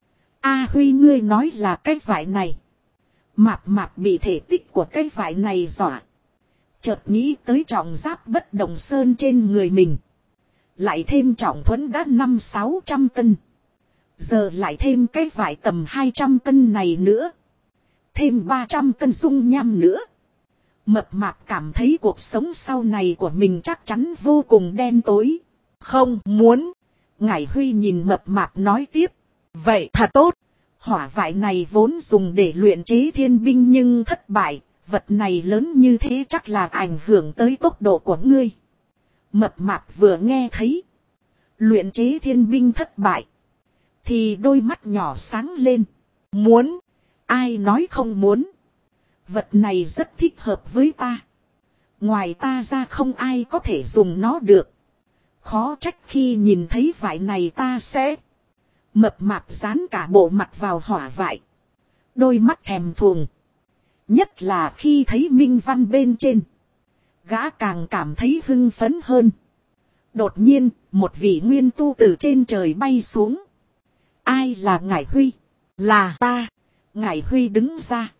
A Huy ngươi nói là cái vải này. Mạp Mạp bị thể tích của cái vải này dọa. Chợt nghĩ tới trọng giáp bất động sơn trên người mình. Lại thêm trọng thuẫn đã 500-600 cân. Giờ lại thêm cái vải tầm 200 cân này nữa. Thêm 300 cân dung nham nữa. Mập Mạp cảm thấy cuộc sống sau này của mình chắc chắn vô cùng đen tối. Không muốn. Ngải Huy nhìn Mập Mạp nói tiếp. Vậy thật tốt. Hỏa vải này vốn dùng để luyện chế thiên binh nhưng thất bại. Vật này lớn như thế chắc là ảnh hưởng tới tốc độ của ngươi. Mập Mạp vừa nghe thấy luyện chế thiên binh thất bại thì đôi mắt nhỏ sáng lên. Muốn. Ai nói không muốn. Vật này rất thích hợp với ta. Ngoài ta ra không ai có thể dùng nó được. Khó trách khi nhìn thấy vải này ta sẽ. Mập Mạp dán cả bộ mặt vào hỏa vải. Đôi mắt thèm thuồng. Nhất là khi thấy minh văn bên trên. Gã càng cảm thấy hưng phấn hơn. Đột nhiên, một vị nguyên tu từ trên trời bay xuống. Ai là Ngải Huy? Là ta. Ngải Huy đứng ra.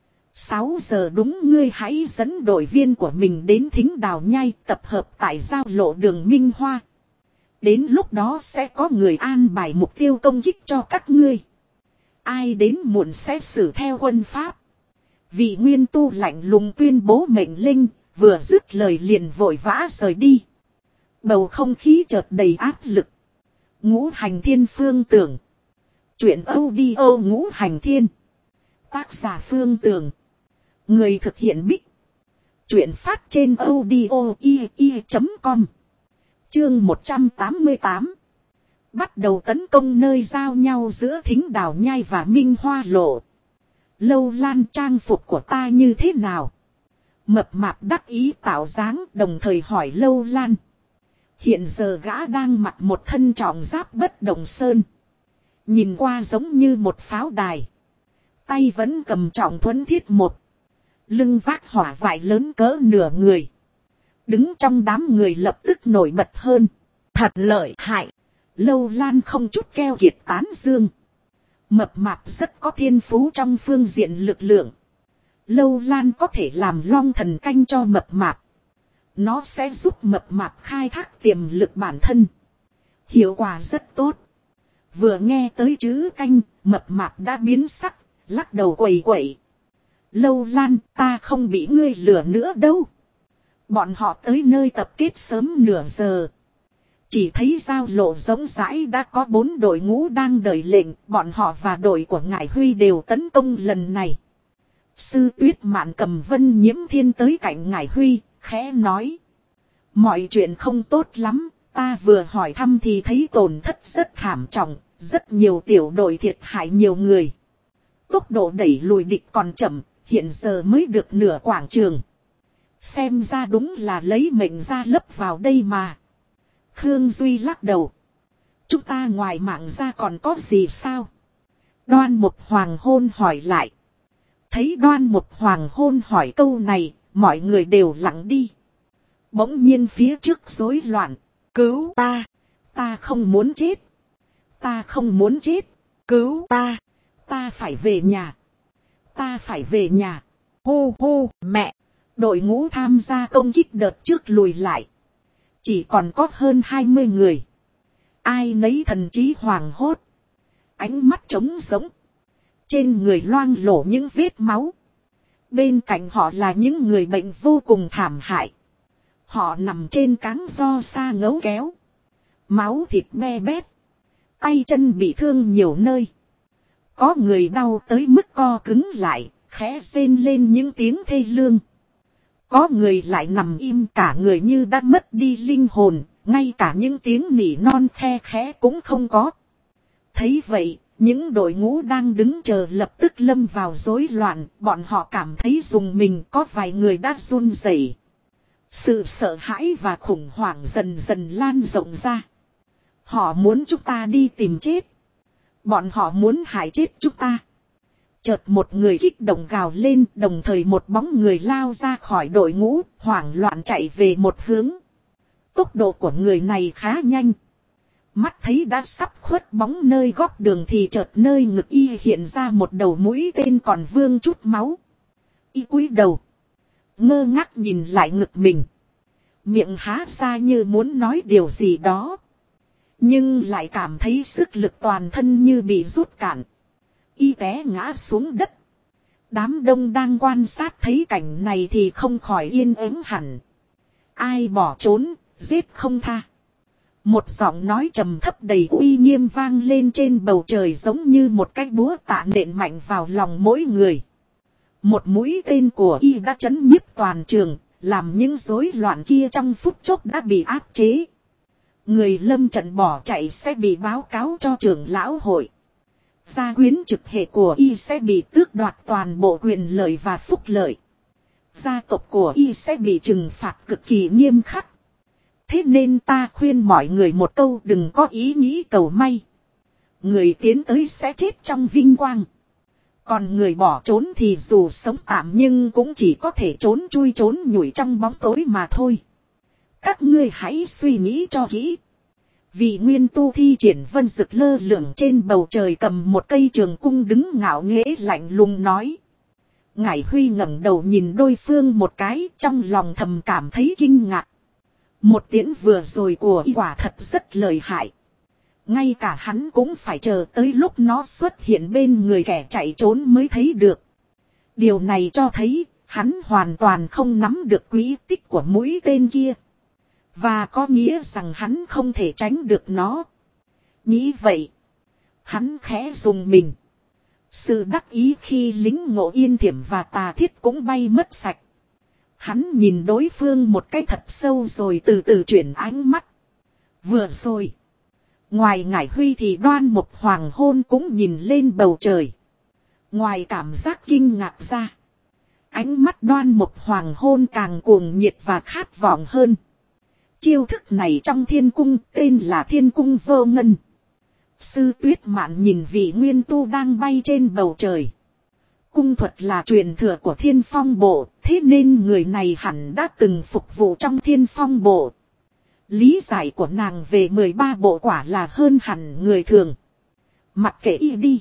6 giờ đúng ngươi hãy dẫn đội viên của mình đến Thính Đào Nhai tập hợp tại giao lộ đường Minh Hoa. Đến lúc đó sẽ có người an bài mục tiêu công kích cho các ngươi. Ai đến muộn sẽ xử theo quân pháp. Vị nguyên tu lạnh lùng tuyên bố mệnh lệnh, vừa dứt lời liền vội vã rời đi. Bầu không khí chợt đầy áp lực. Ngũ Hành Thiên Phương Tưởng. Chuyện audio Ngũ Hành Thiên. Tác giả Phương Tưởng. Người thực hiện Bích. Chuyện phát trên audio.com. Chương 188. Bắt đầu tấn công nơi giao nhau giữa Thính Đào Nhai và Minh Hoa Lộ. Lâu Lan trang phục của ta như thế nào? Mập Mạp đắc ý tạo dáng đồng thời hỏi Lâu Lan. Hiện giờ gã đang mặc một thân trọng giáp bất động sơn. Nhìn qua giống như một pháo đài. Tay vẫn cầm trọng thuẫn thiết một. Lưng vác hỏa vải lớn cỡ nửa người. Đứng trong đám người lập tức nổi bật hơn. Thật lợi hại. Lâu Lan không chút keo kiệt tán dương. Mập mạp rất có thiên phú trong phương diện lực lượng. Lâu lan có thể làm long thần canh cho mập mạp. Nó sẽ giúp mập mạp khai thác tiềm lực bản thân. Hiệu quả rất tốt. Vừa nghe tới chữ canh, mập mạp đã biến sắc, lắc đầu quẩy quẩy. Lâu lan, ta không bị ngươi lừa nữa đâu. Bọn họ tới nơi tập kết sớm nửa giờ. Chỉ thấy giao lộ rỗng rãi đã có 4 đội ngũ đang đợi lệnh. Bọn họ và đội của Ngải Huy đều tấn công lần này. Sư Tuyết Mạn cầm Vân Nhiễm Thiên tới cạnh Ngải Huy, khẽ nói. Mọi chuyện không tốt lắm, ta vừa hỏi thăm thì thấy tổn thất rất thảm trọng, rất nhiều tiểu đội thiệt hại nhiều người. Tốc độ đẩy lùi địch còn chậm, hiện giờ mới được nửa quảng trường. Xem ra đúng là lấy mệnh ra lấp vào đây mà. Khương Duy lắc đầu. Chúng ta ngoài mạng ra còn có gì sao? Đoan Mục Hoàng Hôn hỏi lại. Thấy Đoan Mục Hoàng Hôn hỏi câu này, mọi người đều lặng đi. Bỗng nhiên phía trước rối loạn. Cứu ta! Ta không muốn chết! Ta không muốn chết! Cứu ta! Ta phải về nhà! Ta phải về nhà! Hu hu mẹ! Đội ngũ tham gia công kích đợt trước lùi lại. Chỉ còn có hơn 20 người. Ai nấy thần trí hoảng hốt. Ánh mắt trống rỗng. Trên người loang lổ những vết máu. Bên cạnh họ là những người bệnh vô cùng thảm hại. Họ nằm trên cáng do sa ngấu kéo. Máu thịt me bét. Tay chân bị thương nhiều nơi. Có người đau tới mức co cứng lại, khẽ rên lên những tiếng thê lương. Có người lại nằm im cả người như đã mất đi linh hồn, ngay cả những tiếng nỉ non khe khẽ cũng không có. Thấy vậy, những đội ngũ đang đứng chờ lập tức lâm vào rối loạn, bọn họ cảm thấy dùng mình, có vài người đã run rẩy. Sự sợ hãi và khủng hoảng dần dần lan rộng ra. Họ muốn chúng ta đi tìm chết. Bọn họ muốn hại chết chúng ta. Chợt một người kích động gào lên, đồng thời một bóng người lao ra khỏi đội ngũ, hoảng loạn chạy về một hướng. Tốc độ của người này khá nhanh. Mắt thấy đã sắp khuất bóng nơi góc đường thì chợt nơi ngực y hiện ra một đầu mũi tên còn vương chút máu. Y cúi đầu, ngơ ngác nhìn lại ngực mình. Miệng há ra như muốn nói điều gì đó. Nhưng lại cảm thấy sức lực toàn thân như bị rút cạn. Y té ngã xuống đất. Đám đông đang quan sát thấy cảnh này thì không khỏi yên ắng hẳn. Ai bỏ trốn, giết không tha. Một giọng nói trầm thấp đầy uy nghiêm vang lên trên bầu trời giống như một cái búa tạ nện mạnh vào lòng mỗi người. Một mũi tên của y đã chấn nhiếp toàn trường, làm những rối loạn kia trong phút chốc đã bị áp chế. Người lâm trận bỏ chạy sẽ bị báo cáo cho trưởng lão hội. Gia quyến trực hệ của y sẽ bị tước đoạt toàn bộ quyền lợi và phúc lợi. Gia tộc của y sẽ bị trừng phạt cực kỳ nghiêm khắc. Thế nên ta khuyên mọi người một câu, đừng có ý nghĩ cầu may. Người tiến tới sẽ chết trong vinh quang. Còn người bỏ trốn thì dù sống tạm nhưng cũng chỉ có thể trốn chui trốn nhủi trong bóng tối mà thôi. Các ngươi hãy suy nghĩ cho kỹ. Vị nguyên tu thi triển vân rực lơ lửng trên bầu trời cầm một cây trường cung đứng ngạo nghễ lạnh lùng nói. Ngải Huy ngẩng đầu nhìn đối phương một cái, trong lòng thầm cảm thấy kinh ngạc. Một tiễn vừa rồi của y quả thật rất lợi hại. Ngay cả hắn cũng phải chờ tới lúc nó xuất hiện bên người kẻ chạy trốn mới thấy được. Điều này cho thấy hắn hoàn toàn không nắm được quỹ tích của mũi tên kia. Và có nghĩa rằng hắn không thể tránh được nó. Nghĩ vậy, hắn khẽ dùng mình. Sự đắc ý khi lính ngộ yên thiểm và tà thiết cũng bay mất sạch. Hắn nhìn đối phương một cái thật sâu rồi từ từ chuyển ánh mắt. Vừa rồi, ngoài Ngải Huy thì Đoan Mục Hoàng Hôn cũng nhìn lên bầu trời. Ngoài cảm giác kinh ngạc ra, ánh mắt Đoan Mục Hoàng Hôn càng cuồng nhiệt và khát vọng hơn. Chiêu thức này trong thiên cung tên là Thiên Cung Vô Ngân. Sư Tuyết Mạn nhìn vị nguyên tu đang bay trên bầu trời. Cung thuật là truyền thừa của Thiên Phong Bộ, thế nên người này hẳn đã từng phục vụ trong Thiên Phong Bộ. Lý giải của nàng về 13 bộ quả là hơn hẳn người thường. Mặc kệ y đi.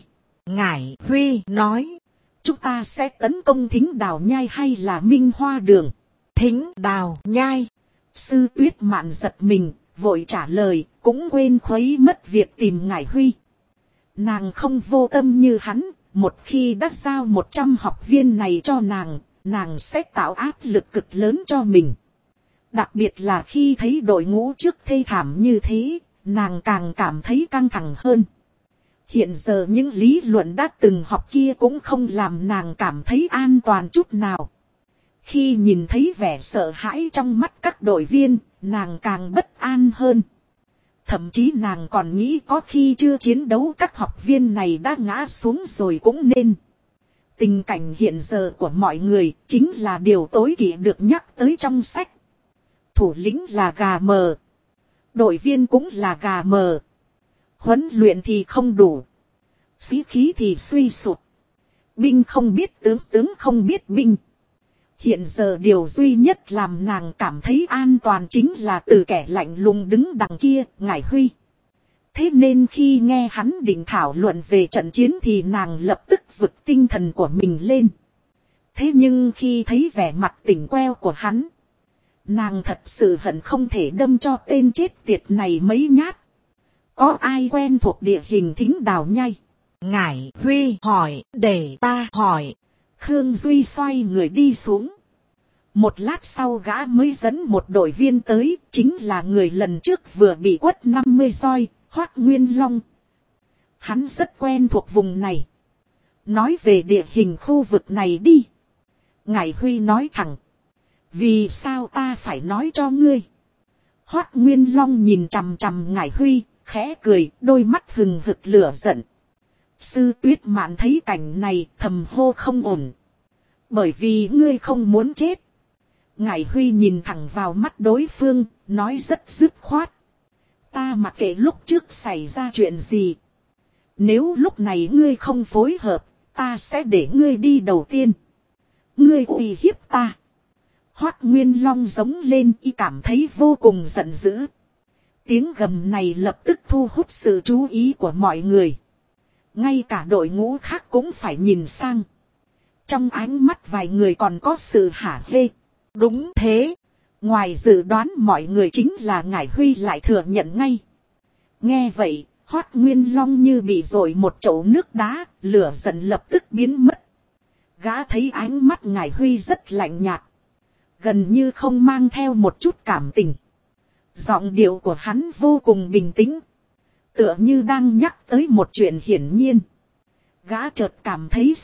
Ngải Huy nói. Chúng ta sẽ tấn công Thính Đào Nhai hay là Minh Hoa Đường? Thính Đào Nhai. Sư Tuyết Mạn giật mình, vội trả lời, cũng quên khuấy mất việc tìm Ngải Huy. Nàng không vô tâm như hắn, một khi đã giao 100 học viên này cho nàng sẽ tạo áp lực cực lớn cho mình. Đặc biệt là khi thấy đội ngũ trước thê thảm như thế, nàng càng cảm thấy căng thẳng hơn. Hiện giờ những lý luận đã từng học kia cũng không làm nàng cảm thấy an toàn chút nào. Khi nhìn thấy vẻ sợ hãi trong mắt các đội viên, nàng càng bất an hơn. Thậm chí nàng còn nghĩ có khi chưa chiến đấu các học viên này đã ngã xuống rồi cũng nên. Tình cảnh hiện giờ của mọi người chính là điều tối kỵ được nhắc tới trong sách. Thủ lĩnh là gà mờ. Đội viên cũng là gà mờ. Huấn luyện thì không đủ. Sĩ khí thì suy sụp. Binh không biết tướng, tướng không biết binh. Hiện giờ điều duy nhất làm nàng cảm thấy an toàn chính là từ kẻ lạnh lùng đứng đằng kia, Ngải Huy. Thế nên khi nghe hắn định thảo luận về trận chiến thì nàng lập tức vực tinh thần của mình lên. Thế nhưng khi thấy vẻ mặt tỉnh queo của hắn, nàng thật sự hận không thể đâm cho tên chết tiệt này mấy nhát. Có ai quen thuộc địa hình Thính Đào Nhai? Ngải Huy hỏi, để ta hỏi. Khương Duy xoay người đi xuống. Một lát sau gã mới dẫn một đội viên tới, chính là người lần trước vừa bị quất 50 roi, Hoắc Nguyên Long. Hắn rất quen thuộc vùng này. Nói về địa hình khu vực này đi. Ngải Huy nói thẳng. Vì sao ta phải nói cho ngươi? Hoắc Nguyên Long nhìn chằm chằm Ngải Huy, khẽ cười, đôi mắt hừng hực lửa giận. Sư Tuyết Mạn thấy cảnh này thầm hô không ổn. Bởi vì ngươi không muốn chết. Ngải Huy nhìn thẳng vào mắt đối phương, nói rất dứt khoát. Ta mặc kệ lúc trước xảy ra chuyện gì. Nếu lúc này ngươi không phối hợp, ta sẽ để ngươi đi đầu tiên. Ngươi uy hiếp ta. Hoắc Nguyên Long giống lên y cảm thấy vô cùng giận dữ. Tiếng gầm này lập tức thu hút sự chú ý của mọi người. Ngay cả đội ngũ khác cũng phải nhìn sang. Trong ánh mắt vài người còn có sự hả hê. Đúng thế. Ngoài dự đoán mọi người chính là Ngải Huy lại thừa nhận ngay. Nghe vậy, Hoắc Nguyên Long như bị dội một chậu nước đá, lửa giận lập tức biến mất. Gã thấy ánh mắt Ngải Huy rất lạnh nhạt. Gần như không mang theo một chút cảm tình. Giọng điệu của hắn vô cùng bình tĩnh. Tựa như đang nhắc tới một chuyện hiển nhiên. Gã chợt cảm thấy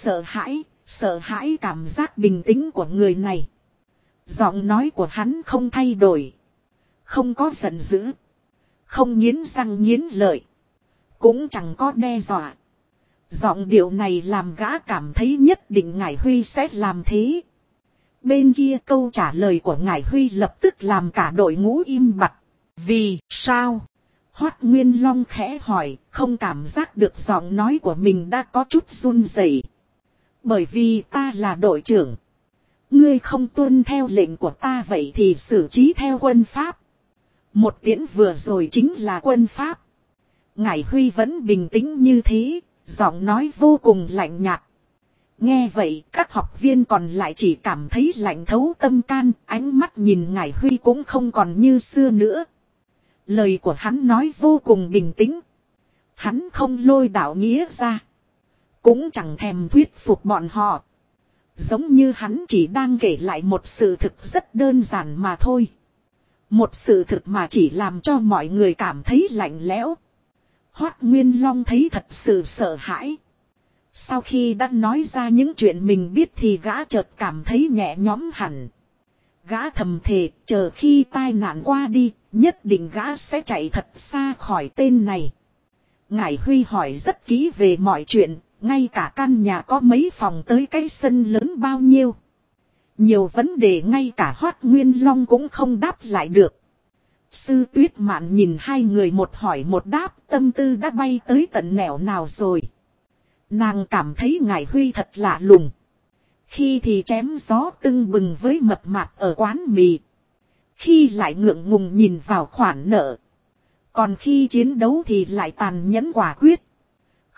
sợ hãi cảm giác bình tĩnh của người này. Giọng nói của hắn không thay đổi. Không có giận dữ. Không nghiến răng nghiến lợi. Cũng chẳng có đe dọa. Giọng điệu này làm gã cảm thấy nhất định Ngải Huy sẽ làm thế. Bên kia câu trả lời của Ngải Huy lập tức làm cả đội ngũ im bặt. Vì sao? Hoắc Nguyên Long khẽ hỏi, không cảm giác được giọng nói của mình đã có chút run rẩy. Bởi vì ta là đội trưởng. Ngươi không tuân theo lệnh của ta vậy thì xử trí theo quân pháp. Một tiễn vừa rồi chính là quân pháp. Ngải Huy vẫn bình tĩnh như thế, giọng nói vô cùng lạnh nhạt. Nghe vậy các học viên còn lại chỉ cảm thấy lạnh thấu tâm can, ánh mắt nhìn Ngải Huy cũng không còn như xưa nữa. Lời của hắn nói vô cùng bình tĩnh. Hắn không lôi đạo nghĩa ra. Cũng chẳng thèm thuyết phục bọn họ. Giống như hắn chỉ đang kể lại một sự thực rất đơn giản mà thôi. Một sự thực mà chỉ làm cho mọi người cảm thấy lạnh lẽo. Hoắc Nguyên Long thấy thật sự sợ hãi. Sau khi đã nói ra những chuyện mình biết thì gã chợt cảm thấy nhẹ nhõm hẳn. Gã thầm thề chờ khi tai nạn qua đi, nhất định gã sẽ chạy thật xa khỏi tên này. Ngải Huy hỏi rất kỹ về mọi chuyện, ngay cả căn nhà có mấy phòng tới cái sân lớn bao nhiêu. Nhiều vấn đề ngay cả Hoắc Nguyên Long cũng không đáp lại được. Sư Tuyết Mạn nhìn hai người một hỏi một đáp, tâm tư đã bay tới tận nẻo nào rồi. Nàng cảm thấy Ngải Huy thật lạ lùng. Khi thì chém gió tưng bừng với mập mạp ở quán mì. Khi lại ngượng ngùng nhìn vào khoản nợ. Còn khi chiến đấu thì lại tàn nhẫn quả quyết.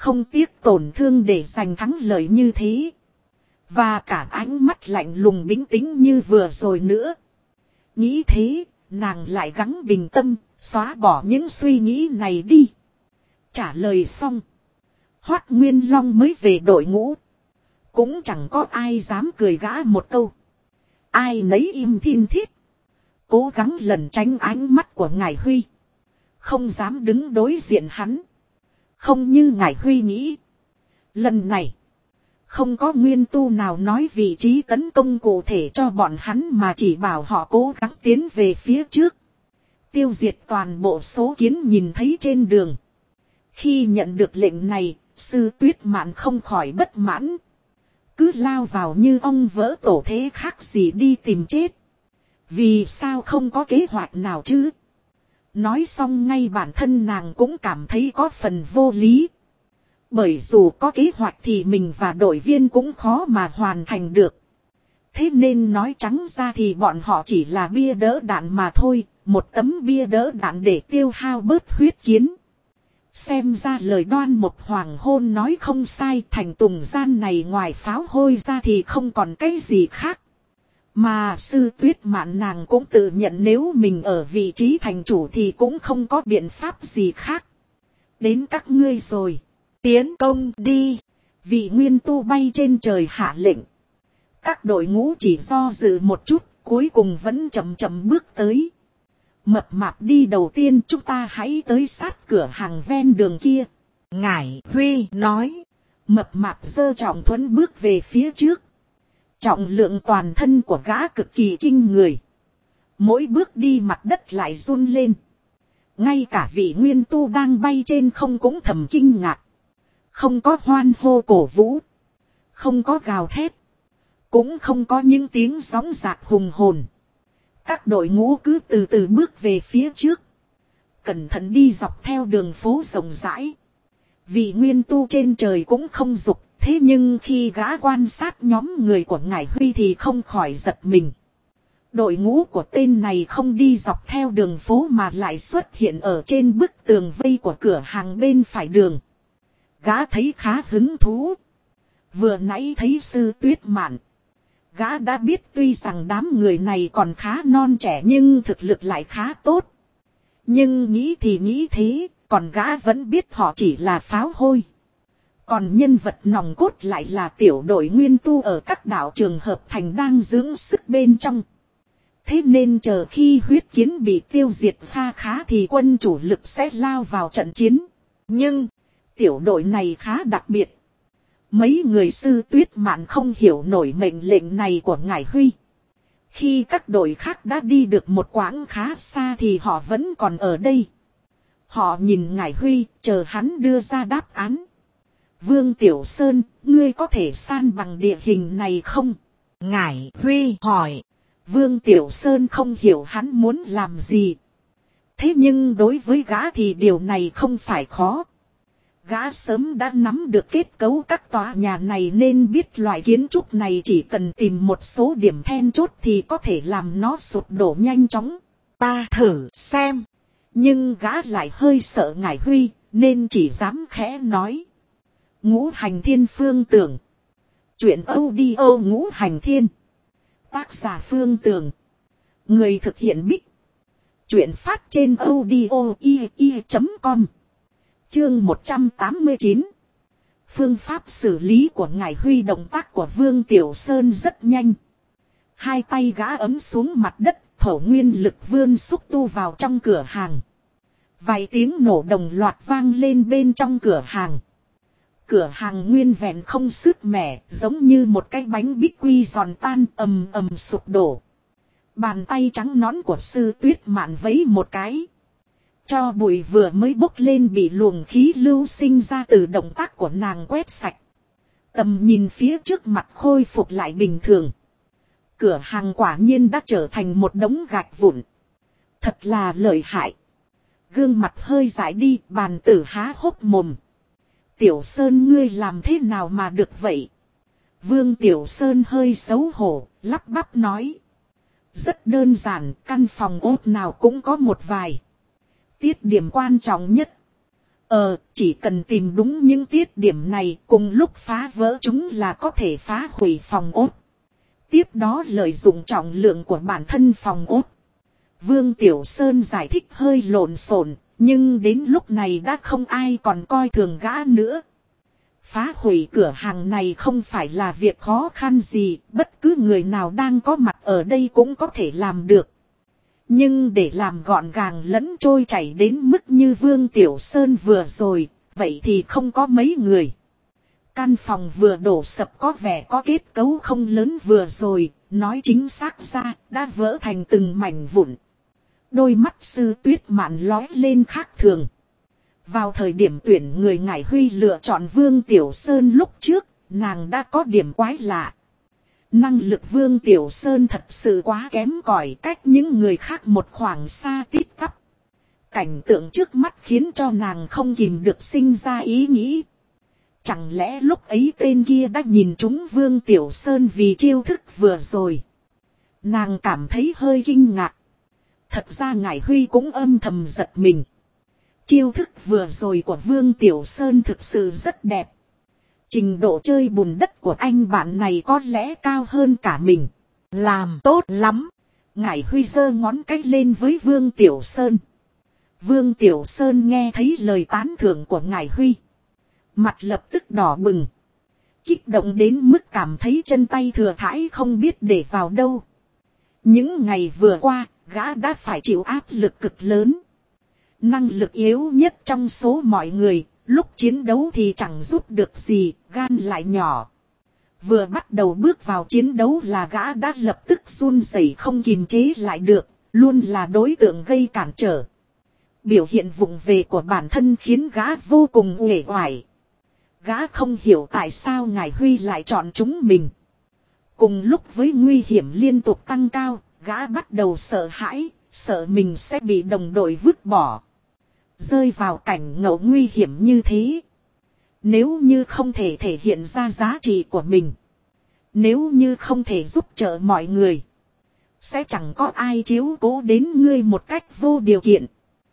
Không tiếc tổn thương để giành thắng lợi như thế. Và cả ánh mắt lạnh lùng bĩnh tĩnh như vừa rồi nữa. Nghĩ thế, nàng lại gắng bình tâm, xóa bỏ những suy nghĩ này đi. Trả lời xong. Hoát Nguyên Long mới về đội ngũ. Cũng chẳng có ai dám cười gã một câu. Ai nấy im thin thít. Cố gắng lẩn tránh ánh mắt của ngài Huy. Không dám đứng đối diện hắn. Không như ngài Huy nghĩ. Lần này. Không có nguyên tu nào nói vị trí tấn công cụ thể cho bọn hắn mà chỉ bảo họ cố gắng tiến về phía trước. Tiêu diệt toàn bộ số kiến nhìn thấy trên đường. Khi nhận được lệnh này, Sư Tuyết Mạn không khỏi bất mãn. Cứ lao vào như ong vỡ tổ thế khác gì đi tìm chết. Vì sao không có kế hoạch nào chứ? Nói xong ngay bản thân nàng cũng cảm thấy có phần vô lý. Bởi dù có kế hoạch thì mình và đội viên cũng khó mà hoàn thành được. Thế nên nói trắng ra thì bọn họ chỉ là bia đỡ đạn mà thôi. Một tấm bia đỡ đạn để tiêu hao bớt huyết kiến. Xem ra lời Đoan Mục Hoàng Hôn nói không sai, thành Tùng gian này ngoài pháo hôi ra thì không còn cái gì khác. Mà Sư Tuyết Mạn nàng cũng tự nhận nếu mình ở vị trí thành chủ thì cũng không có biện pháp gì khác. Đến các ngươi rồi. Tiến công đi. Vị nguyên tu bay trên trời hạ lệnh. Các đội ngũ chỉ do dự một chút, cuối cùng vẫn chậm chậm bước tới. Mập mạp đi đầu tiên, chúng ta hãy tới sát cửa hàng ven đường kia. Ngải Huy nói. Mập mạp giơ trọng thuẫn bước về phía trước. Trọng lượng toàn thân của gã cực kỳ kinh người. Mỗi bước đi mặt đất lại run lên. Ngay cả vị nguyên tu đang bay trên không cũng thầm kinh ngạc. Không có hoan hô cổ vũ. Không có gào thét. Cũng không có những tiếng sóng dạc hùng hồn. Các đội ngũ cứ từ từ bước về phía trước. Cẩn thận đi dọc theo đường phố rộng rãi. Vị nguyên tu trên trời cũng không dục. Thế nhưng khi gã quan sát nhóm người của ngải Huy thì không khỏi giật mình. Đội ngũ của tên này không đi dọc theo đường phố mà lại xuất hiện ở trên bức tường vây của cửa hàng bên phải đường. Gã thấy khá hứng thú. Vừa nãy thấy Sư Tuyết Mạn. Gã đã biết tuy rằng đám người này còn khá non trẻ nhưng thực lực lại khá tốt. Nhưng nghĩ thì nghĩ thế, còn gã vẫn biết họ chỉ là pháo hôi. Còn nhân vật nòng cốt lại là tiểu đội nguyên tu ở các đảo trường hợp thành đang dưỡng sức bên trong. Thế nên chờ khi huyết kiến bị tiêu diệt pha khá thì quân chủ lực sẽ lao vào trận chiến. Nhưng, tiểu đội này khá đặc biệt. Mấy người Sư Tuyết Mạn không hiểu nổi mệnh lệnh này của ngải Huy. Khi các đội khác đã đi được một quãng khá xa thì họ vẫn còn ở đây. Họ nhìn ngải Huy, chờ hắn đưa ra đáp án. Vương Tiểu Sơn, ngươi có thể san bằng địa hình này không? Ngải Huy hỏi. Vương Tiểu Sơn không hiểu hắn muốn làm gì. Thế nhưng đối với gã thì điều này không phải khó. Gã sớm đã nắm được kết cấu các tòa nhà này nên biết loại kiến trúc này chỉ cần tìm một số điểm then chốt thì có thể làm nó sụp đổ nhanh chóng. Ta thử xem. Nhưng gã lại hơi sợ ngải Huy nên chỉ dám khẽ nói. Ngũ Hành Thiên Phương Tưởng. Chuyện audio Ngũ Hành Thiên. Tác giả Phương Tưởng. Người thực hiện Bích. Chuyện phát trên audio.com. Chương 189. Phương pháp xử lý của ngải Huy. Động tác của Vương Tiểu Sơn rất nhanh. Hai tay gã ấm xuống mặt đất, thổ nguyên lực vươn xúc tu vào trong cửa hàng. Vài tiếng nổ đồng loạt vang lên bên trong cửa hàng. Cửa hàng nguyên vẹn không sứt mẻ, giống như một cái bánh bích quy giòn tan ầm ầm sụp đổ. Bàn tay trắng nõn của Sư Tuyết Mạn vẫy một cái. Cho bụi vừa mới bốc lên bị luồng khí lưu sinh ra từ động tác của nàng quét sạch. Tầm nhìn phía trước mặt khôi phục lại bình thường. Cửa hàng quả nhiên đã trở thành một đống gạch vụn. Thật là lợi hại. Gương mặt hơi dãi đi, bàn tử há hốc mồm. Tiểu Sơn ngươi làm thế nào mà được vậy? Vương Tiểu Sơn hơi xấu hổ, lắp bắp nói. Rất đơn giản, căn phòng ốt nào cũng có một vài tiết điểm quan trọng nhất. Chỉ cần tìm đúng những tiết điểm này cùng lúc phá vỡ chúng là có thể phá hủy phòng ốt. Tiếp đó lợi dụng trọng lượng của bản thân phòng ốt. Vương Tiểu Sơn giải thích hơi lộn xộn, nhưng đến lúc này đã không ai còn coi thường gã nữa. Phá hủy cửa hàng này không phải là việc khó khăn gì, bất cứ người nào đang có mặt ở đây cũng có thể làm được. Nhưng để làm gọn gàng lẫn trôi chảy đến mức như Vương Tiểu Sơn vừa rồi, vậy thì không có mấy người. Căn phòng vừa đổ sập có vẻ có kết cấu không lớn vừa rồi, nói chính xác ra, đã vỡ thành từng mảnh vụn. Đôi mắt Sư Tuyết Mạn lóe lên khác thường. Vào thời điểm tuyển người Ngải Huy lựa chọn Vương Tiểu Sơn lúc trước, nàng đã có điểm quái lạ. Năng lực Vương Tiểu Sơn thật sự quá kém cỏi, cách những người khác một khoảng xa tít tắp. Cảnh tượng trước mắt khiến cho nàng không kìm được sinh ra ý nghĩ. Chẳng lẽ lúc ấy tên kia đã nhìn trúng Vương Tiểu Sơn vì chiêu thức vừa rồi. Nàng cảm thấy hơi kinh ngạc. Thật ra Ngải Huy cũng âm thầm giật mình. Chiêu thức vừa rồi của Vương Tiểu Sơn thực sự rất đẹp. Trình độ chơi bùn đất của anh bạn này có lẽ cao hơn cả mình. Làm tốt lắm. Ngải Huy giơ ngón cái lên với Vương Tiểu Sơn. Vương Tiểu Sơn nghe thấy lời tán thưởng của Ngải Huy. Mặt lập tức đỏ bừng. Kích động đến mức cảm thấy chân tay thừa thãi không biết để vào đâu. Những ngày vừa qua, gã đã phải chịu áp lực cực lớn. Năng lực yếu nhất trong số mọi người, lúc chiến đấu thì chẳng giúp được gì, gan lại nhỏ. Vừa bắt đầu bước vào chiến đấu là gã đã lập tức run rẩy không kìm chế lại được, luôn là đối tượng gây cản trở. Biểu hiện vụng về của bản thân khiến gã vô cùng uể oải. Gã không hiểu tại sao Ngải Huy lại chọn chúng mình. Cùng lúc với nguy hiểm liên tục tăng cao, gã bắt đầu sợ hãi, sợ mình sẽ bị đồng đội vứt bỏ. Rơi vào cảnh ngẫu nguy hiểm như thế. Nếu như không thể thể hiện ra giá trị của mình. Nếu như không thể giúp trợ mọi người. Sẽ chẳng có ai chiếu cố đến ngươi một cách vô điều kiện.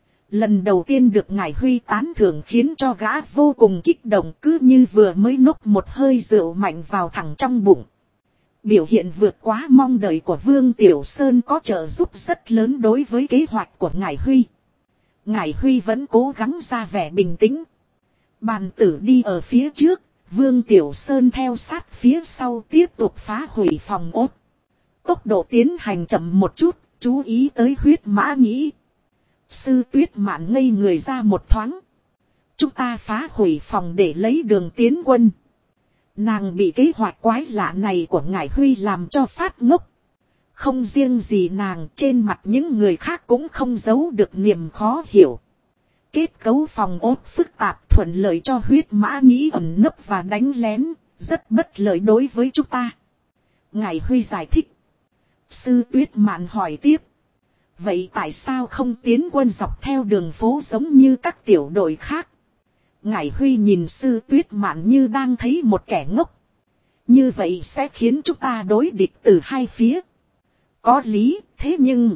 Lần đầu tiên được Ngải Huy tán thưởng khiến cho gã vô cùng kích động, cứ như vừa mới nốc một hơi rượu mạnh vào thẳng trong bụng. Biểu hiện vượt quá mong đợi của Vương Tiểu Sơn có trợ giúp rất lớn đối với kế hoạch của Ngải Huy. Ngải Huy vẫn cố gắng ra vẻ bình tĩnh. Bàn tử đi ở phía trước, Vương Tiểu Sơn theo sát phía sau tiếp tục phá hủy phòng ốt. Tốc độ tiến hành chậm một chút, chú ý tới huyết mã nhĩ. Sư Tuyết Mạn ngây người ra một thoáng. Chúng ta phá hủy phòng để lấy đường tiến quân. Nàng bị kế hoạch quái lạ này của Ngải Huy làm cho phát ngốc. Không riêng gì nàng, trên mặt những người khác cũng không giấu được niềm khó hiểu. Kết cấu phòng ốt phức tạp thuận lợi cho huyết mã nhĩ ẩn nấp và đánh lén, rất bất lợi đối với chúng ta. Ngải Huy giải thích. Sư Tuyết Mạn hỏi tiếp. Vậy tại sao không tiến quân dọc theo đường phố giống như các tiểu đội khác? Ngải Huy nhìn Sư Tuyết Mạn như đang thấy một kẻ ngốc. Như vậy sẽ khiến chúng ta đối địch từ hai phía. Có lý, thế nhưng...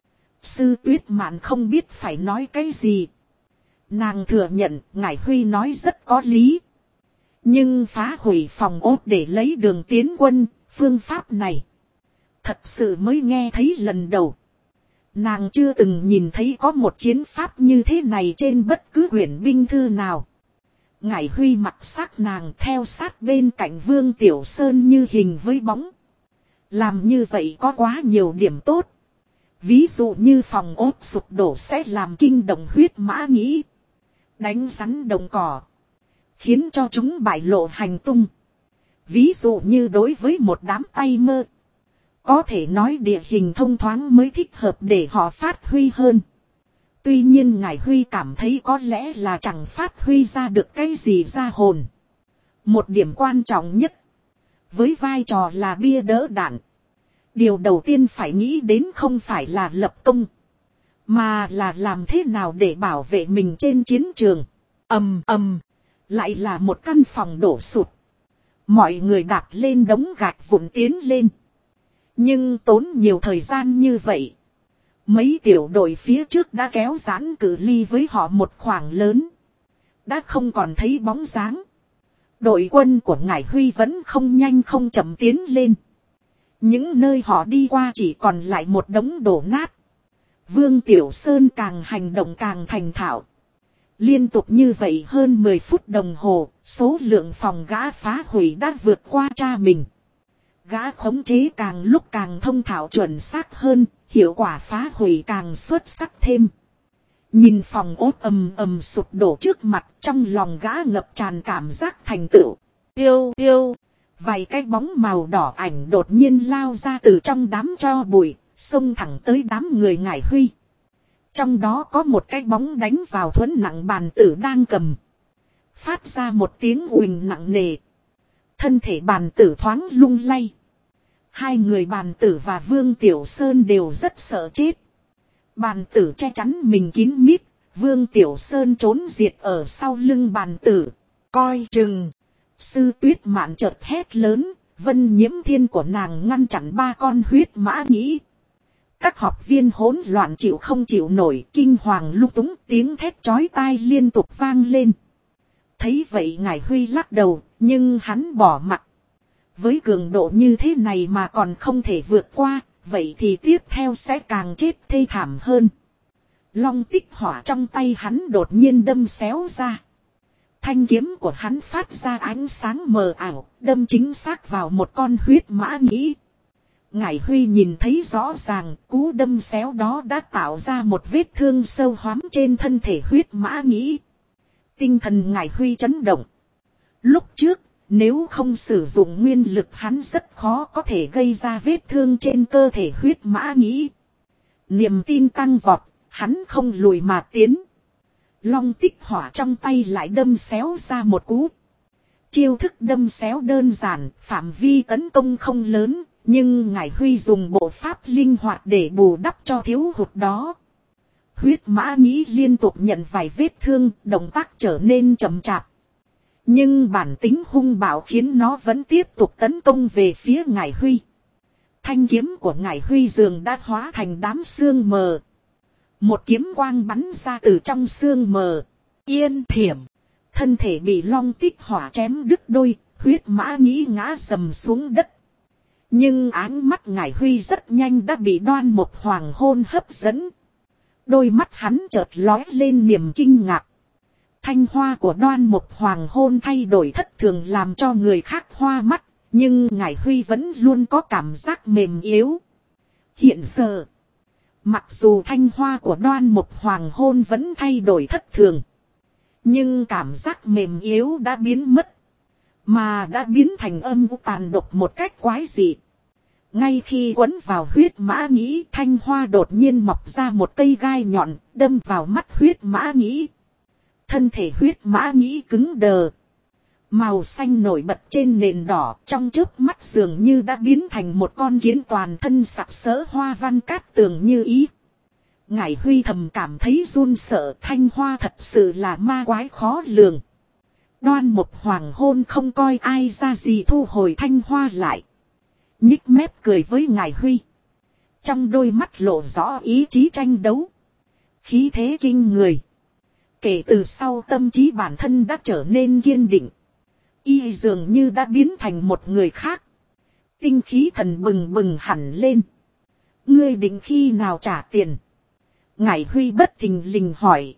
Sư Tuyết Mạn không biết phải nói cái gì. Nàng thừa nhận Ngải Huy nói rất có lý. Nhưng phá hủy phòng ốt để lấy đường tiến quân, phương pháp này. Thật sự mới nghe thấy lần đầu. Nàng chưa từng nhìn thấy có một chiến pháp như thế này trên bất cứ quyển binh thư nào. Ngải Huy mặt sắc nàng theo sát bên cạnh Vương Tiểu Sơn như hình với bóng. Làm như vậy có quá nhiều điểm tốt. Ví dụ như phòng ốt sụp đổ sẽ làm kinh động huyết mã nhĩ. Đánh rắn đồng cỏ. Khiến cho chúng bại lộ hành tung. Ví dụ như đối với một đám tay mơ. Có thể nói địa hình thông thoáng mới thích hợp để họ phát huy hơn. Tuy nhiên Ngải Huy cảm thấy có lẽ là chẳng phát huy ra được cái gì ra hồn. Một điểm quan trọng nhất. Với vai trò là bia đỡ đạn. Điều đầu tiên phải nghĩ đến không phải là lập công. Mà là làm thế nào để bảo vệ mình trên chiến trường. Lại là một căn phòng đổ sụp. Mọi người đạp lên đống gạch vụn tiến lên. Nhưng tốn nhiều thời gian như vậy. Mấy tiểu đội phía trước đã kéo giãn cự ly với họ một khoảng lớn. đã không còn thấy bóng dáng. Đội quân của Ngải Huy vẫn không nhanh không chậm tiến lên. Những nơi họ đi qua chỉ còn lại một đống đổ nát. Vương Tiểu Sơn càng hành động càng thành thạo. Liên tục như vậy hơn 10 phút đồng hồ, số lượng phòng gã phá hủy đã vượt qua cha mình. Gã khống chế càng lúc càng thông thạo chuẩn xác hơn, hiệu quả phá hủy càng xuất sắc thêm. Nhìn phòng ốt ầm ầm sụp đổ trước mặt, trong lòng gã ngập tràn cảm giác thành tựu. Tiêu tiêu, vài cái bóng màu đỏ ảnh đột nhiên lao ra từ trong đám tro bụi, xông thẳng tới đám người Ngải Huy. Trong đó có một cái bóng đánh vào thuẫn nặng bàn tử đang cầm. Phát ra một tiếng uỳnh nặng nề. Thân thể bàn tử thoáng lung lay. Hai người bàn tử và Vương Tiểu Sơn đều rất sợ chết. Bàn tử che chắn mình kín mít. Vương Tiểu Sơn trốn diệt ở sau lưng bàn tử. Coi chừng. Sư Tuyết Mạn chợt hét lớn. Vân Nhiễm Thiên của nàng ngăn chặn ba con huyết mã nhĩ. Các học viên hỗn loạn chịu không chịu nổi, kinh hoàng lung túng, tiếng thét chói tai liên tục vang lên. Thấy vậy Ngải Huy lắc đầu, nhưng hắn bỏ mặc. Với cường độ như thế này mà còn không thể vượt qua, vậy thì tiếp theo sẽ càng chết thê thảm hơn. Long tích hỏa trong tay hắn đột nhiên đâm xéo ra. Thanh kiếm của hắn phát ra ánh sáng mờ ảo, đâm chính xác vào một con huyết mã nhĩ. Ngải Huy nhìn thấy rõ ràng, cú đâm xéo đó đã tạo ra một vết thương sâu hoắm trên thân thể huyết mã nhĩ. Tinh thần Ngải Huy chấn động. Lúc trước, nếu không sử dụng nguyên lực hắn rất khó có thể gây ra vết thương trên cơ thể huyết mã nhĩ. Niềm tin tăng vọt, hắn không lùi mà tiến. Long tích hỏa trong tay lại đâm xéo ra một cú. Chiêu thức đâm xéo đơn giản, phạm vi tấn công không lớn. Nhưng Ngải Huy dùng bộ pháp linh hoạt để bù đắp cho thiếu hụt đó. Huyết mã nhĩ liên tục nhận vài vết thương, động tác trở nên chậm chạp. Nhưng bản tính hung bạo khiến nó vẫn tiếp tục tấn công về phía Ngải Huy. Thanh kiếm của Ngải Huy dường đã hóa thành đám sương mờ. Một kiếm quang bắn ra từ trong sương mờ. Yên thiểm. Thân thể bị long tích hỏa chém đứt đôi, huyết mã nhĩ ngã sầm xuống đất. Nhưng ánh mắt Ngải Huy rất nhanh đã bị Đoan Mục Hoàng Hôn hấp dẫn. Đôi mắt hắn chợt lóe lên niềm kinh ngạc. Thanh hoa của Đoan Mục Hoàng Hôn thay đổi thất thường làm cho người khác hoa mắt. Nhưng Ngải Huy vẫn luôn có cảm giác mềm yếu. Hiện giờ, mặc dù thanh hoa của Đoan Mục Hoàng Hôn vẫn thay đổi thất thường. Nhưng cảm giác mềm yếu đã biến mất. Mà đã biến thành âm u tàn độc một cách quái dị. Ngay khi quấn vào huyết mã nhĩ, thanh hoa đột nhiên mọc ra một cây gai nhọn, đâm vào mắt huyết mã nhĩ. Thân thể huyết mã nhĩ cứng đờ. Màu xanh nổi bật trên nền đỏ, trong chớp mắt dường như đã biến thành một con kiến toàn thân sặc sỡ hoa văn cát tường như ý. Ngải Huy thầm cảm thấy run sợ, thanh hoa thật sự là ma quái khó lường. Đoan Mục Hoàng Hôn không coi ai ra gì thu hồi thanh hoa lại. Nhích mép cười với Ngải Huy. Trong đôi mắt lộ rõ ý chí tranh đấu. Khí thế kinh người. Kể từ sau tâm trí bản thân đã trở nên kiên định. Y dường như đã biến thành một người khác. Tinh khí thần bừng bừng hẳn lên. Ngươi định khi nào trả tiền? Ngải Huy bất thình lình hỏi.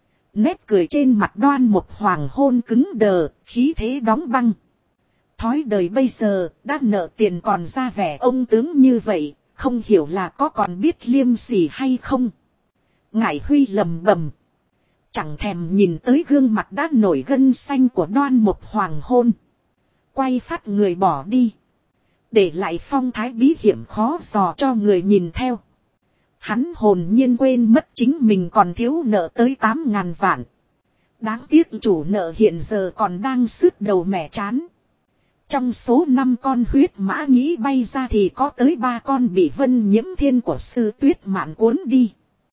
Nét cười trên mặt Đoan Mục Hoàng Hôn cứng đờ, khí thế đóng băng. Thói đời bây giờ, đã nợ tiền còn ra vẻ ông tướng như vậy, không hiểu là có còn biết liêm sỉ hay không. Ngải Huy lầm bầm. Chẳng thèm nhìn tới gương mặt đã nổi gân xanh của Đoan Mục Hoàng Hôn. Quay phát người bỏ đi. Để lại phong thái bí hiểm khó dò cho người nhìn theo. Hắn hồn nhiên quên mất chính mình còn thiếu nợ tới 8.000 vạn. Đáng tiếc chủ nợ hiện giờ còn đang sứt đầu mẻ trán. Trong số 5 con huyết mã nhĩ bay ra thì có tới 3 con bị Vân Nhiễm Thiên của Sư Tuyết Mạn cuốn đi.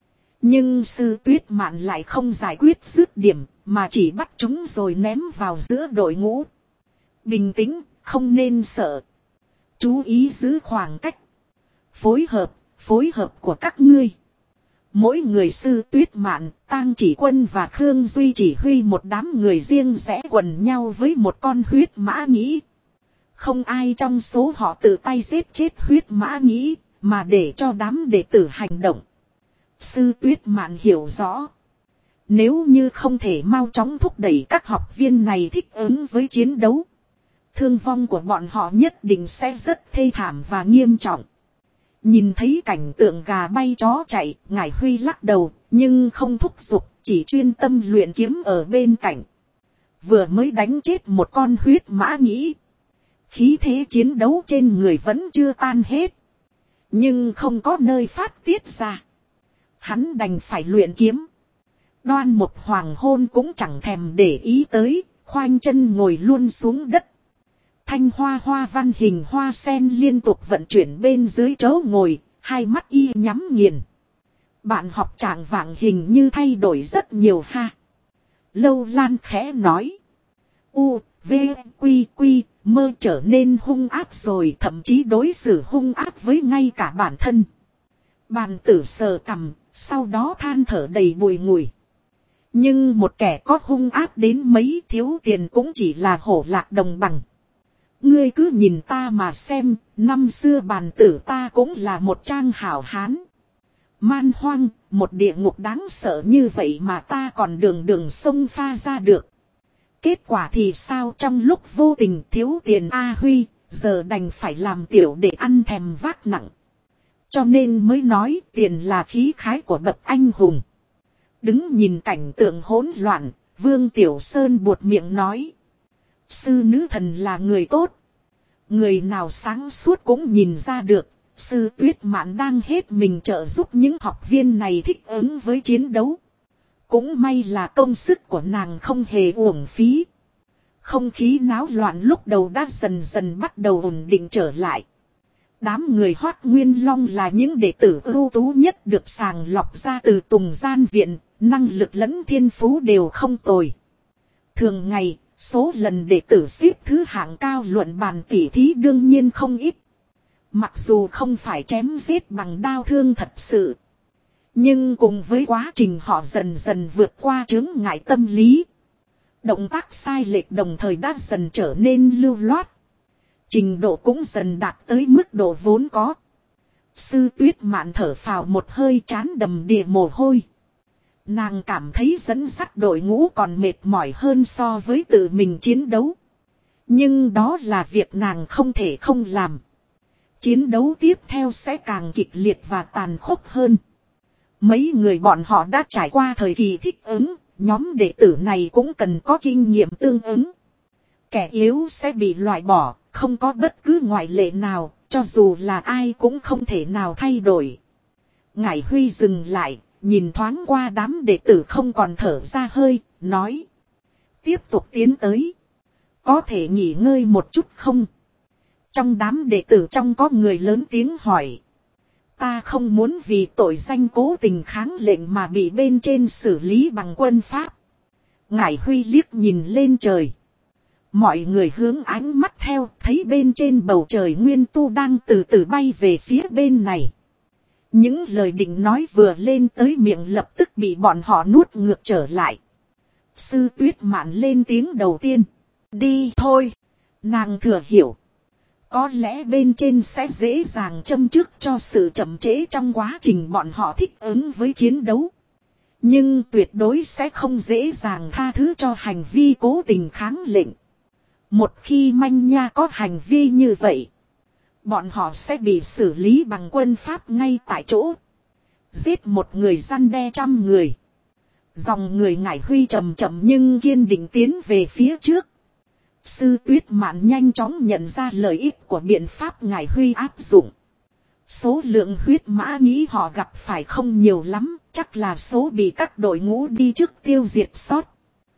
Nhưng Sư Tuyết Mạn lại không giải quyết dứt điểm, mà chỉ bắt chúng rồi ném vào giữa đội ngũ. Bình tĩnh, không nên sợ. Chú ý giữ khoảng cách. Phối hợp của các ngươi. Mỗi người Sư Tuyết Mạn, Tang Chỉ Quân và Khương Duy chỉ huy một đám người riêng rẽ quần nhau với một con huyết mã nhĩ. Không ai trong số họ tự tay giết chết huyết mã nhĩ, mà để cho đám đệ tử hành động. Sư Tuyết Mạn hiểu rõ. Nếu như không thể mau chóng thúc đẩy các học viên này thích ứng với chiến đấu, thương vong của bọn họ nhất định sẽ rất thê thảm và nghiêm trọng. Nhìn thấy cảnh tượng gà bay chó chạy, Ngải Huy lắc đầu, nhưng không thúc giục, chỉ chuyên tâm luyện kiếm ở bên cạnh. Vừa mới đánh chết một con huyết mã nhĩ, khí thế chiến đấu trên người vẫn chưa tan hết, nhưng không có nơi phát tiết ra. Hắn đành phải luyện kiếm. Đoan một hoàng hôn cũng chẳng thèm để ý tới, khoanh chân ngồi luôn xuống đất. Thanh hoa hoa văn hình hoa sen liên tục vận chuyển bên dưới chỗ ngồi, hai mắt y nhắm nghiền. Bạn học trạng vạng hình như thay đổi rất nhiều ha. Lâu Lan khẽ nói. U, V, Quy, Quy, mơ trở nên hung ác rồi, thậm chí đối xử hung ác với ngay cả bản thân. Bàn tử sờ cằm, sau đó than thở đầy bùi ngùi. Nhưng một kẻ có hung ác đến mấy thiếu tiền cũng chỉ là hổ lạc đồng bằng. Ngươi cứ nhìn ta mà xem, năm xưa bàn tử ta cũng là một trang hảo hán. Man hoang, một địa ngục đáng sợ như vậy mà ta còn đường đường xông pha ra được. Kết quả thì sao, trong lúc vô tình thiếu tiền A Huy, giờ đành phải làm tiểu để ăn thèm vác nặng. Cho nên mới nói tiền là khí khái của bậc anh hùng. Đứng nhìn cảnh tượng hỗn loạn, Vương Tiểu Sơn buột miệng nói. Sư nữ thần là người tốt. Người nào sáng suốt cũng nhìn ra được, Sư Tuyết Mạn đang hết mình trợ giúp những học viên này thích ứng với chiến đấu. Cũng may là công sức của nàng không hề uổng phí. Không khí náo loạn lúc đầu đã dần dần bắt đầu ổn định trở lại. Đám người Hoắc Nguyên Long là những đệ tử ưu tú nhất được sàng lọc ra từ Tùng Gian Viện, năng lực lẫn thiên phú đều không tồi. Thường ngày, số lần đệ tử xếp thứ hạng cao luận bàn tỉ thí đương nhiên không ít. Mặc dù không phải chém giết bằng đao thương thật sự, nhưng cùng với quá trình họ dần dần vượt qua chướng ngại tâm lý, động tác sai lệch đồng thời đã dần trở nên lưu loát. Trình độ cũng dần đạt tới mức độ vốn có. Sư Tuyết Mạn thở phào một hơi, trán đầm đìa mồ hôi. Nàng cảm thấy dẫn dắt đội ngũ còn mệt mỏi hơn so với tự mình chiến đấu. Nhưng đó là việc nàng không thể không làm. Chiến đấu tiếp theo sẽ càng kịch liệt và tàn khốc hơn. Mấy người bọn họ đã trải qua thời kỳ thích ứng, nhóm đệ tử này cũng cần có kinh nghiệm tương ứng. Kẻ yếu sẽ bị loại bỏ, không có bất cứ ngoại lệ nào, cho dù là ai cũng không thể nào thay đổi. Ngải Huy dừng lại, nhìn thoáng qua đám đệ tử không còn thở ra hơi, nói. Tiếp tục tiến tới. Có thể nghỉ ngơi một chút không? Trong đám đệ tử trong có người lớn tiếng hỏi. Ta không muốn vì tội danh cố tình kháng lệnh mà bị bên trên xử lý bằng quân pháp. Ngải Huy liếc nhìn lên trời. Mọi người hướng ánh mắt theo, thấy bên trên bầu trời Nguyên Tu đang từ từ bay về phía bên này. Những lời định nói vừa lên tới miệng lập tức bị bọn họ nuốt ngược trở lại. Sư Tuyết Mạn lên tiếng đầu tiên. Đi thôi. Nàng thừa hiểu. Có lẽ bên trên sẽ dễ dàng châm chước cho sự chậm trễ trong quá trình bọn họ thích ứng với chiến đấu. Nhưng tuyệt đối sẽ không dễ dàng tha thứ cho hành vi cố tình kháng lệnh. Một khi manh nha có hành vi như vậy, bọn họ sẽ bị xử lý bằng quân pháp ngay tại chỗ. Giết một người răn đe trăm người. Dòng người Ngải Huy chậm chậm nhưng kiên định tiến về phía trước. Sư Tuyết Mạn nhanh chóng nhận ra lợi ích của biện pháp Ngải Huy áp dụng. Số lượng huyết mã nhĩ họ gặp phải không nhiều lắm, chắc là số bị các đội ngũ đi trước tiêu diệt sót.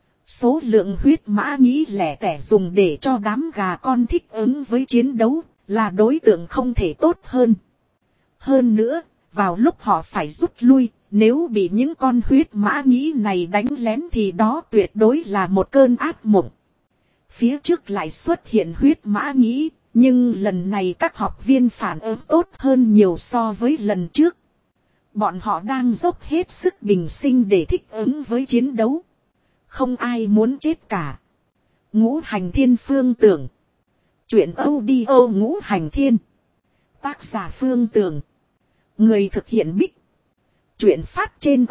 Số lượng huyết mã nhĩ lẻ tẻ dùng để cho đám gà con thích ứng với chiến đấu là đối tượng không thể tốt hơn. Hơn nữa, vào lúc họ phải rút lui, nếu bị những con huyết mã nhĩ này đánh lén thì đó tuyệt đối là một cơn ác mộng. Phía trước lại xuất hiện huyết mã nhĩ, nhưng lần này các học viên phản ứng tốt hơn nhiều so với lần trước. Bọn họ đang dốc hết sức bình sinh để thích ứng với chiến đấu. Không ai muốn chết cả. Ngũ Hành Thiên Phương Tưởng. Chuyện audio Ngũ Hành Thiên. Tác giả Phương Tưởng. Người thực hiện Bích. Chuyện phát trên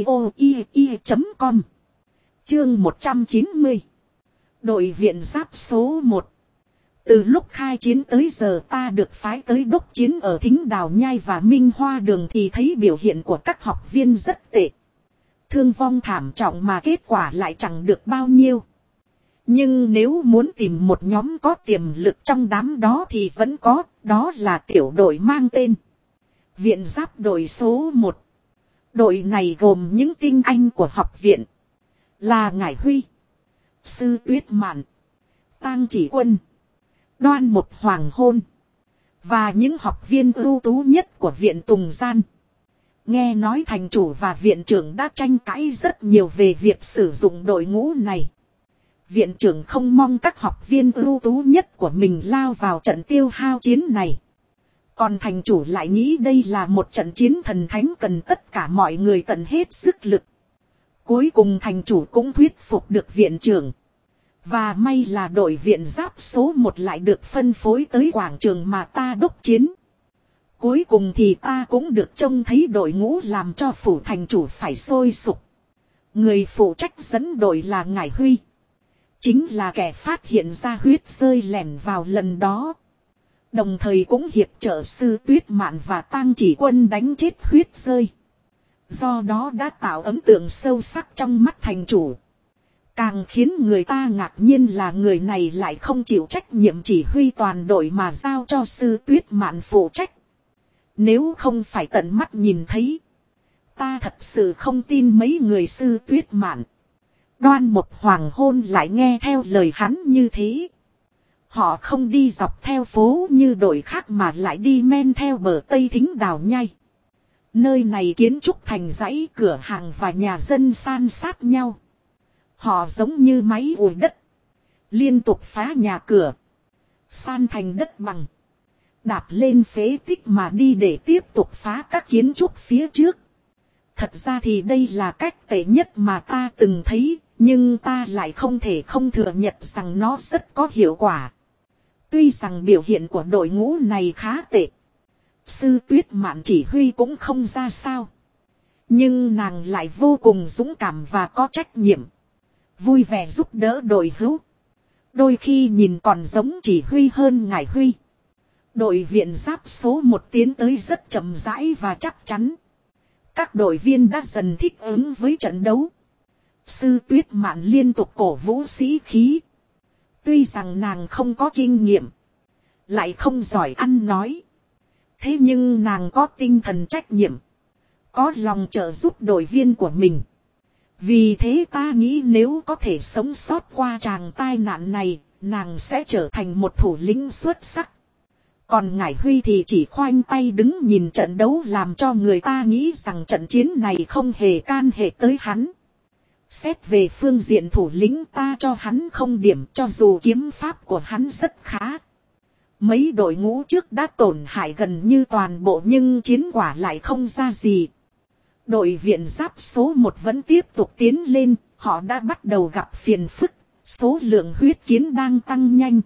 audio.com. Chương 190. Đội viện giáp số 1. Từ lúc khai chiến tới giờ ta được phái tới đốc chiến ở Thính Đào Nhai và Minh Hoa Đường thì thấy biểu hiện của các học viên rất tệ. Thương vong thảm trọng mà kết quả lại chẳng được bao nhiêu. Nhưng nếu muốn tìm một nhóm có tiềm lực trong đám đó thì vẫn có, đó là tiểu đội mang tên Viện Giáp đội số 1. Đội này gồm những tinh anh của học viện là Ngải Huy, Sư Tuyết Mạn, Tang Chỉ Quân, Đoan Một Hoàng Hôn và những học viên ưu tú nhất của viện Tùng Gian. Nghe nói thành chủ và viện trưởng đã tranh cãi rất nhiều về việc sử dụng đội ngũ này. Viện trưởng không mong các học viên ưu tú nhất của mình lao vào trận tiêu hao chiến này. Còn thành chủ lại nghĩ đây là một trận chiến thần thánh cần tất cả mọi người tận hết sức lực. Cuối cùng thành chủ cũng thuyết phục được viện trưởng. Và may là đội viện giáp số 1 lại được phân phối tới quảng trường mà ta đốc chiến. Cuối cùng thì ta cũng được trông thấy đội ngũ làm cho phủ thành chủ phải sôi sục. Người phụ trách dẫn đội là Ngải Huy. Chính là kẻ phát hiện ra huyết rơi lẻn vào lần đó. Đồng thời cũng hiệp trợ Sư Tuyết Mạn và Tang Chỉ Quân đánh chết huyết rơi. Do đó đã tạo ấn tượng sâu sắc trong mắt thành chủ. Càng khiến người ta ngạc nhiên là người này lại không chịu trách nhiệm chỉ huy toàn đội mà giao cho Sư Tuyết Mạn phụ trách. Nếu không phải tận mắt nhìn thấy, ta thật sự không tin mấy người Sư Tuyết Mạn, Đoan Một Hoàng Hôn lại nghe theo lời hắn như thế. Họ không đi dọc theo phố như đội khác mà lại đi men theo bờ Tây Thính Đào Nhai. Nơi này kiến trúc thành dãy cửa hàng và nhà dân san sát nhau. Họ giống như máy ủi đất, liên tục phá nhà cửa, san thành đất bằng, đạp lên phế tích mà đi để tiếp tục phá các kiến trúc phía trước. Thật ra thì đây là cách tệ nhất mà ta từng thấy, nhưng ta lại không thể không thừa nhận rằng nó rất có hiệu quả. Tuy rằng biểu hiện của đội ngũ này khá tệ, Sư Tuyết Mạn chỉ huy cũng không ra sao, nhưng nàng lại vô cùng dũng cảm và có trách nhiệm, vui vẻ giúp đỡ đội hữu. Đôi khi nhìn còn giống chỉ huy hơn Ngải Huy. Đội viện giáp số 1 tiến tới rất chậm rãi và chắc chắn. Các đội viên đã dần thích ứng với trận đấu. Sư Tuyết Mạn liên tục cổ vũ sĩ khí. Tuy rằng nàng không có kinh nghiệm, lại không giỏi ăn nói, thế nhưng nàng có tinh thần trách nhiệm, có lòng trợ giúp đội viên của mình. Vì thế ta nghĩ nếu có thể sống sót qua tràng tai nạn này, nàng sẽ trở thành một thủ lĩnh xuất sắc. Còn Ngải Huy thì chỉ khoanh tay đứng nhìn trận đấu làm cho người ta nghĩ rằng trận chiến này không hề can hệ tới hắn. Xét về phương diện thủ lĩnh ta cho hắn không điểm, cho dù kiếm pháp của hắn rất khá. Mấy đội ngũ trước đã tổn hại gần như toàn bộ nhưng chiến quả lại không ra gì. Đội viện giáp số 1 vẫn tiếp tục tiến lên, họ đã bắt đầu gặp phiền phức, số lượng huyết kiến đang tăng nhanh.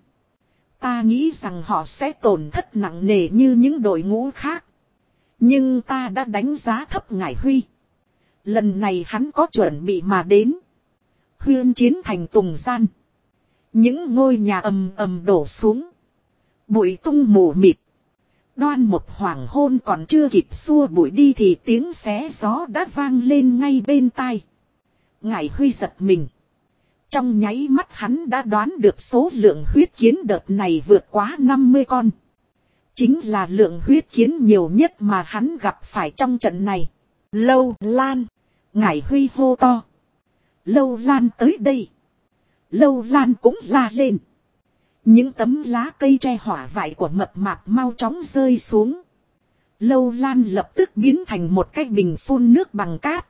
Ta nghĩ rằng họ sẽ tổn thất nặng nề như những đội ngũ khác. Nhưng ta đã đánh giá thấp Ngải Huy. Lần này hắn có chuẩn bị mà đến. Huyên chiến thành Tùng Gian. Những ngôi nhà ầm ầm đổ xuống. Bụi tung mù mịt. Đoan Một Hoàng Hôn còn chưa kịp xua bụi đi thì tiếng xé gió đã vang lên ngay bên tai. Ngải Huy giật mình. Trong nháy mắt hắn đã đoán được số lượng huyết kiến đợt này vượt quá 50 con. Chính là lượng huyết kiến nhiều nhất mà hắn gặp phải trong trận này. Lâu Lan. Ngải Huy hô to. Lâu Lan tới đây. Lâu Lan cũng la lên. Những tấm lá cây tre hỏa vải của mập mạp mau chóng rơi xuống. Lâu Lan lập tức biến thành một cái bình phun nước bằng cát.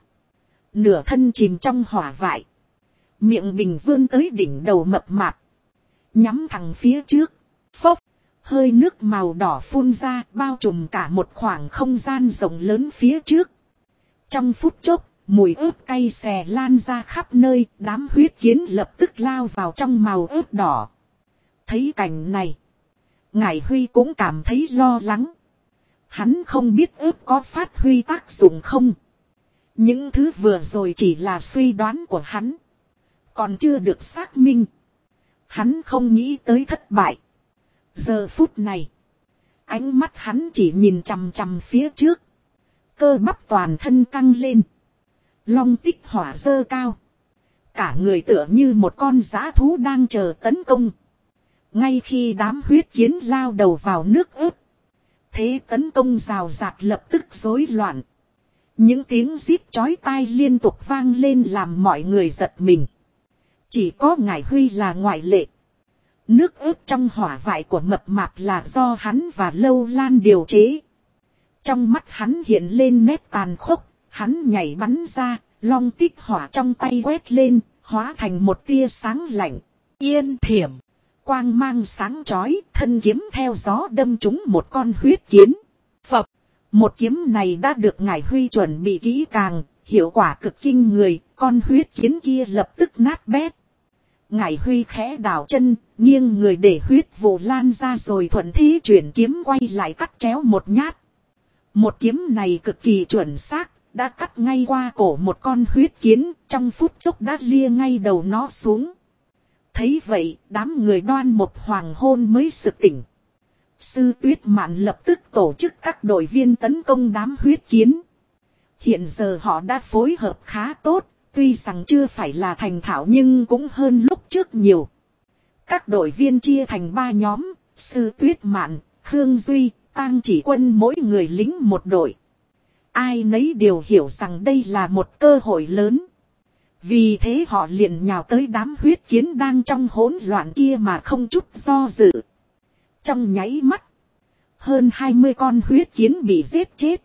Nửa thân chìm trong hỏa vải. Miệng bình vươn tới đỉnh đầu mập mạp. Nhắm thẳng phía trước. Phốc. Hơi nước màu đỏ phun ra bao trùm cả một khoảng không gian rộng lớn phía trước. Trong phút chốc, mùi ớt cay xè lan ra khắp nơi, đám huyết kiến lập tức lao vào trong màu ớt đỏ. Thấy cảnh này, Ngải Huy cũng cảm thấy lo lắng. Hắn không biết ớt có phát huy tác dụng không. Những thứ vừa rồi chỉ là suy đoán của hắn, còn chưa được xác minh. Hắn không nghĩ tới thất bại. Giờ phút này, ánh mắt hắn chỉ nhìn chằm chằm phía trước. Cơ bắp toàn thân căng lên. Long tích hỏa dơ cao. Cả người tựa như một con dã thú đang chờ tấn công. Ngay khi đám huyết kiến lao đầu vào nước ớt, thế tấn công rào rạt lập tức rối loạn. Những tiếng rít chói tai liên tục vang lên làm mọi người giật mình. Chỉ có Ngải Huy là ngoại lệ. Nước ớt trong hỏa vại của mập mạp là do hắn và Lâu Lan điều chế. Trong mắt hắn hiện lên nét tàn khốc, hắn nhảy bắn ra, long tích hỏa trong tay quét lên, hóa thành một tia sáng lạnh. Yên thiểm, quang mang sáng chói, thân kiếm theo gió đâm trúng một con huyết kiến. Phập, một kiếm này đã được Ngải Huy chuẩn bị kỹ càng, hiệu quả cực kinh người, con huyết kiến kia lập tức nát bét. Ngải Huy khẽ đảo chân, nghiêng người để huyết vụ lan ra rồi thuận thế chuyển kiếm quay lại cắt chéo một nhát. Một kiếm này cực kỳ chuẩn xác, đã cắt ngay qua cổ một con huyết kiến, trong phút chốc đã lia ngay đầu nó xuống. Thấy vậy, đám người Đoan Mộc Hoàng Hôn mới sực tỉnh. Sư Tuyết Mạn lập tức tổ chức các đội viên tấn công đám huyết kiến. Hiện giờ họ đã phối hợp khá tốt, tuy rằng chưa phải là thành thạo nhưng cũng hơn lúc trước nhiều. Các đội viên chia thành 3 nhóm, Sư Tuyết Mạn, Khương Duy, Tang Chỉ Quân mỗi người lính một đội. Ai nấy đều hiểu rằng đây là một cơ hội lớn. Vì thế họ liền nhào tới đám huyết kiến đang trong hỗn loạn kia mà không chút do dự. Trong nháy mắt, hơn 20 con huyết kiến bị giết chết.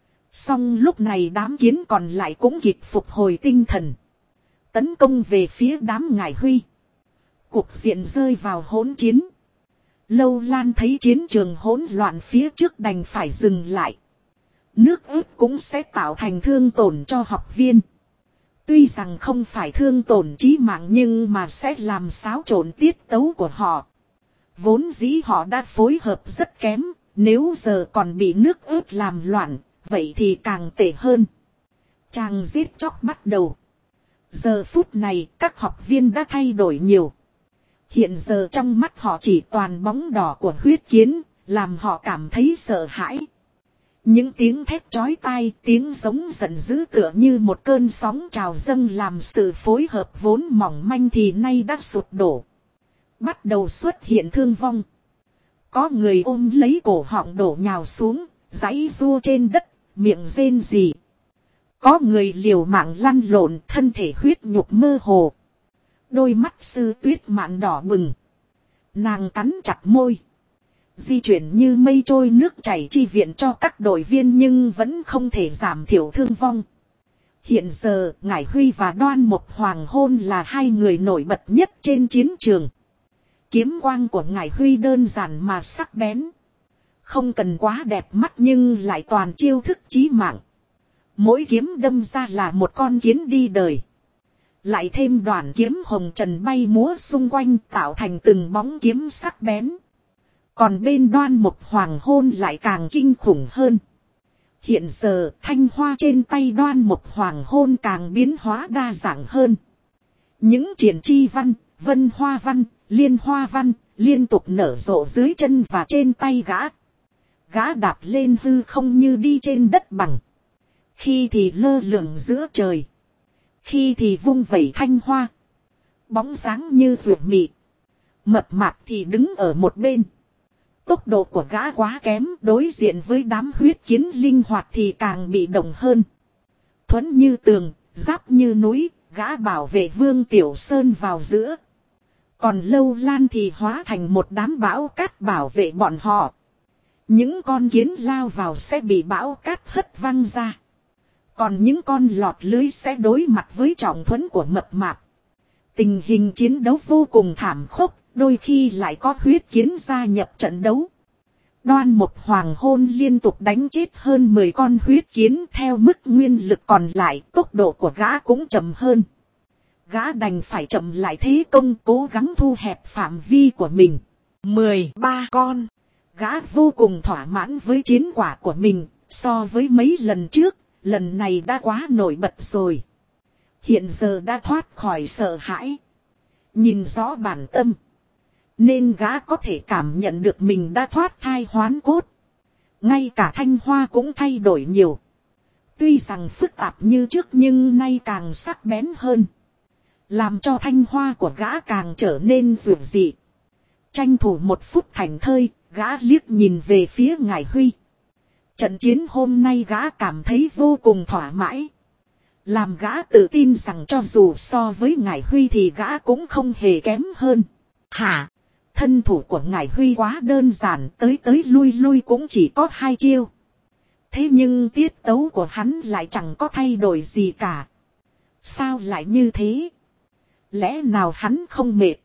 Song lúc này đám kiến còn lại cũng kịp phục hồi tinh thần. Tấn công về phía đám Ngải Huy. Cục diện rơi vào hỗn chiến. Lâu Lan thấy chiến trường hỗn loạn phía trước đành phải dừng lại. Nước ớt cũng sẽ tạo thành thương tổn cho học viên. Tuy rằng không phải thương tổn chí mạng nhưng mà sẽ làm xáo trộn tiết tấu của họ. Vốn dĩ họ đã phối hợp rất kém, nếu giờ còn bị nước ớt làm loạn, vậy thì càng tệ hơn. Chàng giết chóc bắt đầu. Giờ phút này các học viên đã thay đổi nhiều. Hiện giờ trong mắt họ chỉ toàn bóng đỏ của huyết kiến, làm họ cảm thấy sợ hãi. Những tiếng thét chói tai, tiếng giống giận dữ tựa như một cơn sóng trào dâng làm sự phối hợp vốn mỏng manh thì nay đã sụp đổ. Bắt đầu xuất hiện thương vong. Có người ôm lấy cổ họng đổ nhào xuống, giãy giụa trên đất, miệng rên rỉ. Có người liều mạng lăn lộn, thân thể huyết nhục mơ hồ. Đôi mắt Sư Tuyết Mạn đỏ bừng. Nàng cắn chặt môi. Di chuyển như mây trôi nước chảy chi viện cho các đội viên nhưng vẫn không thể giảm thiểu thương vong. Hiện giờ, Ngải Huy và Đoan Mộc Hoàng Hôn là hai người nổi bật nhất trên chiến trường. Kiếm quang của Ngải Huy đơn giản mà sắc bén. Không cần quá đẹp mắt nhưng lại toàn chiêu thức chí mạng. Mỗi kiếm đâm ra là một con kiến đi đời. Lại thêm đoàn kiếm hồng trần bay múa xung quanh tạo thành từng bóng kiếm sắc bén. Còn bên Đoan Mộc Hoàng Hôn lại càng kinh khủng hơn. Hiện giờ thanh hoa trên tay Đoan Mộc Hoàng Hôn càng biến hóa đa dạng hơn. Những triển chi văn, vân hoa văn, liên hoa văn liên tục nở rộ dưới chân và trên tay gã. Gã đạp lên hư không như đi trên đất bằng. Khi thì lơ lửng giữa trời. Khi thì vung vẩy thanh hoa. Bóng dáng như ruột mị. Mập mạp thì đứng ở một bên. Tốc độ của gã quá kém, đối diện với đám huyết kiến linh hoạt thì càng bị động hơn. Thuẫn như tường, giáp như núi, gã bảo vệ Vương Tiểu Sơn vào giữa. Còn Lâu Lan thì hóa thành một đám bão cát bảo vệ bọn họ. Những con kiến lao vào sẽ bị bão cát hất văng ra. Còn những con lọt lưới sẽ đối mặt với trọng thuẫn của mập mạp. Tình hình chiến đấu vô cùng thảm khốc, đôi khi lại có huyết kiến gia nhập trận đấu. Đoan Mục Hoàng Hôn liên tục đánh chết hơn 10 con huyết kiến, theo mức nguyên lực còn lại, tốc độ của gã cũng chậm hơn. Gã đành phải chậm lại thế công, cố gắng thu hẹp phạm vi của mình. 13 con. Gã vô cùng thỏa mãn với chiến quả của mình, so với mấy lần trước, lần này đã quá nổi bật rồi. Hiện giờ đã thoát khỏi sợ hãi, nhìn rõ bản tâm, nên gã có thể cảm nhận được mình đã thoát thai hoán cốt. Ngay cả thanh hoa cũng thay đổi nhiều. Tuy rằng phức tạp như trước nhưng nay càng sắc bén hơn, làm cho thanh hoa của gã càng trở nên dịu dị. Tranh thủ một phút thảnh thơi, gã liếc nhìn về phía Ngải Huy. Trận chiến hôm nay gã cảm thấy vô cùng thỏa mãn. Làm gã tự tin rằng cho dù so với Ngải Huy thì gã cũng không hề kém hơn. Hả? Thân thủ của Ngải Huy quá đơn giản, tới tới lui lui cũng chỉ có 2 chiêu. Thế nhưng tiết tấu của hắn lại chẳng có thay đổi gì cả. Sao lại như thế? Lẽ nào hắn không mệt?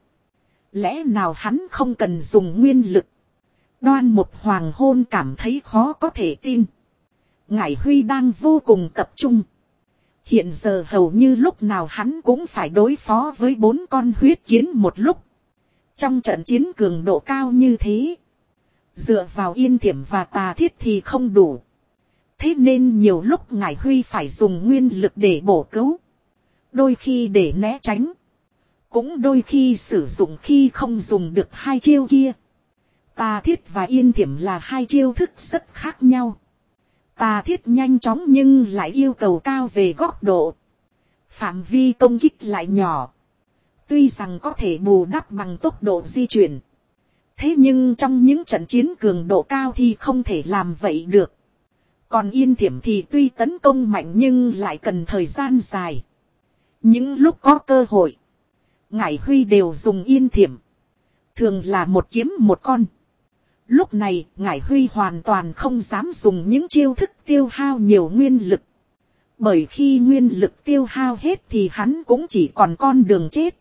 Lẽ nào hắn không cần dùng nguyên lực? Đoan Mục Hoàng Hôn cảm thấy khó có thể tin. Ngải Huy đang vô cùng tập trung. Hiện giờ hầu như lúc nào hắn cũng phải đối phó với 4 con huyết kiến một lúc. Trong trận chiến cường độ cao như thế, dựa vào Yên Thiểm và Tà Thiết thì không đủ. Thế nên nhiều lúc Ngải Huy phải dùng nguyên lực để bổ cứu. Đôi khi để né tránh, cũng đôi khi sử dụng khi không dùng được 2 chiêu kia. Tà Thiết và Yên Thiểm là 2 chiêu thức rất khác nhau. Tà Thiết nhanh chóng nhưng lại yêu cầu cao về góc độ. Phạm vi công kích lại nhỏ. Tuy rằng có thể bù đắp bằng tốc độ di chuyển. Thế nhưng trong những trận chiến cường độ cao thì không thể làm vậy được. Còn Yên Thiểm thì tuy tấn công mạnh nhưng lại cần thời gian dài. Những lúc có cơ hội, Ngải Huy đều dùng Yên Thiểm. Thường là một kiếm một con. Lúc này, Ngải Huy hoàn toàn không dám dùng những chiêu thức tiêu hao nhiều nguyên lực. Bởi khi nguyên lực tiêu hao hết thì hắn cũng chỉ còn con đường chết.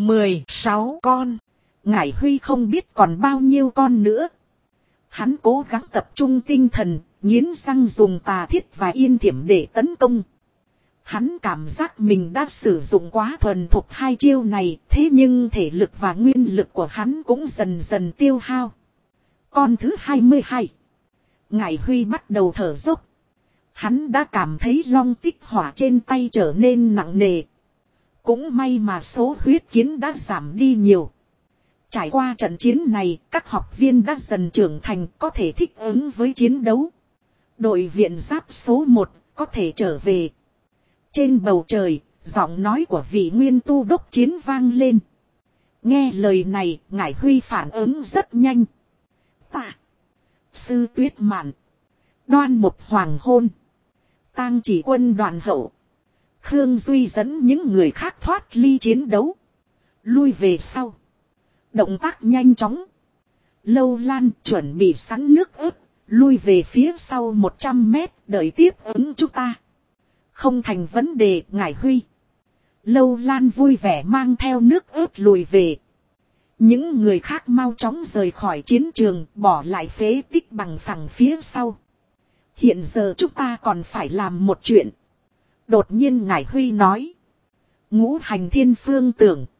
16 con. Ngải Huy không biết còn bao nhiêu con nữa. Hắn cố gắng tập trung tinh thần, nghiến răng dùng Tà Thiết và Yên Thiểm để tấn công. Hắn cảm giác mình đã sử dụng quá thuần thục 2 chiêu này, thế nhưng thể lực và nguyên lực của hắn cũng dần dần tiêu hao. Con thứ 22. Ngải Huy bắt đầu thở dốc. Hắn đã cảm thấy long tích hỏa trên tay trở nên nặng nề. Cũng may mà số huyết kiến đã giảm đi nhiều. Trải qua trận chiến này, các học viên đã dần trưởng thành, có thể thích ứng với chiến đấu. Đội viện giáp số 1 có thể trở về. Trên bầu trời, giọng nói của vị nguyên tu đốc chiến vang lên. Nghe lời này, Ngải Huy phản ứng rất nhanh. Tạ, Sư Tuyết Mạn, Đoan Mục Hoàng Hôn, Tang Chỉ Quân Đoàn Hậu, Khương Duy dẫn những người khác thoát ly chiến đấu, lui về sau. Động tác nhanh chóng. Lâu Lan chuẩn bị sẵn nước ướp, lui về phía sau 100 mét, đợi tiếp ứng chúng ta. Không thành vấn đề, Ngải Huy. Lâu Lan vui vẻ mang theo nước ướp lùi về. Những người khác mau chóng rời khỏi chiến trường, bỏ lại phế tích bằng phẳng phía sau. Hiện giờ chúng ta còn phải làm một chuyện. Đột nhiên Ngải Huy nói. Ngũ hành thiên phương tưởng.